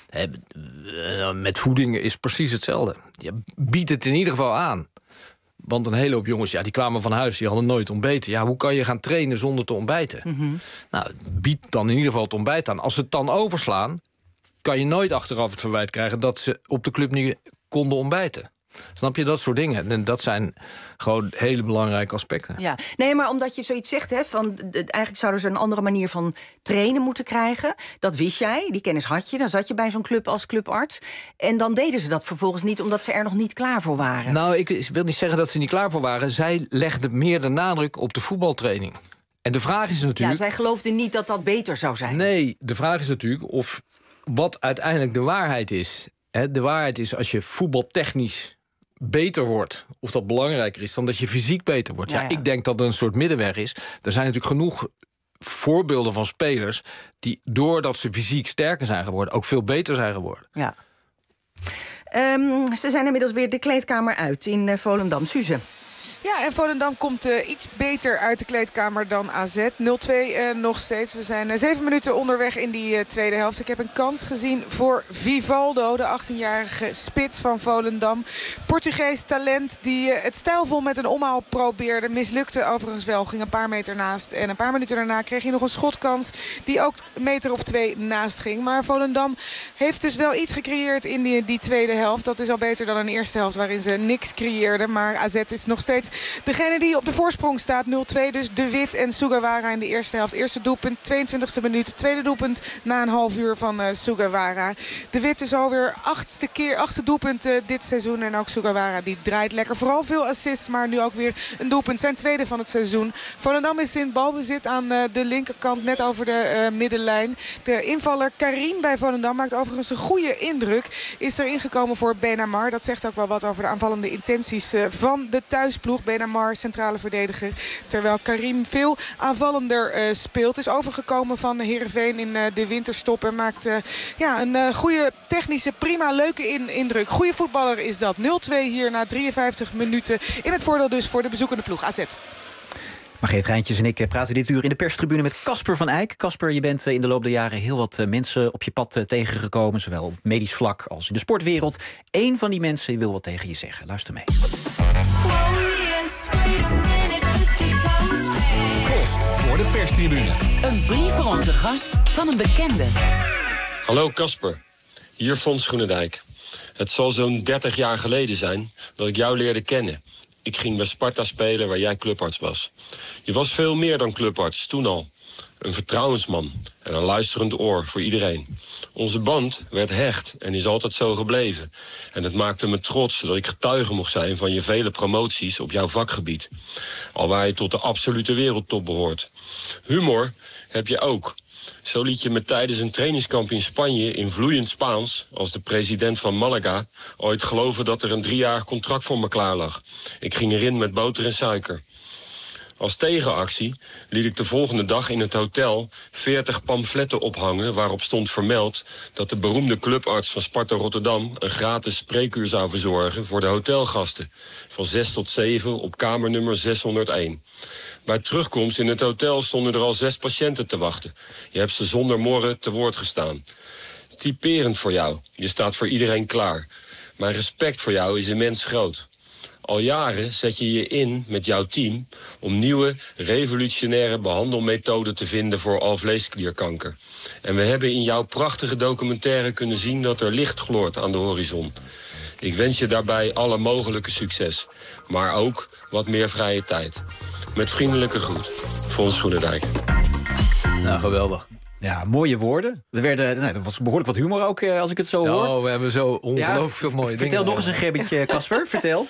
Met voeding is precies hetzelfde. Je biedt het in ieder geval aan. Want een hele hoop jongens, die kwamen van huis, die hadden nooit ontbeten. Ja, hoe kan je gaan trainen zonder te ontbijten? Mm-hmm. Nou, bied dan in ieder geval het ontbijt aan. Als ze het dan overslaan, kan je nooit achteraf het verwijt krijgen... dat ze op de club niet konden ontbijten. Snap je, dat soort dingen? En dat zijn gewoon hele belangrijke aspecten. Ja, nee, maar omdat je zoiets zegt, hè, van eigenlijk zouden ze een andere manier van trainen moeten krijgen. Dat wist jij, die kennis had je. Dan zat je bij zo'n club als clubarts. En dan deden ze dat vervolgens niet, omdat ze er nog niet klaar voor waren. Nou, ik wil niet zeggen dat ze niet klaar voor waren. Zij legden meer de nadruk op de voetbaltraining. En de vraag is natuurlijk... Ja, zij geloofden niet dat dat beter zou zijn. Nee, de vraag is natuurlijk of wat uiteindelijk de waarheid is. De waarheid is, als je voetbaltechnisch beter wordt, of dat belangrijker is dan dat je fysiek beter wordt. Ja, ik denk dat er een soort middenweg is. Er zijn natuurlijk genoeg voorbeelden van spelers die, doordat ze fysiek sterker zijn geworden, ook veel beter zijn geworden. Ja. Ze zijn inmiddels weer de kleedkamer uit in Volendam. Suze. Ja, en Volendam komt iets beter uit de kleedkamer dan AZ. 0-2 nog steeds. We zijn 7 minuten onderweg in die tweede helft. Ik heb een kans gezien voor Vivaldo, de 18-jarige spits van Volendam. Portugees talent die het stijlvol met een omhaal probeerde. Mislukte overigens wel, ging een paar meter naast. En een paar minuten daarna kreeg hij nog een schotkans die ook een meter of 2 naast ging. Maar Volendam heeft dus wel iets gecreëerd in die tweede helft. Dat is al beter dan een eerste helft waarin ze niks creëerden. Maar AZ is nog steeds degene die op de voorsprong staat. 0-2 dus De Wit en Sugawara in de eerste helft. Eerste doelpunt, 22e minuut. Tweede doelpunt na een half uur van Sugawara. De Wit is alweer achtste doelpunt dit seizoen. En ook Sugawara die draait lekker. Vooral veel assists, maar nu ook weer een doelpunt. Zijn tweede van het seizoen. Volendam is in balbezit aan de linkerkant, net over de middenlijn. De invaller Karim bij Volendam maakt overigens een goede indruk. Is er ingekomen voor Benamar. Dat zegt ook wel wat over de aanvallende intenties van de thuisploeg. Benamar, centrale verdediger. Terwijl Karim veel aanvallender speelt. Is overgekomen van Heerenveen in de winterstop. En maakt een goede technische, prima, leuke indruk. Goede voetballer is dat. 0-2 hier na 53 minuten. In het voordeel dus voor de bezoekende ploeg AZ. Margreet Rijntjes en ik praten dit uur in de perstribune met Casper van Eyck. Casper, je bent in de loop der jaren heel wat mensen op je pad tegengekomen. Zowel op medisch vlak als in de sportwereld. Eén van die mensen wil wat tegen je zeggen. Luister mee. Post voor de perstribune. Een brief voor onze gast van een bekende. Hallo Casper, hier Fons Groenendijk. Het zal zo'n 30 jaar geleden zijn dat ik jou leerde kennen. Ik ging bij Sparta spelen waar jij clubarts was. Je was veel meer dan clubarts, toen al. Een vertrouwensman en een luisterend oor voor iedereen. Onze band werd hecht en is altijd zo gebleven. En het maakte me trots dat ik getuige mocht zijn van je vele promoties op jouw vakgebied. Alwaar je tot de absolute wereldtop behoort. Humor heb je ook. Zo liet je me tijdens een trainingskamp in Spanje in vloeiend Spaans, als de president van Malaga, ooit geloven dat er een 3-jarig contract voor me klaar lag. Ik ging erin met boter en suiker. Als tegenactie liet ik de volgende dag in het hotel 40 pamfletten ophangen waarop stond vermeld dat de beroemde clubarts van Sparta Rotterdam een gratis spreekuur zou verzorgen voor de hotelgasten. Van 6 tot 7 op kamernummer 601. Bij terugkomst in het hotel stonden er al 6 patiënten te wachten. Je hebt ze zonder morren te woord gestaan. Typerend voor jou. Je staat voor iedereen klaar. Mijn respect voor jou is immens groot. Al jaren zet je je in met jouw team om nieuwe, revolutionaire behandelmethoden te vinden voor alvleesklierkanker. En we hebben in jouw prachtige documentaire kunnen zien dat er licht gloort aan de horizon. Ik wens je daarbij alle mogelijke succes, maar ook wat meer vrije tijd. Met vriendelijke groet, Fons Groenendijk. Nou, geweldig. Ja, mooie woorden. Er was behoorlijk wat humor ook, als ik het zo hoor. Oh, we hebben zo ongelooflijk veel mooie dingen. Vertel nog eens een gebbetje, Casper. Vertel.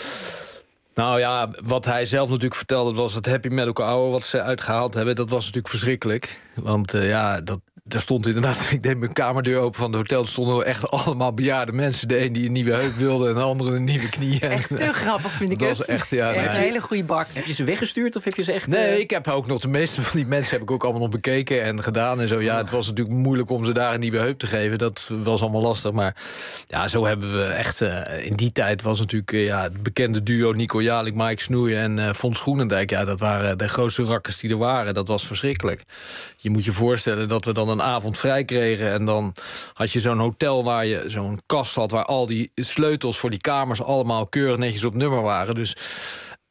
Nou ja, wat hij zelf natuurlijk vertelde was het happy medical hour wat ze uitgehaald hebben. Dat was natuurlijk verschrikkelijk. Want daar stond inderdaad, ik deed mijn kamerdeur open van het hotel. Er stonden echt allemaal bejaarde mensen. De een die een nieuwe heup wilde en de andere een nieuwe knie. Echt te grappig vind ik het. Dat was echt, echt een hele goede bak. Heb je ze weggestuurd of heb je ze echt... Nee, ik heb ook nog de meeste van die mensen heb ik ook allemaal nog bekeken en gedaan en zo. Ja, het was natuurlijk moeilijk om ze daar een nieuwe heup te geven. Dat was allemaal lastig. Maar ja, zo hebben we echt... in die tijd was natuurlijk het bekende duo Nico Jalik, Mike Snoei en Fons Groenendijk. Ja, dat waren de grootste rakkers die er waren. Dat was verschrikkelijk. Je moet je voorstellen dat we dan een avond vrij kregen en dan had je zo'n hotel waar je zo'n kast had waar al die sleutels voor die kamers allemaal keurig netjes op nummer waren. Dus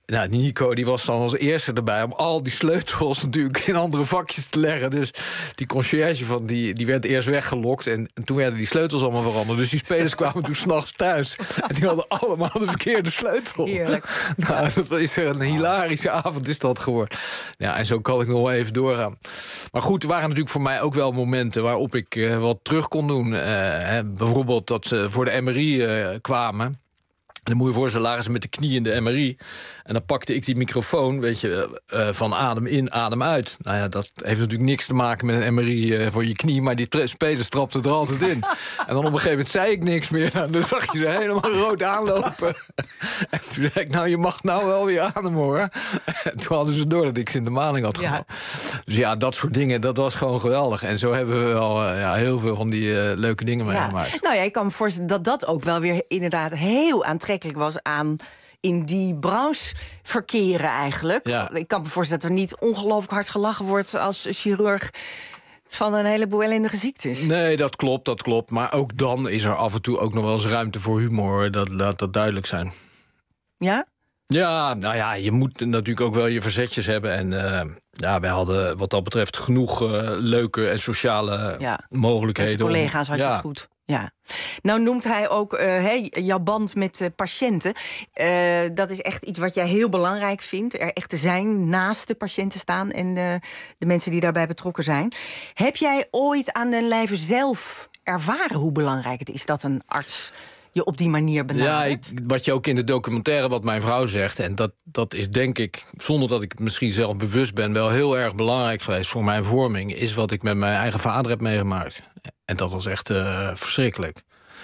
Nou, Nico die was dan als eerste erbij om al die sleutels natuurlijk in andere vakjes te leggen. Dus die conciërge die werd eerst weggelokt en toen werden die sleutels allemaal veranderd. Dus die spelers kwamen toen 's nachts thuis en die hadden allemaal de verkeerde sleutel. Heerlijk. Nou, dat is een hilarische avond is dat geworden. Ja, en zo kan ik nog wel even doorgaan. Maar goed, er waren natuurlijk voor mij ook wel momenten waarop ik wat terug kon doen. Bijvoorbeeld dat ze voor de MRI kwamen. Dan moet je voorstellen, lagen ze met de knie in de MRI. En dan pakte ik die microfoon, weet je, van adem in, adem uit. Nou ja, dat heeft natuurlijk niks te maken met een MRI voor je knie. Maar die spelers trapten er altijd in. En dan op een gegeven moment zei ik niks meer. Nou, dan zag je ze helemaal rood aanlopen. En toen zei ik, nou, je mag nou wel weer ademen, hoor. En toen hadden ze door dat ik ze in de maling had gehad. Dus ja, dat soort dingen, dat was gewoon geweldig. En zo hebben we wel heel veel van die leuke dingen meegemaakt. Nou ja, ik kan me voorstellen dat dat ook wel weer inderdaad heel aantrekkelijk was aan in die branche verkeren eigenlijk. Ja. Ik kan me voorstellen dat er niet ongelooflijk hard gelachen wordt als chirurg van een heleboel ellendige ziektes. Nee, dat klopt. Maar ook dan is er af en toe ook nog wel eens ruimte voor humor. Laat dat duidelijk zijn. Ja? Ja, nou ja, je moet natuurlijk ook wel je verzetjes hebben. En wij hadden wat dat betreft genoeg leuke en sociale mogelijkheden. Met collega's had je het goed. Ja. Nou noemt hij ook jouw band met patiënten. Dat is echt iets wat jij heel belangrijk vindt. Er echt te zijn, naast de patiënten staan en de mensen die daarbij betrokken zijn. Heb jij ooit aan den lijve zelf ervaren hoe belangrijk het is dat een arts je op die manier benadert? Ja, wat je ook in de documentaire, wat mijn vrouw zegt, en dat is denk ik, zonder dat ik het misschien zelf bewust ben, wel heel erg belangrijk geweest voor mijn vorming, is wat ik met mijn eigen vader heb meegemaakt. En dat was echt verschrikkelijk.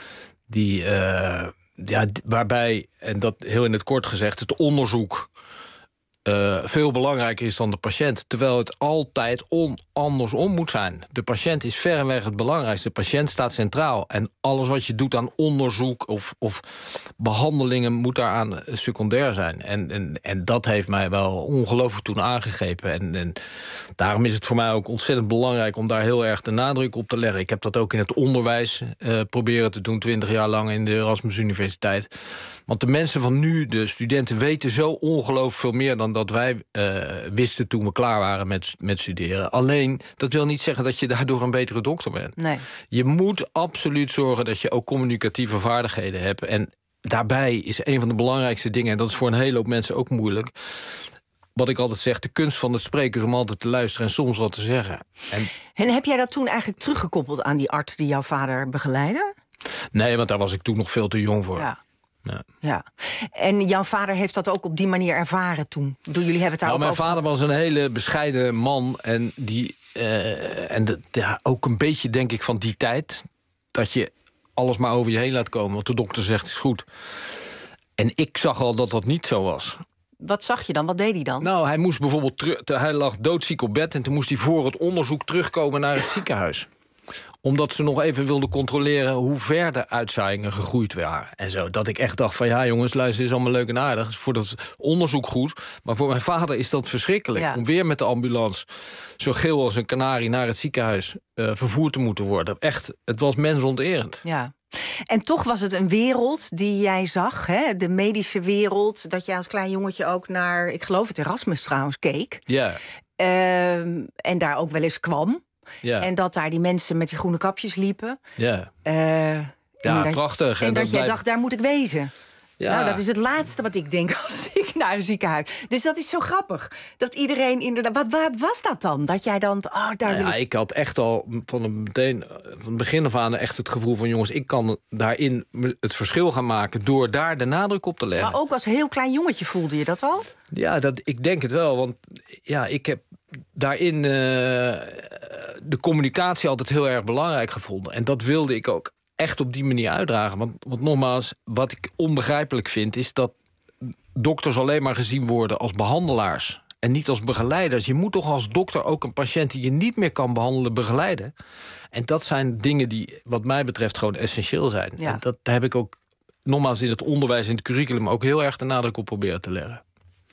Waarbij, en dat heel in het kort gezegd, het onderzoek veel belangrijker is dan de patiënt. Terwijl het altijd andersom moet zijn. De patiënt is verreweg het belangrijkste. De patiënt staat centraal. En alles wat je doet aan onderzoek of behandelingen moet daaraan secundair zijn. En dat heeft mij wel ongelooflijk toen aangegrepen. En daarom is het voor mij ook ontzettend belangrijk om daar heel erg de nadruk op te leggen. Ik heb dat ook in het onderwijs proberen te doen, 20 jaar lang in de Erasmus Universiteit. Want de mensen van nu, de studenten, weten zo ongelooflijk veel meer dan dat wij wisten toen we klaar waren met studeren. Alleen, dat wil niet zeggen dat je daardoor een betere dokter bent. Nee. Je moet absoluut zorgen dat je ook communicatieve vaardigheden hebt. En daarbij is een van de belangrijkste dingen, en dat is voor een hele hoop mensen ook moeilijk, wat ik altijd zeg, de kunst van het spreken is om altijd te luisteren en soms wat te zeggen. En heb jij dat toen eigenlijk teruggekoppeld aan die arts die jouw vader begeleidde? Nee, want daar was ik toen nog veel te jong voor. Ja. En jouw vader heeft dat ook op die manier ervaren toen? Jullie hebben het daar mijn vader was een hele bescheiden man. En ook een beetje, denk ik, van die tijd, dat je alles maar over je heen laat komen. Want de dokter zegt, is goed. En ik zag al dat dat niet zo was. Wat zag je dan? Wat deed hij dan? Nou, hij moest bijvoorbeeld hij lag doodziek op bed en toen moest hij voor het onderzoek terugkomen naar het ziekenhuis. Omdat ze nog even wilden controleren hoe ver de uitzaaiingen gegroeid waren. En zo, dat ik echt dacht van, ja jongens, luister, is allemaal leuk en aardig. Is voor dat onderzoek goed. Maar voor mijn vader is dat verschrikkelijk. Ja. Om weer met de ambulance, zo geel als een kanarie, naar het ziekenhuis vervoerd te moeten worden. Echt, het was mensonterend. Ja. En toch was het een wereld die jij zag, hè? De medische wereld, dat jij als klein jongetje ook naar, ik geloof het Erasmus trouwens, keek. Ja. En daar ook wel eens kwam. Ja. En dat daar die mensen met die groene kapjes liepen. Ja, prachtig. En dat jij dacht, daar moet ik wezen. Ja. Nou, dat is het laatste wat ik denk als ik naar een ziekenhuis. Dus dat is zo grappig. Dat iedereen inderdaad. Wat was dat dan? Dat jij dan. Ik had echt al van het begin af aan echt het gevoel van, jongens, ik kan daarin het verschil gaan maken door daar de nadruk op te leggen. Maar ook als heel klein jongetje voelde je dat al? Ja, ik denk het wel. Want ja, ik heb daarin de communicatie altijd heel erg belangrijk gevonden. En dat wilde ik ook echt op die manier uitdragen. Want nogmaals, wat ik onbegrijpelijk vind, is dat dokters alleen maar gezien worden als behandelaars en niet als begeleiders. Je moet toch als dokter ook een patiënt die je niet meer kan behandelen, begeleiden. En dat zijn dingen die, wat mij betreft, gewoon essentieel zijn. Ja. En dat heb ik ook nogmaals in het onderwijs, in het curriculum, ook heel erg de nadruk op proberen te leggen.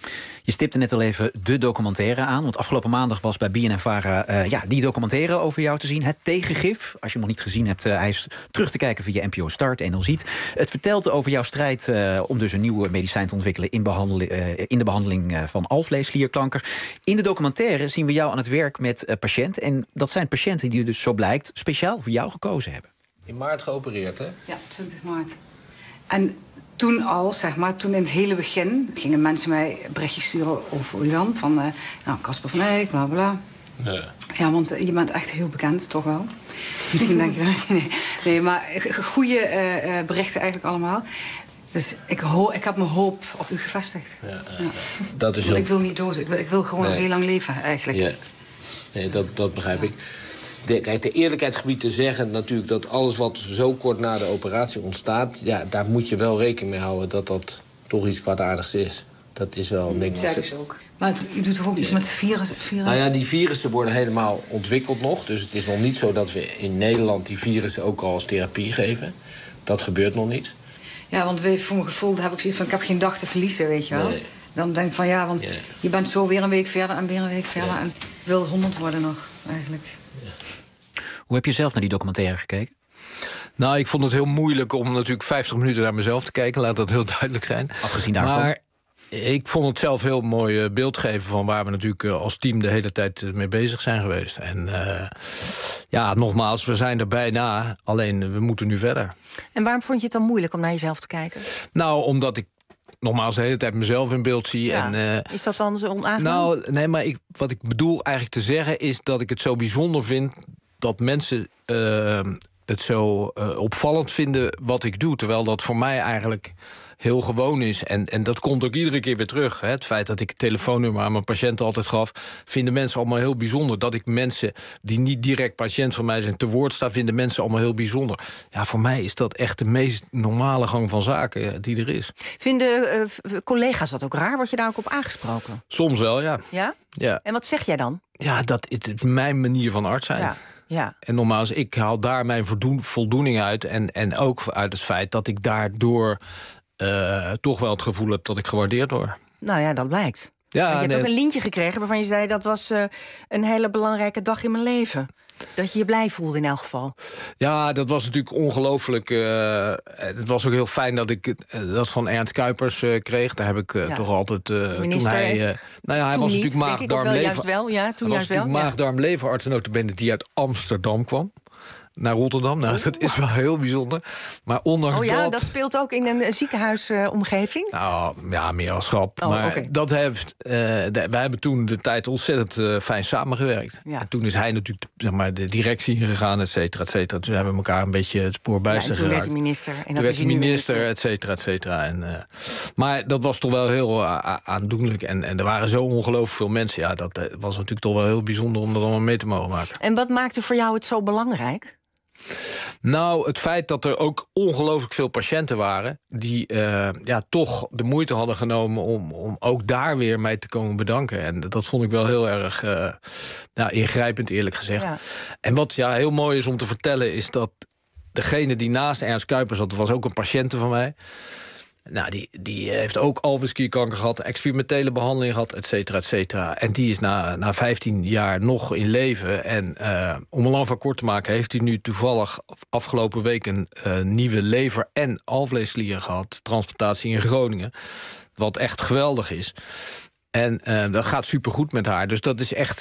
Je stipte net al even de documentaire aan. Want afgelopen maandag was bij BNNVARA die documentaire over jou te zien. Het Tegengif. Als je hem nog niet gezien hebt, hij is terug te kijken via NPO Start en dan ziet. Het vertelt over jouw strijd om dus een nieuw medicijn te ontwikkelen in de behandeling van alvleesklierkanker. In de documentaire zien we jou aan het werk met patiënten. En dat zijn patiënten die dus zo blijkt speciaal voor jou gekozen hebben. In maart geopereerd, hè? Ja, 20 maart. En toen al, toen in het hele begin, gingen mensen mij berichtjes sturen over u dan. Van, Casper van Eyck, bla bla. Ja, want je bent echt heel bekend, toch wel? Misschien denk je, nee, maar goede berichten eigenlijk allemaal. Dus ik heb mijn hoop op u gevestigd. Ja. Dat is heel... Ik wil niet dood, ik wil gewoon heel lang leven, eigenlijk. Ja. Nee, dat begrijp ik. Kijk, de eerlijkheid gebied te zeggen natuurlijk dat alles wat zo kort na de operatie ontstaat, ja, daar moet je wel rekening mee houden dat dat toch iets kwaadaardigs is. Dat is wel een ding. Dat zei dus ook. Maar u doet toch ook iets met de virussen? Nou ja, die virussen worden helemaal ontwikkeld nog. Dus het is nog niet zo dat we in Nederland die virussen ook al als therapie geven. Dat gebeurt nog niet. Ja, want voor mijn gevoel heb ik zoiets van, ik heb geen dag te verliezen, weet je wel. Nee. Dan denk ik van want je bent zo weer een week verder en weer een week verder. Ja. En ik wil 100 worden nog, eigenlijk. Ja. Hoe heb je zelf naar die documentaire gekeken? Nou, ik vond het heel moeilijk om natuurlijk 50 minuten naar mezelf te kijken. Laat dat heel duidelijk zijn. Afgezien daarvan. Maar ik vond het zelf heel mooi beeld geven van waar we natuurlijk als team de hele tijd mee bezig zijn geweest. En nogmaals, we zijn er bijna. Alleen, we moeten nu verder. En waarom vond je het dan moeilijk om naar jezelf te kijken? Nou, omdat ik nogmaals de hele tijd mezelf in beeld zie. Ja. En, is dat dan zo onaangenaam? Nou, nee, maar wat ik bedoel eigenlijk te zeggen is dat ik het zo bijzonder vind dat mensen het zo opvallend vinden wat ik doe. Terwijl dat voor mij eigenlijk heel gewoon is. En dat komt ook iedere keer weer terug. Hè. Het feit dat ik het telefoonnummer aan mijn patiënten altijd gaf, vinden mensen allemaal heel bijzonder. Dat ik mensen die niet direct patiënt van mij zijn te woord sta, vinden mensen allemaal heel bijzonder. Ja, voor mij is dat echt de meest normale gang van zaken die er is. Vinden collega's dat ook raar? Word je daar ook op aangesproken? Soms wel, ja. Ja? Ja. En wat zeg jij dan? Ja, dat is mijn manier van arts zijn. Ja. En nogmaals, ik haal daar mijn voldoening uit. En ook uit het feit dat ik daardoor toch wel het gevoel heb dat ik gewaardeerd word. Nou ja, dat blijkt. Ja, je hebt ook een lintje gekregen waarvan je zei, dat was een hele belangrijke dag in mijn leven. Dat je je blij voelde in elk geval. Ja, dat was natuurlijk ongelooflijk. Het was ook heel fijn dat ik dat van Ernst Kuipers kreeg. Daar heb ik toch altijd... Minister, toen hij was natuurlijk maag-darm-leverarts en notabene die uit Amsterdam kwam. Naar Rotterdam. Nou, dat is wel heel bijzonder. Maar ondanks dat speelt ook in een ziekenhuisomgeving? Nou, ja, meer als grap. Maar dat heeft... wij hebben toen de tijd ontzettend fijn samengewerkt. Ja. En toen is hij natuurlijk de directie ingegaan, et cetera, et cetera. Dus we hebben elkaar een beetje het spoor bijster geraakt. En toen werd hij minister. En toen werd hij minister, et cetera, et cetera. Maar dat was toch wel heel aandoenlijk. En er waren zo ongelooflijk veel mensen. Ja, dat was natuurlijk toch wel heel bijzonder om dat allemaal mee te mogen maken. En wat maakte voor jou het zo belangrijk? Nou, het feit dat er ook ongelooflijk veel patiënten waren die toch de moeite hadden genomen om ook daar weer mee te komen bedanken. En dat vond ik wel heel erg ingrijpend, eerlijk gezegd. Ja. En wat heel mooi is om te vertellen is dat degene die naast Ernst Kuipers zat, was ook een patiënte van mij. Nou, die heeft ook alvleesklierkanker gehad, experimentele behandeling gehad, et cetera, et cetera. En die is na 15 jaar nog in leven. En om een lang verhaal kort te maken, heeft hij nu toevallig afgelopen week een nieuwe lever- en alvleesklier gehad. Transplantatie in Groningen. Wat echt geweldig is. En dat gaat supergoed met haar. Dus dat is echt,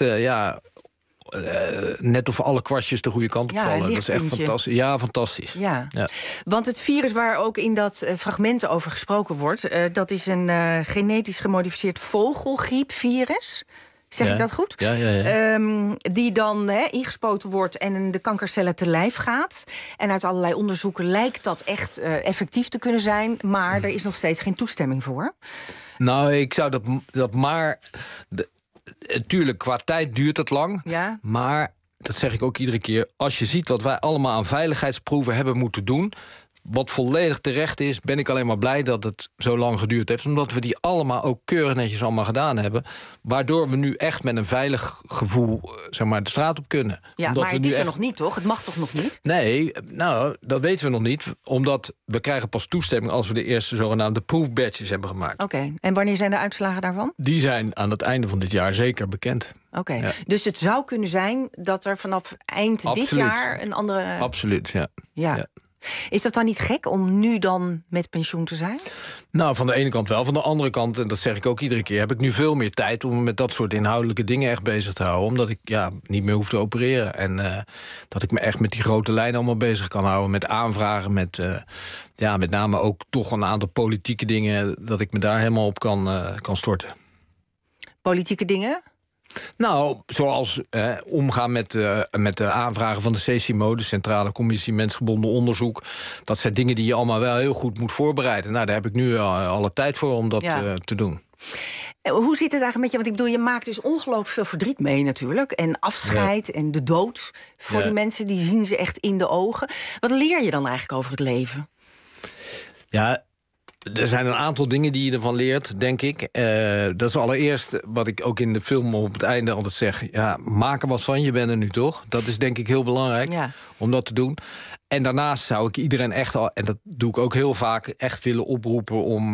net of alle kwartjes de goede kant op vallen. Dat is echt fantastisch. Ja, fantastisch. Ja. Want het virus waar ook in dat fragment over gesproken wordt, dat is een genetisch gemodificeerd vogelgriepvirus. Zeg ik dat goed? Ja. Die dan ingespoten wordt en de kankercellen te lijf gaat. En uit allerlei onderzoeken lijkt dat echt effectief te kunnen zijn. Maar er is nog steeds geen toestemming voor. Nou, ik zou dat maar... Tuurlijk, qua tijd duurt het lang. Ja. Maar, dat zeg ik ook iedere keer, als je ziet wat wij allemaal aan veiligheidsproeven hebben moeten doen, wat volledig terecht is, ben ik alleen maar blij dat het zo lang geduurd heeft. Omdat we die allemaal ook keurig netjes allemaal gedaan hebben. Waardoor we nu echt met een veilig gevoel zeg maar, de straat op kunnen. Ja, omdat maar het is er nog niet, toch? Het mag toch nog niet? Nee, nou, dat weten we nog niet. Omdat we krijgen pas toestemming als we de eerste zogenaamde proof badges hebben gemaakt. Oké, en wanneer zijn de uitslagen daarvan? Die zijn aan het einde van dit jaar zeker bekend. Oké, Ja. Dus het zou kunnen zijn dat er vanaf eind dit jaar een andere... Absoluut, ja. Ja. Is dat dan niet gek om nu dan met pensioen te zijn? Nou, van de ene kant wel. Van de andere kant, en dat zeg ik ook iedere keer, heb ik nu veel meer tijd om me met dat soort inhoudelijke dingen echt bezig te houden. Omdat ik niet meer hoef te opereren. En dat ik me echt met die grote lijnen allemaal bezig kan houden. Met aanvragen, met name ook toch een aantal politieke dingen, dat ik me daar helemaal op kan storten. Politieke dingen? Nou, zoals omgaan met de aanvragen van de CCMO, de Centrale Commissie Mensgebonden Onderzoek. Dat zijn dingen die je allemaal wel heel goed moet voorbereiden. Nou, daar heb ik nu alle tijd voor om dat te doen. Hoe zit het eigenlijk met je? Want ik bedoel, je maakt dus ongelooflijk veel verdriet mee natuurlijk. En afscheid en de dood voor die mensen, die zien ze echt in de ogen. Wat leer je dan eigenlijk over het leven? Ja, er zijn een aantal dingen die je ervan leert, denk ik. Dat is allereerst wat ik ook in de film op het einde altijd zeg. Ja, maak er wat van, je bent er nu toch? Dat is denk ik heel belangrijk om dat te doen. En daarnaast zou ik iedereen echt al, en dat doe ik ook heel vaak, echt willen oproepen om,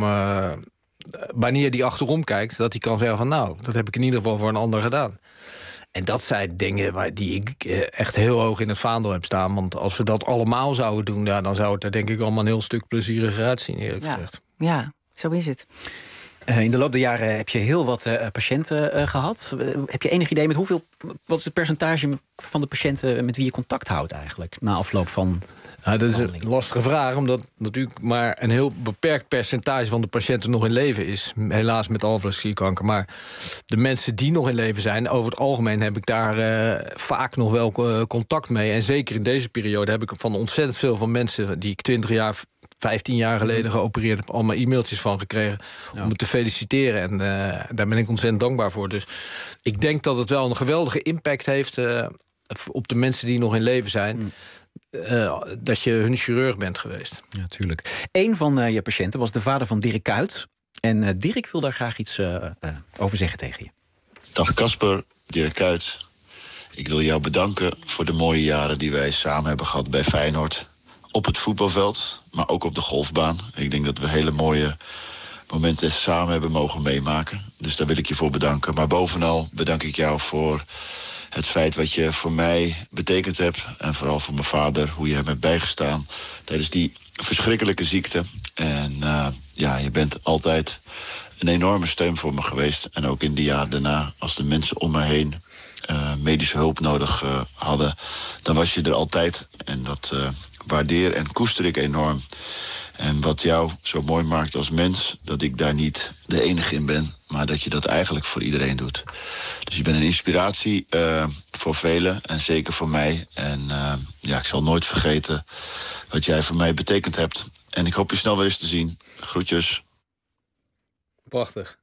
wanneer die achterom kijkt, dat hij kan zeggen van nou, dat heb ik in ieder geval voor een ander gedaan. En dat zijn dingen die ik echt heel hoog in het vaandel heb staan. Want als we dat allemaal zouden doen, dan zou het er denk ik allemaal een heel stuk plezieriger uitzien, eerlijk gezegd. Ja, zo is het. In de loop der jaren heb je heel wat patiënten gehad. Heb je enig idee met wat is het percentage van de patiënten met wie je contact houdt eigenlijk na afloop van... Ja, dat is een lastige vraag, omdat natuurlijk maar een heel beperkt percentage van de patiënten nog in leven is. Helaas met alvleesklierkanker. Maar de mensen die nog in leven zijn, over het algemeen heb ik daar vaak nog wel contact mee. En zeker in deze periode heb ik van ontzettend veel van mensen die ik 15 jaar geleden geopereerd heb, allemaal e-mailtjes van gekregen om me te feliciteren. En daar ben ik ontzettend dankbaar voor. Dus ik denk dat het wel een geweldige impact heeft op de mensen die nog in leven zijn. Dat je hun chirurg bent geweest. Ja, natuurlijk. Eén van je patiënten was de vader van Dirk Kuyt. En Dirk wil daar graag iets over zeggen tegen je. Dag Casper, Dirk Kuyt. Ik wil jou bedanken voor de mooie jaren die wij samen hebben gehad bij Feyenoord. Op het voetbalveld, maar ook op de golfbaan. Ik denk dat we hele mooie momenten samen hebben mogen meemaken. Dus daar wil ik je voor bedanken. Maar bovenal bedank ik jou voor het feit wat je voor mij betekend hebt. En vooral voor mijn vader, hoe je hem hebt bijgestaan tijdens die verschrikkelijke ziekte. En je bent altijd een enorme steun voor me geweest. En ook in die jaren daarna, als de mensen om me heen medische hulp nodig hadden, dan was je er altijd. En dat waardeer en koester ik enorm. En wat jou zo mooi maakt als mens, dat ik daar niet de enige in ben, maar dat je dat eigenlijk voor iedereen doet. Dus je bent een inspiratie voor velen en zeker voor mij. En ik zal nooit vergeten wat jij voor mij betekend hebt. En ik hoop je snel weer eens te zien. Groetjes. Prachtig.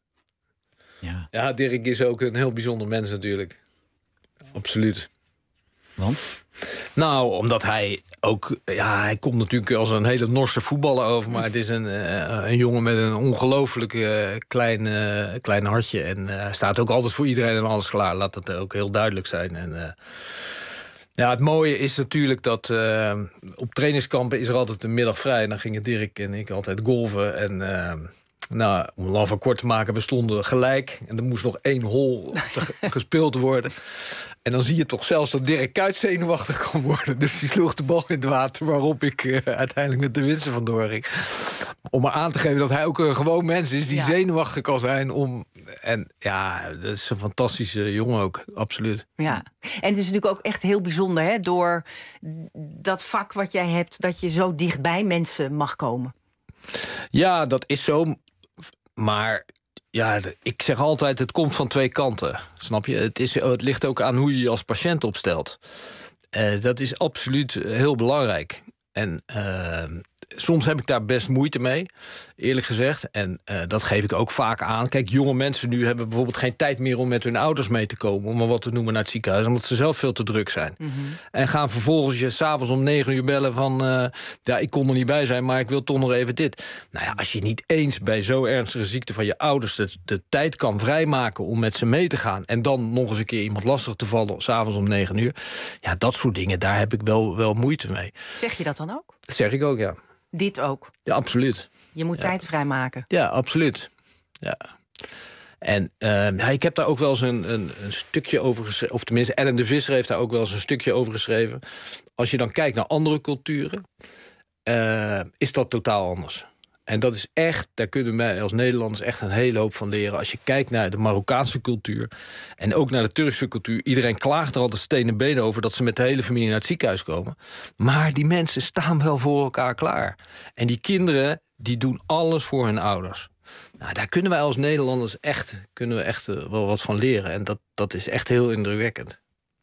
Ja, Dirk is ook een heel bijzonder mens natuurlijk. Absoluut. Want? Nou, omdat hij ook... Ja, hij komt natuurlijk als een hele Norse voetballer over, maar het is een jongen met een ongelooflijk klein hartje. En hij staat ook altijd voor iedereen en alles klaar. Laat dat ook heel duidelijk zijn. En het mooie is natuurlijk dat op trainingskampen is er altijd een middag vrij. En dan gingen Dirk en ik altijd golven. En om lang van kort te maken, we stonden gelijk. En er moest nog 1 hol gespeeld worden. En dan zie je toch zelfs dat Dirk Kuyt zenuwachtig kan worden. Dus die sloeg de bal in het water, waarop ik uiteindelijk met de winsten vandoor ging. Om maar aan te geven dat hij ook een gewoon mens is die zenuwachtig kan zijn. Dat is een fantastische jongen ook, absoluut. Ja, en het is natuurlijk ook echt heel bijzonder, hè, door dat vak wat jij hebt, dat je zo dichtbij mensen mag komen. Ja, dat is zo. Maar ja, ik zeg altijd, het komt van 2 kanten. Snap je? Het ligt ook aan hoe je je als patiënt opstelt. Dat is absoluut heel belangrijk. En soms heb ik daar best moeite mee, eerlijk gezegd. En dat geef ik ook vaak aan. Kijk, jonge mensen nu hebben bijvoorbeeld geen tijd meer om met hun ouders mee te komen, om maar wat te noemen, naar het ziekenhuis, omdat ze zelf veel te druk zijn. En gaan vervolgens je 's avonds om 9 uur bellen van, ik kon er niet bij zijn, maar ik wil toch nog even dit. Nou ja, als je niet eens bij zo ernstige ziekte van je ouders de tijd kan vrijmaken om met ze mee te gaan en dan nog eens een keer iemand lastig te vallen 's avonds om 9 uur. Ja, dat soort dingen, daar heb ik wel moeite mee. Zeg je dat dan ook? Dat zeg ik ook, ja. Dit ook? Ja, absoluut. Je moet tijd vrijmaken? Ja, absoluut. Ja. En ik heb daar ook wel eens een stukje over geschreven, of tenminste Ellen de Visser heeft daar ook wel eens een stukje over geschreven. Als je dan kijkt naar andere culturen, is dat totaal anders. En dat is echt, daar kunnen wij als Nederlanders echt een hele hoop van leren. Als je kijkt naar de Marokkaanse cultuur en ook naar de Turkse cultuur. Iedereen klaagt er altijd stenen benen over dat ze met de hele familie naar het ziekenhuis komen. Maar die mensen staan wel voor elkaar klaar. En die kinderen, die doen alles voor hun ouders. Nou, daar kunnen wij als Nederlanders echt wel wat van leren. En dat is echt heel indrukwekkend.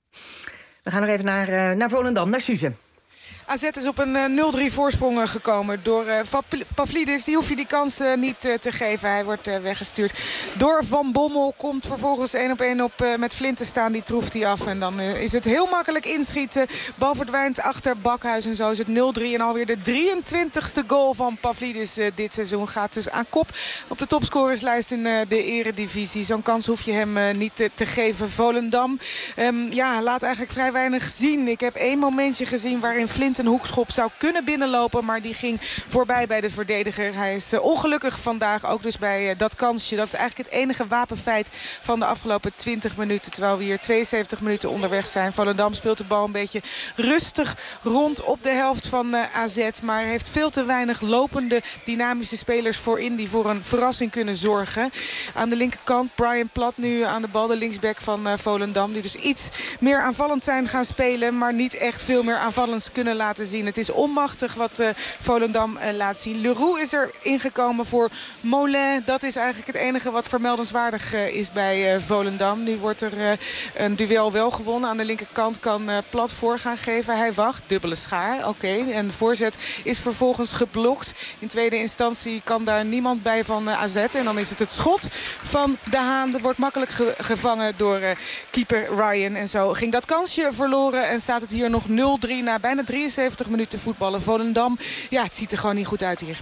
We gaan nog even naar Volendam, naar Suze. AZ is op een 0-3 voorsprong gekomen door Pavlidis. Die hoef je die kans niet te geven. Hij wordt weggestuurd door Van Bommel. Komt vervolgens 1-op-1 met Flint te staan. Die troeft hij af. En dan is het heel makkelijk inschieten. Bal verdwijnt achter Bakhuis. En zo is het 0-3. En alweer de 23e goal van Pavlidis dit seizoen. Gaat dus aan kop op de topscorerslijst in de eredivisie. Zo'n kans hoef je hem niet te geven. Volendam laat eigenlijk vrij weinig zien. Ik heb 1 momentje gezien waarin Flint een hoekschop zou kunnen binnenlopen, maar die ging voorbij bij de verdediger. Hij is ongelukkig vandaag, ook dus bij dat kansje. Dat is eigenlijk het enige wapenfeit van de afgelopen 20 minuten. Terwijl we hier 72 minuten onderweg zijn. Volendam speelt de bal een beetje rustig rond op de helft van AZ. Maar heeft veel te weinig lopende, dynamische spelers voorin die voor een verrassing kunnen zorgen. Aan de linkerkant Brian Plat nu aan de bal, de linksback van Volendam. Die dus iets meer aanvallend zijn gaan spelen, maar niet echt veel meer aanvallends kunnen laten zien. Het is onmachtig wat Volendam laat zien. Leroux is er ingekomen voor Moulin. Dat is eigenlijk het enige wat vermeldenswaardig is bij Volendam. Nu wordt er een duel wel gewonnen. Aan de linkerkant kan Plat voor gaan geven. Hij wacht. Dubbele schaar. Oké. En de voorzet is vervolgens geblokt. In tweede instantie kan daar niemand bij van AZ. En dan is het schot van De Haan. Dat wordt makkelijk gevangen door keeper Ryan. En zo ging dat kansje verloren. En staat het hier nog 0-3 na bijna 73 minuten voetballen. Volendam, ja, het ziet er gewoon niet goed uit hier.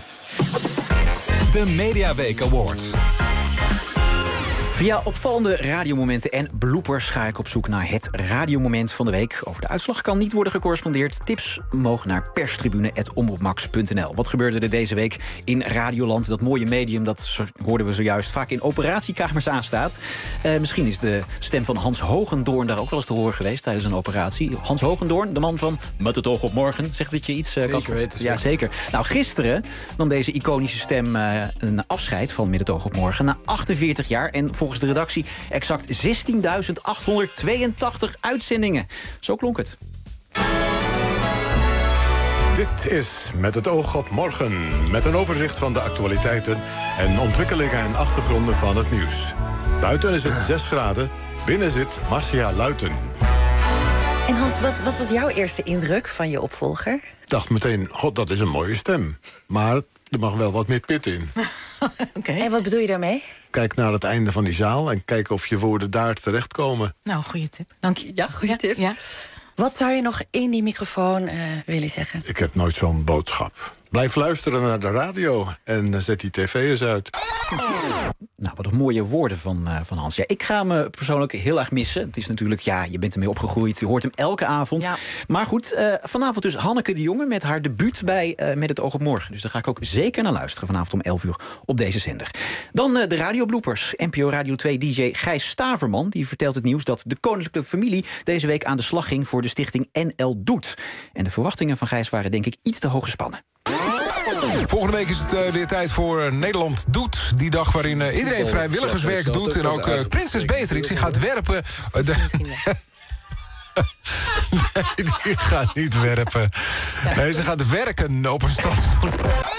De Mediaweek Awards. Via opvallende radiomomenten en bloopers ga ik op zoek naar het radiomoment van de week. Over de uitslag kan niet worden gecorrespondeerd. Tips mogen naar perstribune@omroepmax.nl. Wat gebeurde er deze week in Radioland? Dat mooie medium, dat hoorden we zojuist, vaak in operatiekamers aanstaat. Misschien is de stem van Hans Hogendoorn daar ook wel eens te horen geweest tijdens een operatie. Hans Hogendoorn, de man van Met het oog op morgen. Zegt dit je iets, Casper? Zeker. Ja, zeker. Nou, gisteren nam deze iconische stem een afscheid van Met het oog op morgen. Na 48 jaar en volgens de redactie exact 16.882 uitzendingen. Zo klonk het. Dit is Met het oog op morgen. Met een overzicht van de actualiteiten en ontwikkelingen en achtergronden van het nieuws. Buiten is het 6 graden, binnen zit Marcia Luiten. En Hans, wat was jouw eerste indruk van je opvolger? Ik dacht meteen, god, dat is een mooie stem. Maar er mag wel wat meer pit in. Okay. En wat bedoel je daarmee? Kijk naar het einde van die zaal en kijk of je woorden daar terechtkomen. Nou, goede tip. Dank je. Ja, goede tip. Ja. Wat zou je nog in die microfoon willen zeggen? Ik heb nooit zo'n boodschap. Blijf luisteren naar de radio en zet die tv eens uit. Nou, wat een mooie woorden van Hans. Ja, ik ga hem persoonlijk heel erg missen. Het is natuurlijk, ja, je bent ermee opgegroeid. Je hoort hem elke avond. Ja. Maar goed, vanavond dus Hanneke de Jonge met haar debuut bij Met het oog op morgen. Dus daar ga ik ook zeker naar luisteren vanavond om 11 uur op deze zender. Dan de radiobloopers. NPO Radio 2 DJ Gijs Staverman die vertelt het nieuws dat de koninklijke familie deze week aan de slag ging voor de stichting NL Doet. En de verwachtingen van Gijs waren denk ik iets te hoog gespannen. Volgende week is het weer tijd voor Nederland Doet. Die dag waarin iedereen vrijwilligerswerk doet. En ook prinses Beatrix, die gaat werpen. Nee, die gaat niet werpen. Nee, ze gaat werken op een stadsvoet.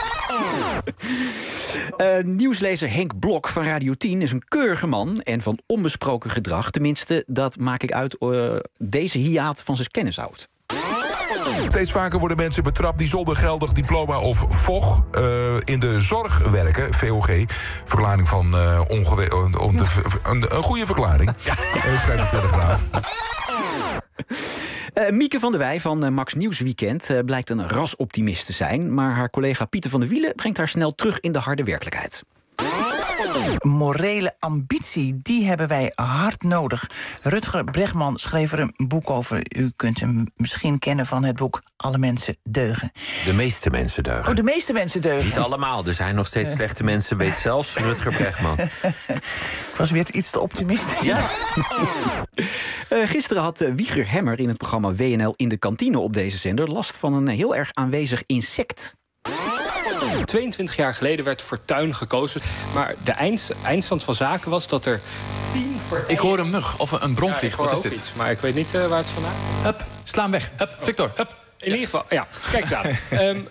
Nieuwslezer Henk Blok van Radio 10 is een keurige man en van onbesproken gedrag. Tenminste, dat maak ik uit deze hiaat van zijn kennis houdt. Steeds vaker worden mensen betrapt die zonder geldig diploma of VOG in de zorg werken. VOG. Verklaring van een goede verklaring. Schrijft de Telegraaf. Mieke van der Wij van Max Nieuwsweekend blijkt een rasoptimist te zijn. Maar haar collega Pieter van der Wielen brengt haar snel terug in de harde werkelijkheid. Morele ambitie, die hebben wij hard nodig. Rutger Bregman schreef er een boek over. U kunt hem misschien kennen van het boek Alle mensen deugen. De meeste mensen deugen. Oh, de meeste mensen deugen. Niet allemaal, er zijn nog steeds slechte mensen, weet zelfs Rutger Bregman. Ik was weer iets te optimistisch. Ja. Gisteren had Wieger Hemmer in het programma WNL in de kantine op deze zender last van een heel erg aanwezig insect. 22 jaar geleden werd Fortuin gekozen. Maar de eindstand van zaken was dat er 10 partijen... Ik hoor een mug of een bromvlieg. Wat is dit? Iets, maar ik weet niet waar het vandaan komt. Hup, sla hem weg. Hup, Victor, hup. In ieder geval, ja, kijk eens aan.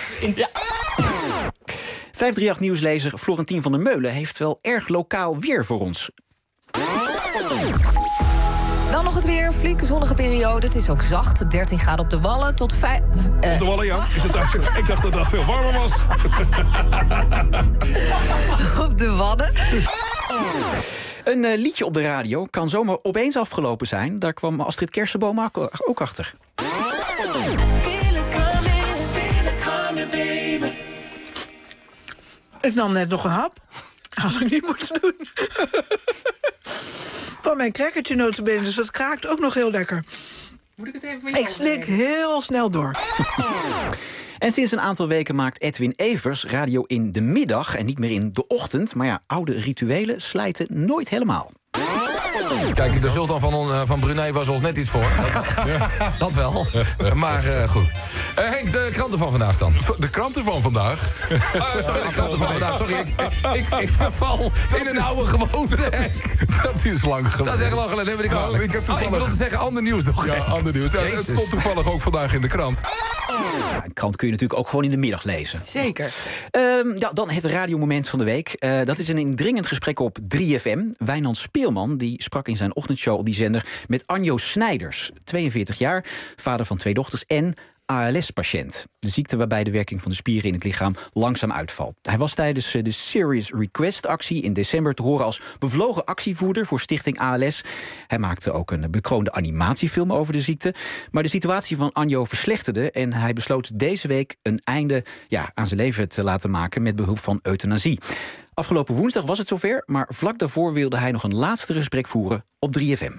538 nieuwslezer Florentien van der Meulen heeft wel erg lokaal weer voor ons. Dan nog het weer, een flinke zonnige periode. Het is ook zacht, 13 graden op de Wallen tot 5... Op de Wallen, ja. Ik dacht dat dat veel warmer was. Op de Wadden. Een liedje op de radio kan zomaar opeens afgelopen zijn. Daar kwam Astrid Kersenboom ook achter. Ik nam net nog een hap. Had ik niet moeten doen. Van mijn crackertje notabene, dus dat kraakt ook nog heel lekker. Moet ik het even voor jou? Ik slik heel snel door. En sinds een aantal weken maakt Edwin Evers radio in de middag en niet meer in de ochtend. Maar ja, oude rituelen slijten nooit helemaal. Kijk, de sultan van Brunei was ons net iets voor. Dat wel. Maar goed. Henk, de kranten van vandaag dan. De kranten van vandaag? Sorry, de kranten van vandaag. Sorry, ik val in een oude gewoonte. Dat is lang geleden. Dat is echt lang geleden. Ik bedoel te zeggen, ander nieuws nog. Ja, ander nieuws. Ja, het stond toevallig ook vandaag in de krant. Ja, een krant kun je natuurlijk ook gewoon in de middag lezen. Zeker. Dan het radiomoment van de week. Dat is een indringend gesprek op 3FM. Wijnand Speelman die sprak in zijn ochtendshow op die zender met Anjo Snijders, 42 jaar, vader van 2 dochters en ALS-patiënt. De ziekte waarbij de werking van de spieren in het lichaam langzaam uitvalt. Hij was tijdens de Serious Request-actie in december te horen als bevlogen actievoerder voor Stichting ALS. Hij maakte ook een bekroonde animatiefilm over de ziekte. Maar de situatie van Anjo verslechterde en hij besloot deze week een einde aan zijn leven te laten maken met behulp van euthanasie. Afgelopen woensdag was het zover, maar vlak daarvoor wilde hij nog een laatste gesprek voeren op 3FM.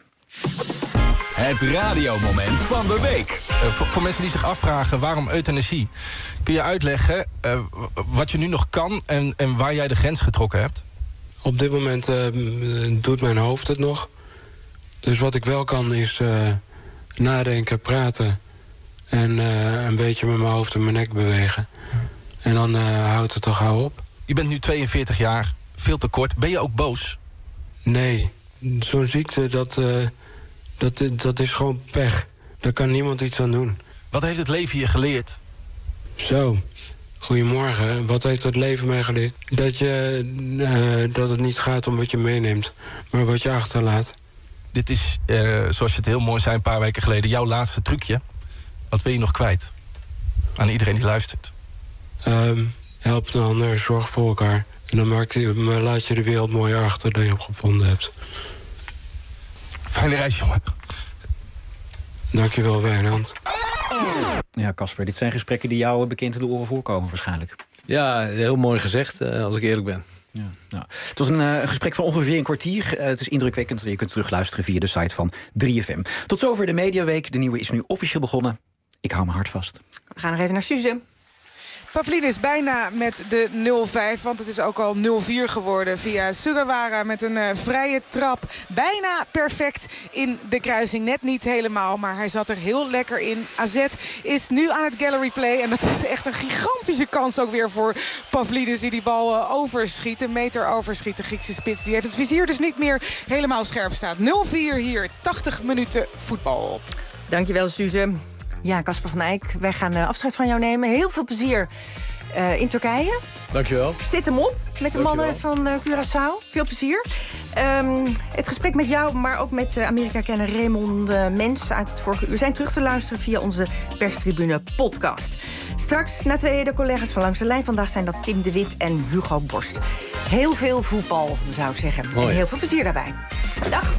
Het radiomoment van de week. Voor mensen die zich afvragen waarom euthanasie, kun je uitleggen wat je nu nog kan en waar jij de grens getrokken hebt? Op dit moment doet mijn hoofd het nog. Dus wat ik wel kan is nadenken, praten en een beetje met mijn hoofd en mijn nek bewegen. En dan houdt het toch gauw op. Je bent nu 42 jaar, veel te kort. Ben je ook boos? Nee, zo'n ziekte, dat is gewoon pech. Daar kan niemand iets aan doen. Wat heeft het leven je geleerd? Zo, goedemorgen. Wat heeft het leven mij geleerd? Dat het niet gaat om wat je meeneemt, maar wat je achterlaat. Dit is, zoals je het heel mooi zei een paar weken geleden, jouw laatste trucje. Wat wil je nog kwijt aan iedereen die luistert? Help een ander, zorg voor elkaar. En dan laat je de wereld mooier achter dan je op gevonden hebt. Fijne reis, jongen. Dankjewel, Wijnand. Ja, Casper, dit zijn gesprekken die jou bekend in de oren voorkomen waarschijnlijk. Ja, heel mooi gezegd, als ik eerlijk ben. Ja. Nou, het was een gesprek van ongeveer een kwartier. Het is indrukwekkend. Je kunt terugluisteren via de site van 3FM. Tot zover de Mediaweek. De nieuwe is nu officieel begonnen. Ik hou me hard vast. We gaan nog even naar Suze. Pavlidis bijna met de 0-5, want het is ook al 0-4 geworden via Sugawara met een vrije trap. Bijna perfect in de kruising, net niet helemaal, maar hij zat er heel lekker in. AZ is nu aan het gallery play en dat is echt een gigantische kans ook weer voor Pavlidis die bal overschiet. Een meter overschiet, de Griekse spits. Die heeft het vizier dus niet meer helemaal scherp staan. 0-4 hier, 80 minuten voetbal. Dankjewel, Suze. Ja, Casper van Eyck, wij gaan afscheid van jou nemen. Heel veel plezier in Turkije. Dankjewel. Zit hem op met de mannen van Curaçao. Veel plezier. Het gesprek met jou, maar ook met Amerika-kenner Raymond Mens uit het vorige uur zijn terug te luisteren via onze Perstribune podcast. Straks na tweeën de collega's van Langs de Lijn. Vandaag zijn dat Tim de Wit en Hugo Borst. Heel veel voetbal, zou ik zeggen. Mooi. En heel veel plezier daarbij. Dag.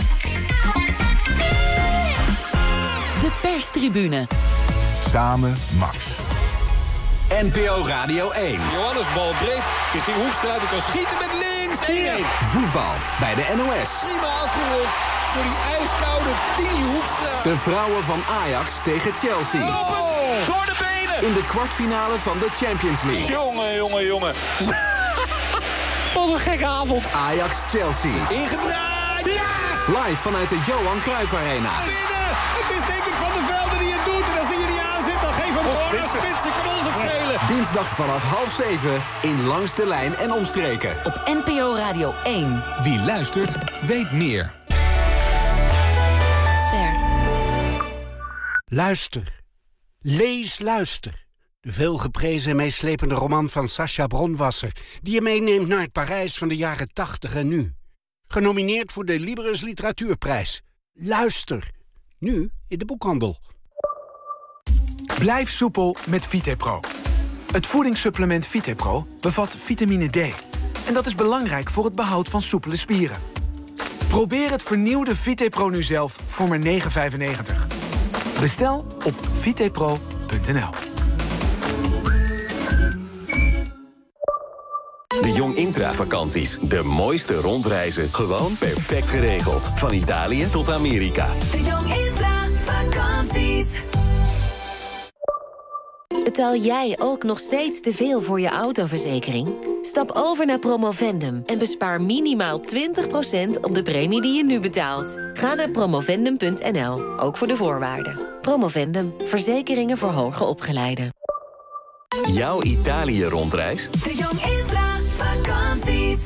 De Perstribune. Samen Max. NPO Radio 1. Johannes bal breed richting Hoefstra. Die kan schieten met links. 1-1. Voetbal bij de NOS. Prima afgerond door die ijskoude Tini Hoefstra. De vrouwen van Ajax tegen Chelsea. Oh! Door de benen. In de kwartfinale van de Champions League. Jongen. Wat een gekke avond. Ajax-Chelsea. Ingedraaid. Ja! Live vanuit de Johan Cruijff Arena. Binnen. Het is denk ik Van der Velde die het doet. En als hij er niet aan zit, dan geef hem gewoon een spits. Ik kan ons het schelen. Dinsdag vanaf 6:30 in Langs de Lijn en omstreken. Op NPO Radio 1. Wie luistert, weet meer. Ster. Luister. Lees Luister. De veelgeprezen en meeslepende roman van Sacha Bronwasser... die je meeneemt naar het Parijs van de jaren 80 en nu. Genomineerd voor de Libris Literatuurprijs. Luister. Nu in de boekhandel. Blijf soepel met VitePro. Het voedingssupplement VitePro bevat vitamine D. En dat is belangrijk voor het behoud van soepele spieren. Probeer het vernieuwde VitePro nu zelf voor maar €9,95. Bestel op vitepro.nl. De Jong Intra-vakanties. De mooiste rondreizen. Gewoon perfect geregeld. Van Italië tot Amerika. De Jong Intra-vakanties. Betaal jij ook nog steeds te veel voor je autoverzekering? Stap over naar Promovendum en bespaar minimaal 20% op de premie die je nu betaalt. Ga naar promovendum.nl, ook voor de voorwaarden. Promovendum, verzekeringen voor hoger opgeleiden. Jouw Italië-rondreis? De Jong Intra-vakanties.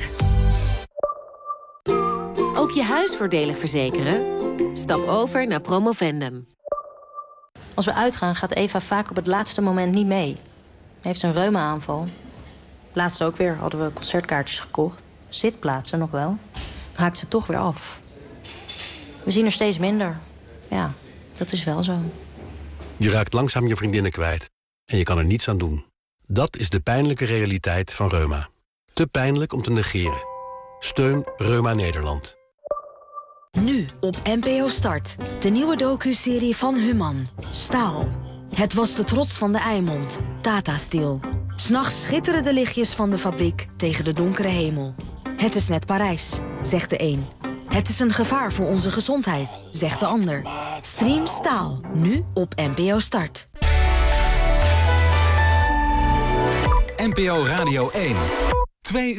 Ook je huis voordelig verzekeren? Stap over naar Promovendum. Als we uitgaan gaat Eva vaak op het laatste moment niet mee. Heeft een reuma-aanval. Laatst ook weer hadden we concertkaartjes gekocht. Zitplaatsen nog wel. Dan haakt ze toch weer af. We zien er steeds minder. Ja, dat is wel zo. Je raakt langzaam je vriendinnen kwijt. En je kan er niets aan doen. Dat is de pijnlijke realiteit van reuma. Te pijnlijk om te negeren. Steun Reuma Nederland. Nu op NPO Start. De nieuwe docu-serie van Human. Staal. Het was de trots van de Eimond. Tata Steel. 's Nachts schitteren de lichtjes van de fabriek tegen de donkere hemel. Het is net Parijs, zegt de een. Het is een gevaar voor onze gezondheid, zegt de ander. Stream Staal. Nu op NPO Start. NPO Radio 1. 2 uur.